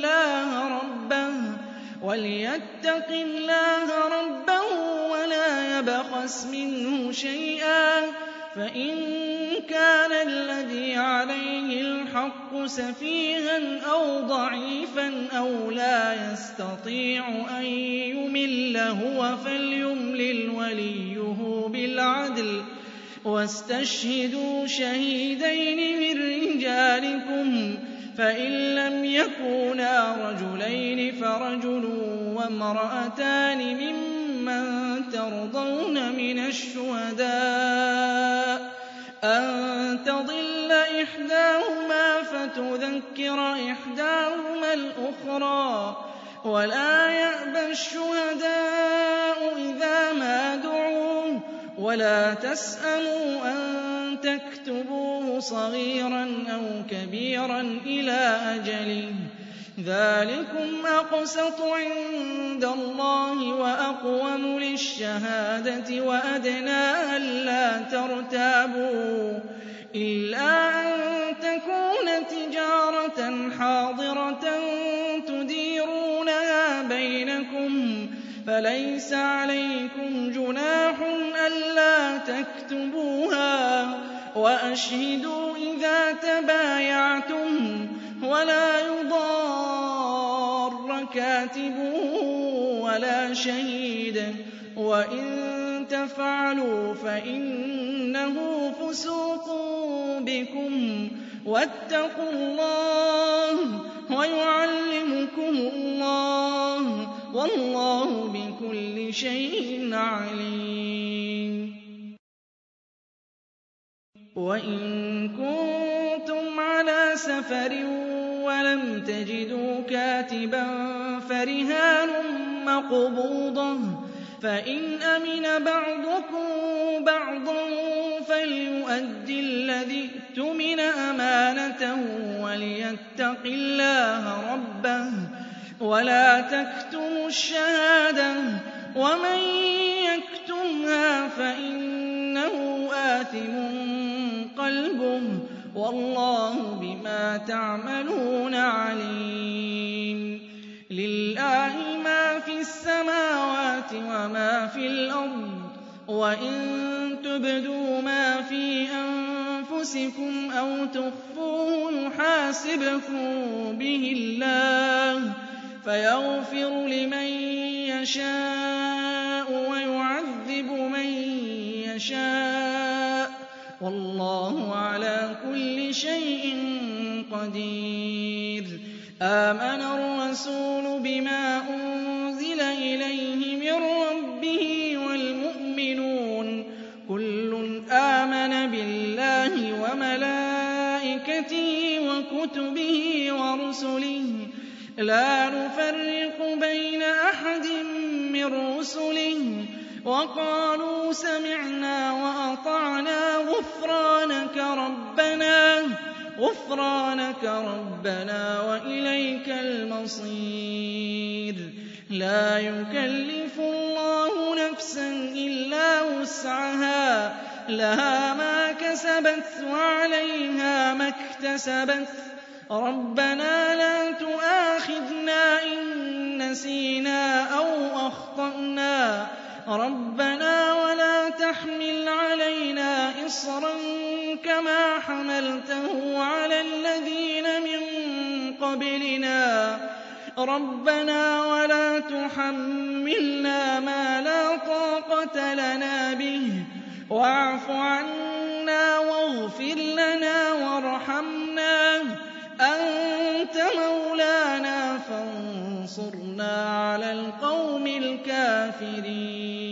اللَّهَ رَبَّهُ وَلَا يَبْخَسْ مِنْهُ شَيْئًا فَإِن كَانَ الَّذِي عَلَيْهِ الْحَقُّ سَفِيهًا أَوْ ضَعِيفًا أَوْ لَا يَسْتَطِيعُ أَن يُمِلَّ هُوَ فَلْيُمْلِلْ وَلِيُّهُ بِالْعَدْلِ وَاسْتَشْهِدُوا شَهِيدَيْنِ مِن رِّجَالِكُمْ فَإِن لَّمْ يَكُونَا رَجُلَيْنِ فَرَجُلٌ وَامْرَأَتَانِ مِمَّن تَرْضَوْنَ مِنَ الشُّهَدَاءِ أَن تَضِلَّ إِحْدَاهُمَا فَتُذَكِّرَ إِحْدَاهُمَا الْأُخْرَىٰ وَلَا يَأْبَ الشُّهَدَاءُ إِذَا مَا دُعُوا وَلَا تَسْأَمُوا أَن تَكْتُبُوهُ صَغِيرًا أَوْ كَبِيرًا إِلَىٰ أَجَلِهِ ذَٰلِكُمْ أَقْسَطُ عِندَ اللَّهِ وَأَقْوَمُ لِلشَّهَادَةِ وَأَدْنَىٰ أَلَّا تَرْتَابُوا إِلَّا أَن تَكُونَ تِجَارَةً حَاضِرَةً تُدِيرُونَهَا بَيْنَكُمْ فَلَيْسَ عَلَيْكُمْ جُنَاحٌ أَلَّا تَكْتُبُوهَا وَأَشْهِدُوا إِذَا تَبَايَعْتُمْ وَلَا يُضَارَّ كَاتِبٌ وَلَا شَهِيدٌ وَإِن تَفْعَلُوا فَإِنَّهُ فُسُوقٌ بِكُمْ وَاتَّقُوا اللَّهَ وَيُعَلِّمُكُمُ اللَّهُ وَاللَّهُ بِكُلِّ شَيْءٍ عَلِيمٌ وَإِن كُنتُمْ عَلَىٰ سَفَرٍ وَلَمْ تَجِدُوا كَاتِبًا فَرِهَانٌ مَّقْبُوضَةٌ فَإِنْ أَمِنَ بَعْضُكُم بَعْضًا فَلْيُؤَدِّ الَّذِي اؤْتُمِنَ أَمَانَتَهُ وَلْيَتَّقِ اللَّهَ رَبَّهُ وَلَا تَكْتُمُوا الشَّهَادَةَ وَمَن يَكْتُمْهَا فَإِنَّهُ آثِمٌ قَلْبُهُ وَاللَّهُ بِمَا تَعْمَلُونَ عَلِيمٌ لِلَّهِ مَا فِي السَّمَاوَاتِ وَمَا فِي الْأَرْضِ وَإِن تُبْدُوا مَا فِي أَنفُسِكُمْ أَوْ تُخْفُوهُ يُحَاسِبْكُم بِهِ اللَّهُ فَيَغْفِرُ لِمَن يَشَاءُ وَيُعَذِّبُ مَن يَشَاءُ وَاللَّهُ عَلَىٰ كُلِّ شَيْءٍ قَدِيرٌ آمَنَ الرَّسُولُ بِمَا أُنزِلَ إِلَيْهِ مِن رَّبِّهِ وَالْمُؤْمِنُونَ كُلٌّ آمَنَ بِاللَّهِ وَمَلَائِكَتِهِ وَكُتُبِهِ وَرُسُلِهِ لَا نُفَرِّقُ بَيْنَ أَحَدٍ مِّن رُّسُلِهِ وَقَالُوا سَمِعْنَا وَأَطَعْنَا غُفْرَانَكَ رَبَّنَا وَإِلَيْكَ الْمَصِيرُ لَا يُكَلِّفُ اللَّهُ نَفْسًا إِلَّا وُسْعَهَا لَهَا مَا كَسَبَتْ وَعَلَيْهَا مَا اكْتَسَبَتْ رَبَّنَا لَا تُؤَاخِذْنَا إِن نَّسِينَا أَوْ أَخْطَأْنَا رَبَّنَا وَلَا تَحْمِلْ عَلَيْنَا إِصْرًا كَمَا حَمَلْتَهُ عَلَى الَّذِينَ مِن قَبْلِنَا رَبَّنَا وَلَا تُحَمِّلْنَا مَا لَا طَاقَةَ لَنَا بِهِ وَاعْفُ عَنَّا وَاغْفِرْ لَنَا وَارْحَمْنَا أَنتَ مَوْلَانَا فَانصُرْنَا عَلَى الْقَوْمِ الْكَافِرِينَ